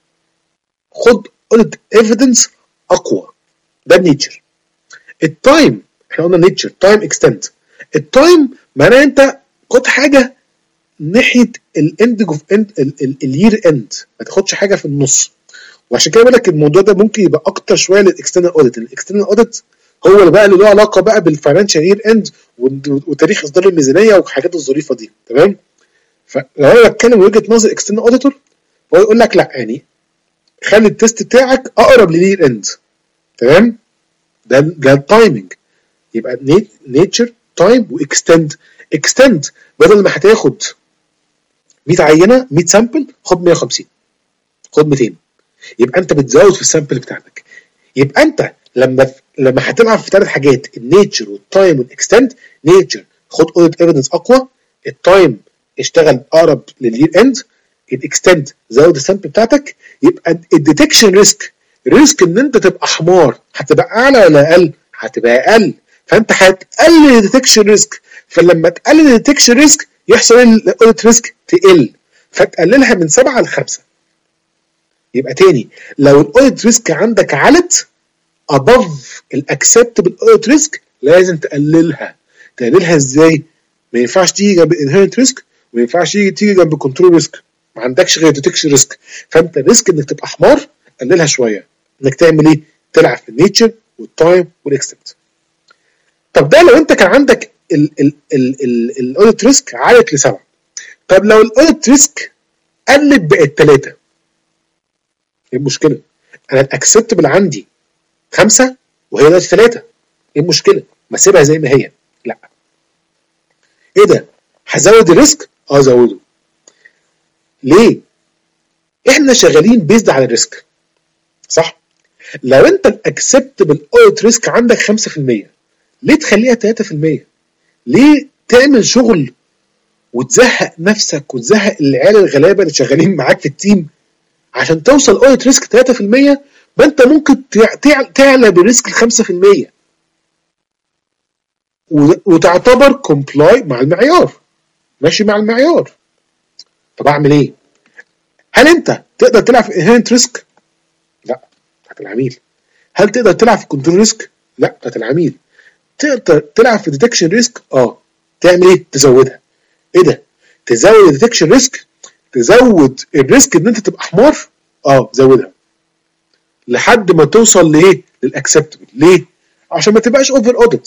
S1: خد اوديت ايفيدنس اقوى، ده النيتشر. التايم احنا قلنا نيتشر تايم اكستنت، التايم معناها انت خد حاجه ناحيه الاند اوف اند الير اند، ما تاخدش حاجه في النص. وعشان كده بقول لك الموضوع ده ممكن يبقى اكتر شويه للاكسترنال اوديت. الاكسترنال اوديت هو اللي بقى اللي له علاقه بقى بالفاينانشال يير اند وتاريخ اصدار الميزانيه والحاجات الظريفه دي، تمام؟ فلو انا بتكلم من وجهه نظر اكسترنال اوديتور هو يقول لك لا، يعني خلي التست بتاعك اقرب للير اند، تمام؟ ده ده التايمنج. يبقى نيتشر تايم واكستند. اكستند بدل ما هتاخد مية عينه مية سامبل خد مية وخمسين، خد ميتين، يبقى انت بتزود في السامبل بتاعتك. يبقى انت لما لما هتلعب في ثلاث حاجات النيتشر والتايم والاكستند، نيتشر خد اوديت ايفيدنس اقوى، التايم اشتغل اقرب للير اند، الاكستند زود السامبل بتاعتك. يبقى الديتكشن ريسك، ريسك ان انت تبقى حمار هتبقى اعلى ولا اقل؟ هتبقى اقل. فانت هتقلل الديتكشن ريسك، فلما تقلل الديتكشن ريسك يحصل الاوديت ريسك تقل، فتقللها من سبعه لخمسه. يبقى تاني لو الاوديت ريسك عندك علت above الاكسبتبل اوديت ريسك لازم تقللها. تقللها ازاي؟ ما ينفعش تيجي جنب الانهيرنت ريسك وما ينفعش تيجي تيجي جنب الكنترول ريسك، ما عندكش غير ديتكشن ريسك. فانت الريسك انك تبقى حمار قللها شويه، انك تعمل ايه؟ تلعب في النيتشر والتايم والاكستنت. طب ده لو انت كان عندك الاوديت ريسك عالت لسبعه. طب لو الاوديت ريسك قلت بقت ثلاثه، ايه المشكله؟ انا الاكسبتبل عندي خمسه وهي دلوقتي ثلاثه، ايه المشكله؟ ما اسيبها زي ما هي؟ لا. ايه ده؟ هزود الريسك؟ اه زوده. ليه؟ احنا شغالين بيزد على الريسك، صح؟ لو انت الاكسبتبل اوديت ريسك عندك خمسه في المية، ليه تخليها ثلاثه في المية؟ ليه تعمل شغل وتزهق نفسك وتزهق العيال الغلابه اللي شغالين معاك في التيم عشان توصل اوديت ريسك ثلاثه في المية؟ ما انت ممكن تعلى بالريسك ل خمسه في المية وتعتبر كومبلاي مع المعيار، ماشي مع المعيار. طب اعمل ايه؟ هل انت تقدر تلعب في انهيرنت ريسك؟ لا، بتاعت العميل. هل تقدر تلعب في كنترول ريسك؟ لا، بتاعت العميل. تقدر تلعب في ديتكشن ريسك؟ اه. تعمل ايه؟ تزودها. ايه ده؟ تزود الديتكشن ريسك؟ تزود الريسك ان انت تبقى حمار؟ اه زودها لحد ما توصل لايه؟ للاكسبتبل. ليه؟ عشان ما تبقاش اوفر اوديت.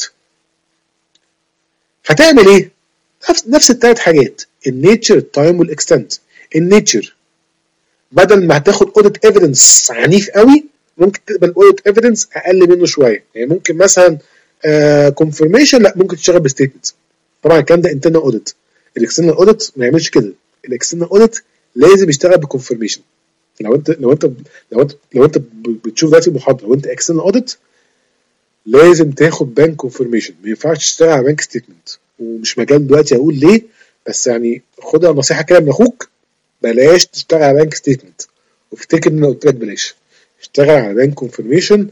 S1: فتعمل ايه؟ نفس نفس الثلاث حاجات، النيتشر التايم والاكستنت. النيتشر بدل ما هتاخد اوديت ايفيدنس عنيف قوي ممكن تقبل اوديت ايفيدنس اقل منه شويه، يعني ممكن مثلا كونفirmation لا ممكن تشتغل بستيتمنت. طبعا الكلام ده انترنال اوديت. الاكسترنال اوديت ما يعملش كده. الاكسترنال اوديت لازم يشتغل بكونفirmation. لو انت لو انت لو انت لو انت بتشوف دلوقتي محاضره وانت اكسترنال اوديت لازم تاخد بانك كونفirmation، ما ينفعش تشتغل على بانك ستيتمنت. ومش مجال دلوقتي اقول ليه، بس يعني خدها نصيحه كده من اخوك، بلاش تشتغل على بانك ستيتمنت، وافتكر ان انا قلت لك بلاش اشتغل على بانك كونفirmation،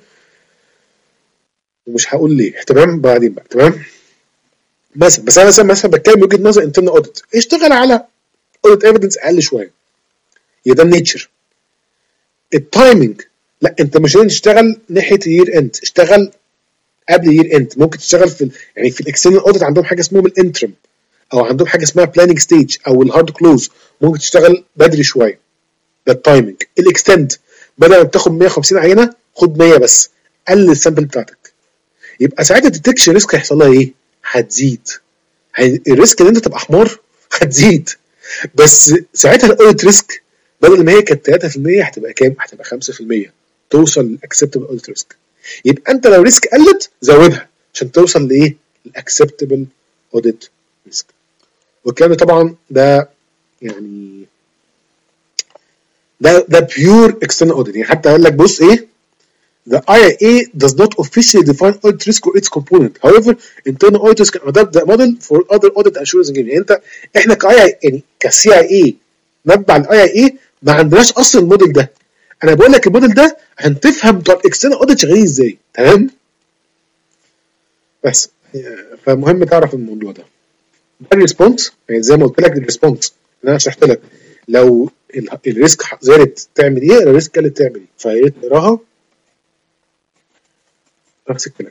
S1: ومش هقول ليه، تمام؟ بعدين بقى، تمام؟ بس بس انا مثلا مثلا بتكلم من وجهه نظر انترنال اوديت، اشتغل على اوديت ايفيدنس اقل شويه، يبقى ده النيتشر. التايمنج لا، انت مش لازم تشتغل ناحيه يير اند، اشتغل قبل يير اند. ممكن تشتغل في يعني في الاكسترنال اوديت عندهم حاجه اسمها الانترم، او عندهم حاجه اسمها بلاننج ستيج او الهارد كلوز، ممكن تشتغل بدري شويه، ده التايمنج. الاكستند بدل ما بتاخد مية وخمسين عينه خد مية بس، قلل السامبل بتاعتك. يبقى ساعتها الديتكشن ريسك هيحصل لها ايه؟ هتزيد. الريسك ان انت تبقى حمار هتزيد، بس ساعتها الاوديت ريسك بدل ما هي كانت ثلاثه في المية هتبقى كام؟ هتبقى خمسه في المية، توصل للاكسبتبل اوديت ريسك. يبقى انت لو ريسك قلت زودها عشان توصل لايه؟ الاكسبتبل اوديت ريسك. والكلام طبعا ده يعني ده ده بيور اكسترنال اوديت. يعني حتى اقول لك بص ايه، The I I A does not officially define audit risk or its component. However, internal auditors can adapt the model for other audit assurance engineering. يعني انت احنا ك آي آي يعني ك سي آي إيه نتبع ال آي آي إيه ما عندناش اصلا الموديل ده. انا بقول لك الموديل ده عشان تفهم بتوع الاكسترنال اوديت شغالين ازاي، تمام؟ بس فمهم تعرف الموضوع ده. ده الريسبونس، يعني زي ما قلت لك الريسبونس اللي انا شرحت لك، لو الريسك زادت تعمل ايه، لو الريسك قلت تعمل ايه، فيا ريت تقراها نفس الكلام.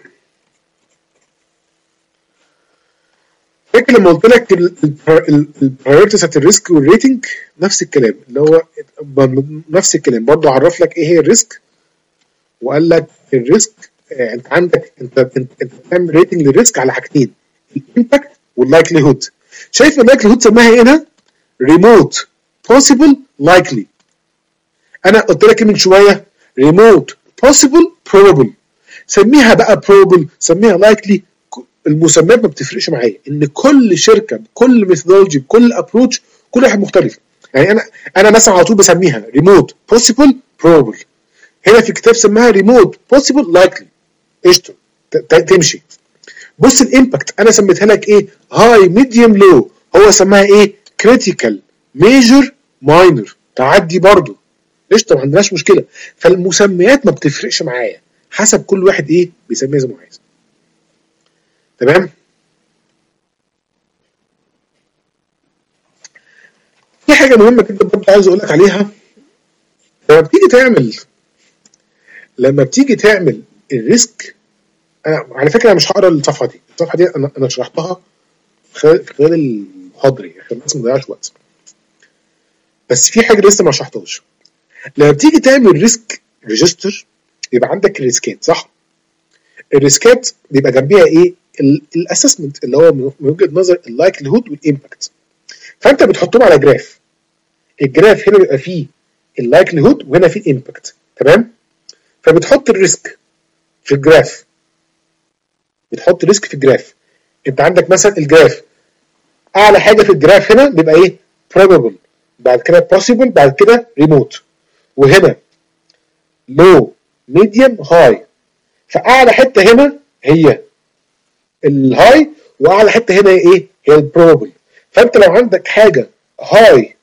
S1: فاكر لما قلت لك البرايورتيز بتاعت الريسك والريتنج، نفس الكلام اللي هو نفس الكلام برضه عرف لك ايه هي الريسك، وقال لك الريسك آه انت عندك انت انت انت بتعمل ريتنج للريسك على حاجتين، الامباكت واللايكليهود. شايف اللايكليهود سماها ايه هنا؟ ريموت possible likely. انا قلت لك من شويه remote possible probable، سميها بقى probable سميها likely، المسميات ما بتفرقش معايا، ان كل شركه بكل ميثودولوجي بكل ابروتش كل واحد مختلف. يعني انا انا مثلا على طول بسميها remote possible probable، هنا في الكتاب سماها remote possible likely، قشطه تمشي. بص الامباكت انا سميتها لك ايه؟ هاي ميديوم لو، هو سماها ايه؟ كريتيكال ميجر ماينر، تعدي برضو قشطه، ما عندناش مشكله. فالمسميات ما بتفرقش معايا، حسب كل واحد ايه بيسميها زي ما عايز، تمام؟ في حاجه مهمه جدا برضه عايز اقول لك عليها. لما بتيجي تعمل لما بتيجي تعمل الريسك، انا على فكره انا مش هقرا الصفحه دي، الصفحه دي انا انا شرحتها خلال المحاضره عشان بس ما نضيعش وقت، بس في حاجه لسه ما شرحتهاش. لما بتيجي تعمل ريسك ريجستر يبقى عندك الريسكات، صح؟ الريسكات بيبقى جنبيها ايه؟ الاسسمنت اللي هو من وجهه نظر اللايكليهود والامباكت، فانت بتحطهم على جراف. الجراف هنا بيبقى فيه اللايكليهود وهنا فيه الامباكت، تمام؟ فبتحط الريسك في الجراف، بتحط ريسك في الجراف. انت عندك مثلا الجراف اعلى حاجه في الجراف هنا بيبقى ايه؟ probable، بعد كده possible، بعد كده remote، وهنا low medium high. فاعلى حته هنا هي الهاي، واعلى حته هنا ايه؟ هي البروبل. فانت لو عندك حاجه هاي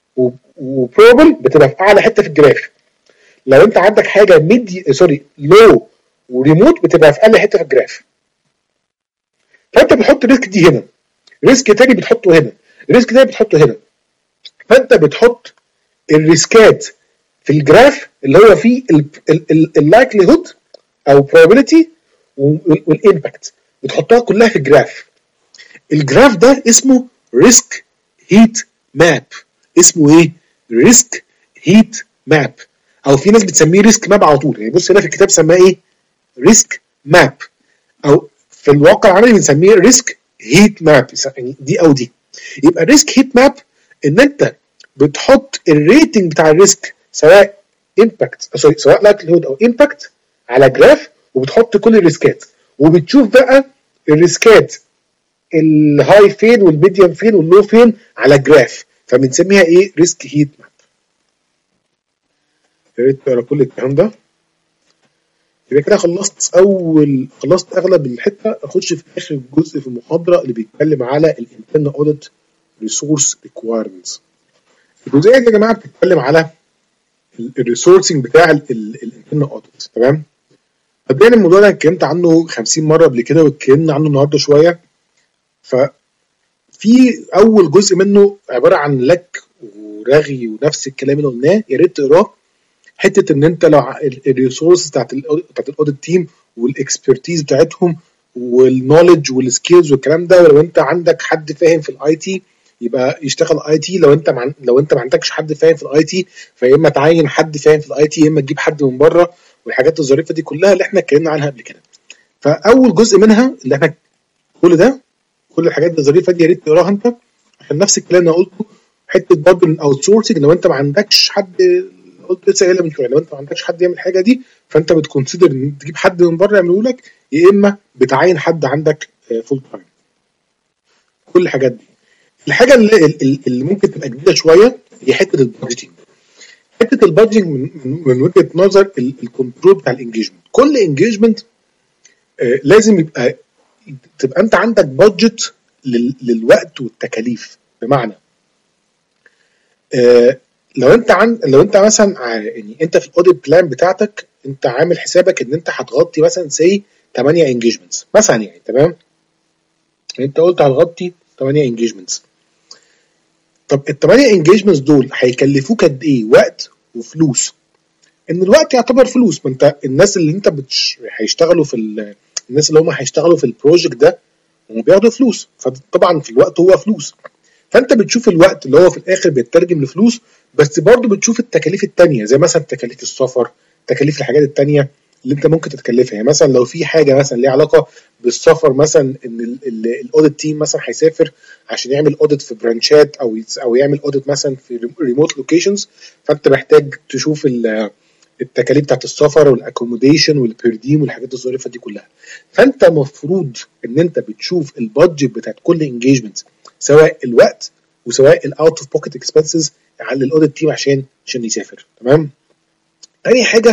S1: وبروبل بتبقى في اعلى حته في الجراف، لو انت عندك حاجه ميدي سوري لو وريموت بتبقى في اقل حته في الجراف. فانت بتحط الريسك دي هنا، ريسك تاني بتحطه هنا، ريسك تاني بتحطه هنا. فانت بتحط الريسكات في الجراف اللي هو فيه اللايكليهود او probability والامباكت، بتحطها كلها في الجراف. الجراف ده اسمه ريسك هيت ماب. اسمه ايه؟ ريسك هيت ماب، او في ناس بتسميه ريسك ماب على طول. يعني بص هنا في الكتاب سماه ايه؟ ريسك ماب، او في الواقع العملي بنسميه ريسك هيت ماب، يعني دي او دي. يبقى ريسك هيت ماب ان انت بتحط الريتنج بتاع الريسك سواء امباكت سوري سواء لايكليهود او امباكت على جراف، وبتحط كل الريسكات، وبتشوف بقى الريسكات الهاي فين والميديوم فين واللو فين على جراف، فبنسميها ايه؟ ريسك هيت ماب. يا ريت تقرا كل الكلام ده. يبقى كده خلصت اول خلصت اغلب الحته. اخش في اخر جزء في المحاضره اللي بيتكلم على الانترنال اوديت ريسورس ريكوايرمنتس. الجزئيه دي يا جماعه بتتكلم على الريسورسنج بتاع الانترنال اوديت، تمام؟ مبدئيا الموضوع ده اتكلمت عنه خمسين مره قبل كده، واتكلمنا عنه النهارده شويه. ففي اول جزء منه عباره عن لك ورغي ونفس الكلام اللي قلناه، يا ريت تقراه. حته ان انت لو الريسورس بتاعت بتاعت الاوديت تيم والاكسبرتيز بتاعتهم والنولج والسكيلز والكلام ده، ولو انت عندك حد فاهم في الاي تي يبقى يشتغل اي تي، لو انت مع... لو انت ما عندكش حد فاهم في الاي تي فيا اما تعين حد فاهم في الاي تي، يا اما تجيب حد من بره، والحاجات الظريفه دي كلها اللي احنا اتكلمنا عنها قبل كده. فاول جزء منها اللي احنا كل ده كل الحاجات الظريفه دي يا ريت تقراها انت، عشان نفس الكلام اللي انا قلته. حته برضه الاوت سورسنج، لو انت ما عندكش حد، قلت لسه قايلها من شويه، لو انت ما عندكش حد يعمل الحاجه دي فانت بتكونسيدر ان تجيب حد من بره يعمله لك، يا اما بتعين حد عندك فول تايم. كل الحاجات دي. الحاجه اللي, اللي ممكن تبقى جديده شويه هي حته البادجيتنج. حته البادجنج من, من, من وجهه نظر الكنترول بتاع الانجيجمنت. كل انجيجمنت آه لازم يبقى تبقى انت عندك بادجت للوقت والتكاليف. بمعنى آه لو انت عن لو انت مثلا يعني انت في الاوديت بلان بتاعتك انت عامل حسابك ان انت هتغطي مثلا سي ثمانية انجيجمنتس مثلا، يعني تمام، انت قلت هتغطي ثمانية انجيجمنتس. طب ال ثمانية انجيجمنتس دول هيكلفوك قد ايه وقت وفلوس؟ ان الوقت يعتبر فلوس، ما انت الناس اللي انت بتش... هيشتغلوا في ال... الناس اللي هم هيشتغلوا في البروجكت ده هم بياخدوا فلوس، فطبعا في الوقت هو فلوس. فانت بتشوف الوقت اللي هو في الاخر بيترجم لفلوس، بس برضه بتشوف التكاليف التانية زي مثلا تكاليف السفر، تكاليف الحاجات التانية اللي انت ممكن تتكلفها. يعني مثلا لو في حاجه مثلا ليها علاقه بالسفر، مثلا ان الاوديت تيم مثلا هيسافر عشان يعمل اوديت في برانشات او او يعمل اوديت مثلا في ريموت لوكيشنز، فانت محتاج تشوف التكاليف بتاعت السفر والاكوموديشن والبيرديم والحاجات الظريفه دي كلها. فانت المفروض ان انت بتشوف البادجت بتاعت كل انجيجمنت، سواء الوقت وسواء الاوت اوف بوكيت اكسبنسز على الاوديت تيم عشان عشان يسافر. تمام. تاني حاجه،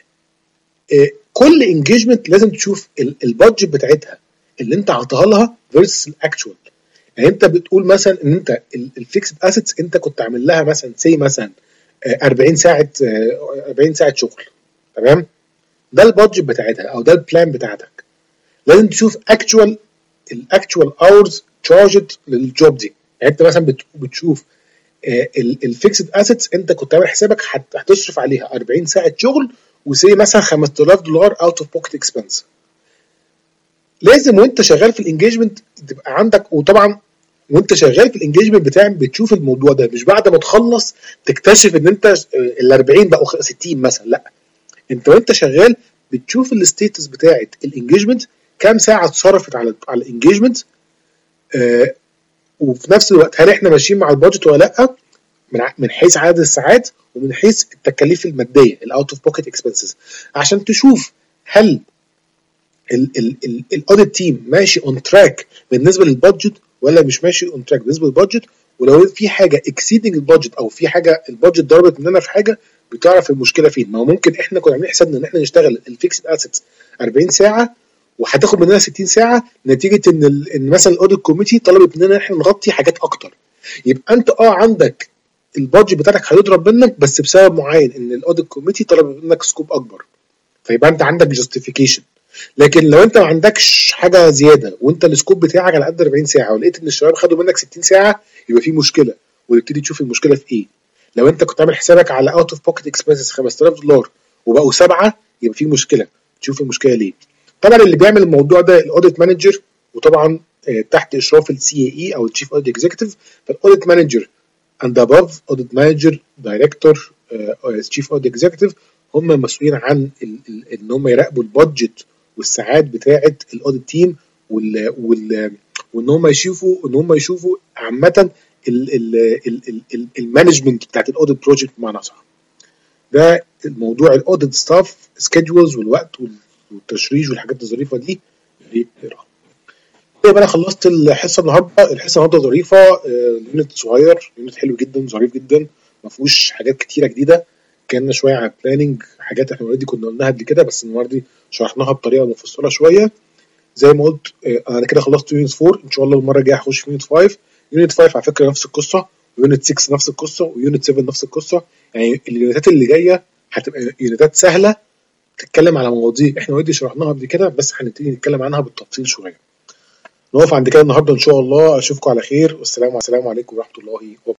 S1: كل انجيجمنت لازم تشوف البادجت بتاعتها اللي انت عطاها لها فيرسس الاكتوال. يعني انت بتقول مثلا ان انت الفيكسد اسيتس انت كنت عامل لها مثلا سي مثلا أربعين ساعه أربعين ساعه شغل، تمام، ده البادجت بتاعتها او ده البلان بتاعتك. لازم تشوف اكتوال الاكتوال اورز تشارجد للجوب دي. يعني انت مثلا بتشوف الفيكسد اسيتس انت كنت عامل حسابك هتصرف عليها أربعين ساعه شغل وسي مثلا خمسة آلاف دولار اوت اوف بوكيت اكسبنس. لازم وانت شغال في الانجيجمنت تبقى عندك، وطبعا وانت شغال في الانجيجمنت بتاعك بتشوف الموضوع ده، مش بعد ما تخلص تكتشف ان انت ال أربعين بقوا ستين مثلا، لا، انت وانت شغال بتشوف الستيتس بتاعت الانجيجمنت، كام ساعه اتصرفت على على الانجيجمنت، آه وفي نفس الوقت هل احنا ماشيين مع البادجت ولا لا، من من حيث عدد الساعات ومن حيث التكاليف الماديه الاوت اوف بوكيت اكسبنسز، عشان تشوف هل الاوديت تيم ماشي اون تراك بالنسبه للبادجت ولا مش ماشي اون تراك بالنسبه للبادجت. ولو في حاجه اكسيدنج البادجت او في حاجه البادجت ضربت مننا في حاجه، بتعرف المشكله فين. ما هو ممكن احنا كنا عاملين حسابنا ان احنا نشتغل الفيكسد اسيتس أربعين ساعه وهتاخد مننا ستين ساعه، نتيجه ان ان مثلا الاوديت كوميتي طلبت مننا احنا نغطي حاجات اكتر. يبقى انت اه عندك البادجت بتاعتك هيضرب منك بس بسبب معين، ان الاوديت كوميتي طلب منك سكوب اكبر، فيبقى انت عندك جاستيفيكيشن. لكن لو انت ما عندكش حاجه زياده وانت السكوب بتاعك على قد أربعين ساعه ولقيت ان الشباب خدوا منك ستين ساعه، يبقى في مشكله، وتبتدي تشوف المشكله في ايه. لو انت كنت عامل حسابك على اوت اوف بوكيت اكسبنسز خمسة آلاف دولار وبقوا سبعه، يبقى في مشكله، تشوف المشكله ليه. طبعا اللي بيعمل الموضوع ده الاوديت مانجر، وطبعا تحت اشراف السي اي اي او التشيف اوديت اكزيكتيف. فالاوديت مانجر اند اباف اوديت مانجر دايركتور تشيف اوديت اكزيكتيف هم مسؤولين عن ان هم يراقبوا البادجت والساعات بتاعه الاوديت تيم، وال وال وان هم يشوفوا ان هم يشوفوا عامه المانجمنت بتاعت الاوديت بروجكت بمعنى صح. ده الموضوع الاوديت ستاف سكيدجولز والوقت والتشريح والحاجات الظريفه دي اللي بتقراها. طيب انا خلصت الحصه النهارده. الحصه النهارده ظريفه، يونت صغير، يونت حلو جدا، ظريف جدا، ما فيهوش حاجات كتيره جديده. كنا شويه على بلاننج، حاجات احنا اوريدي كنا قلناها قبل كده بس النهارده شرحناها بطريقه مفصله شويه. زي ما قلت انا كده خلصت يونت أربعة، ان شاء الله المره الجايه هخش في يونت خمسة. يونت خمسة على فكره نفس القصه، ويونت ستة نفس القصه، ويونت سبعة نفس القصه. يعني اليونتات اللي جايه هتبقى يونتات سهله تتكلم على مواضيع احنا اوريدي شرحناها قبل كده، بس هنبتدي نتكلم عنها بالتفصيل شويه. نقف عند كده النهارده ان شاء الله. اشوفكم على خير، والسلام عليكم ورحمه الله وبركاته.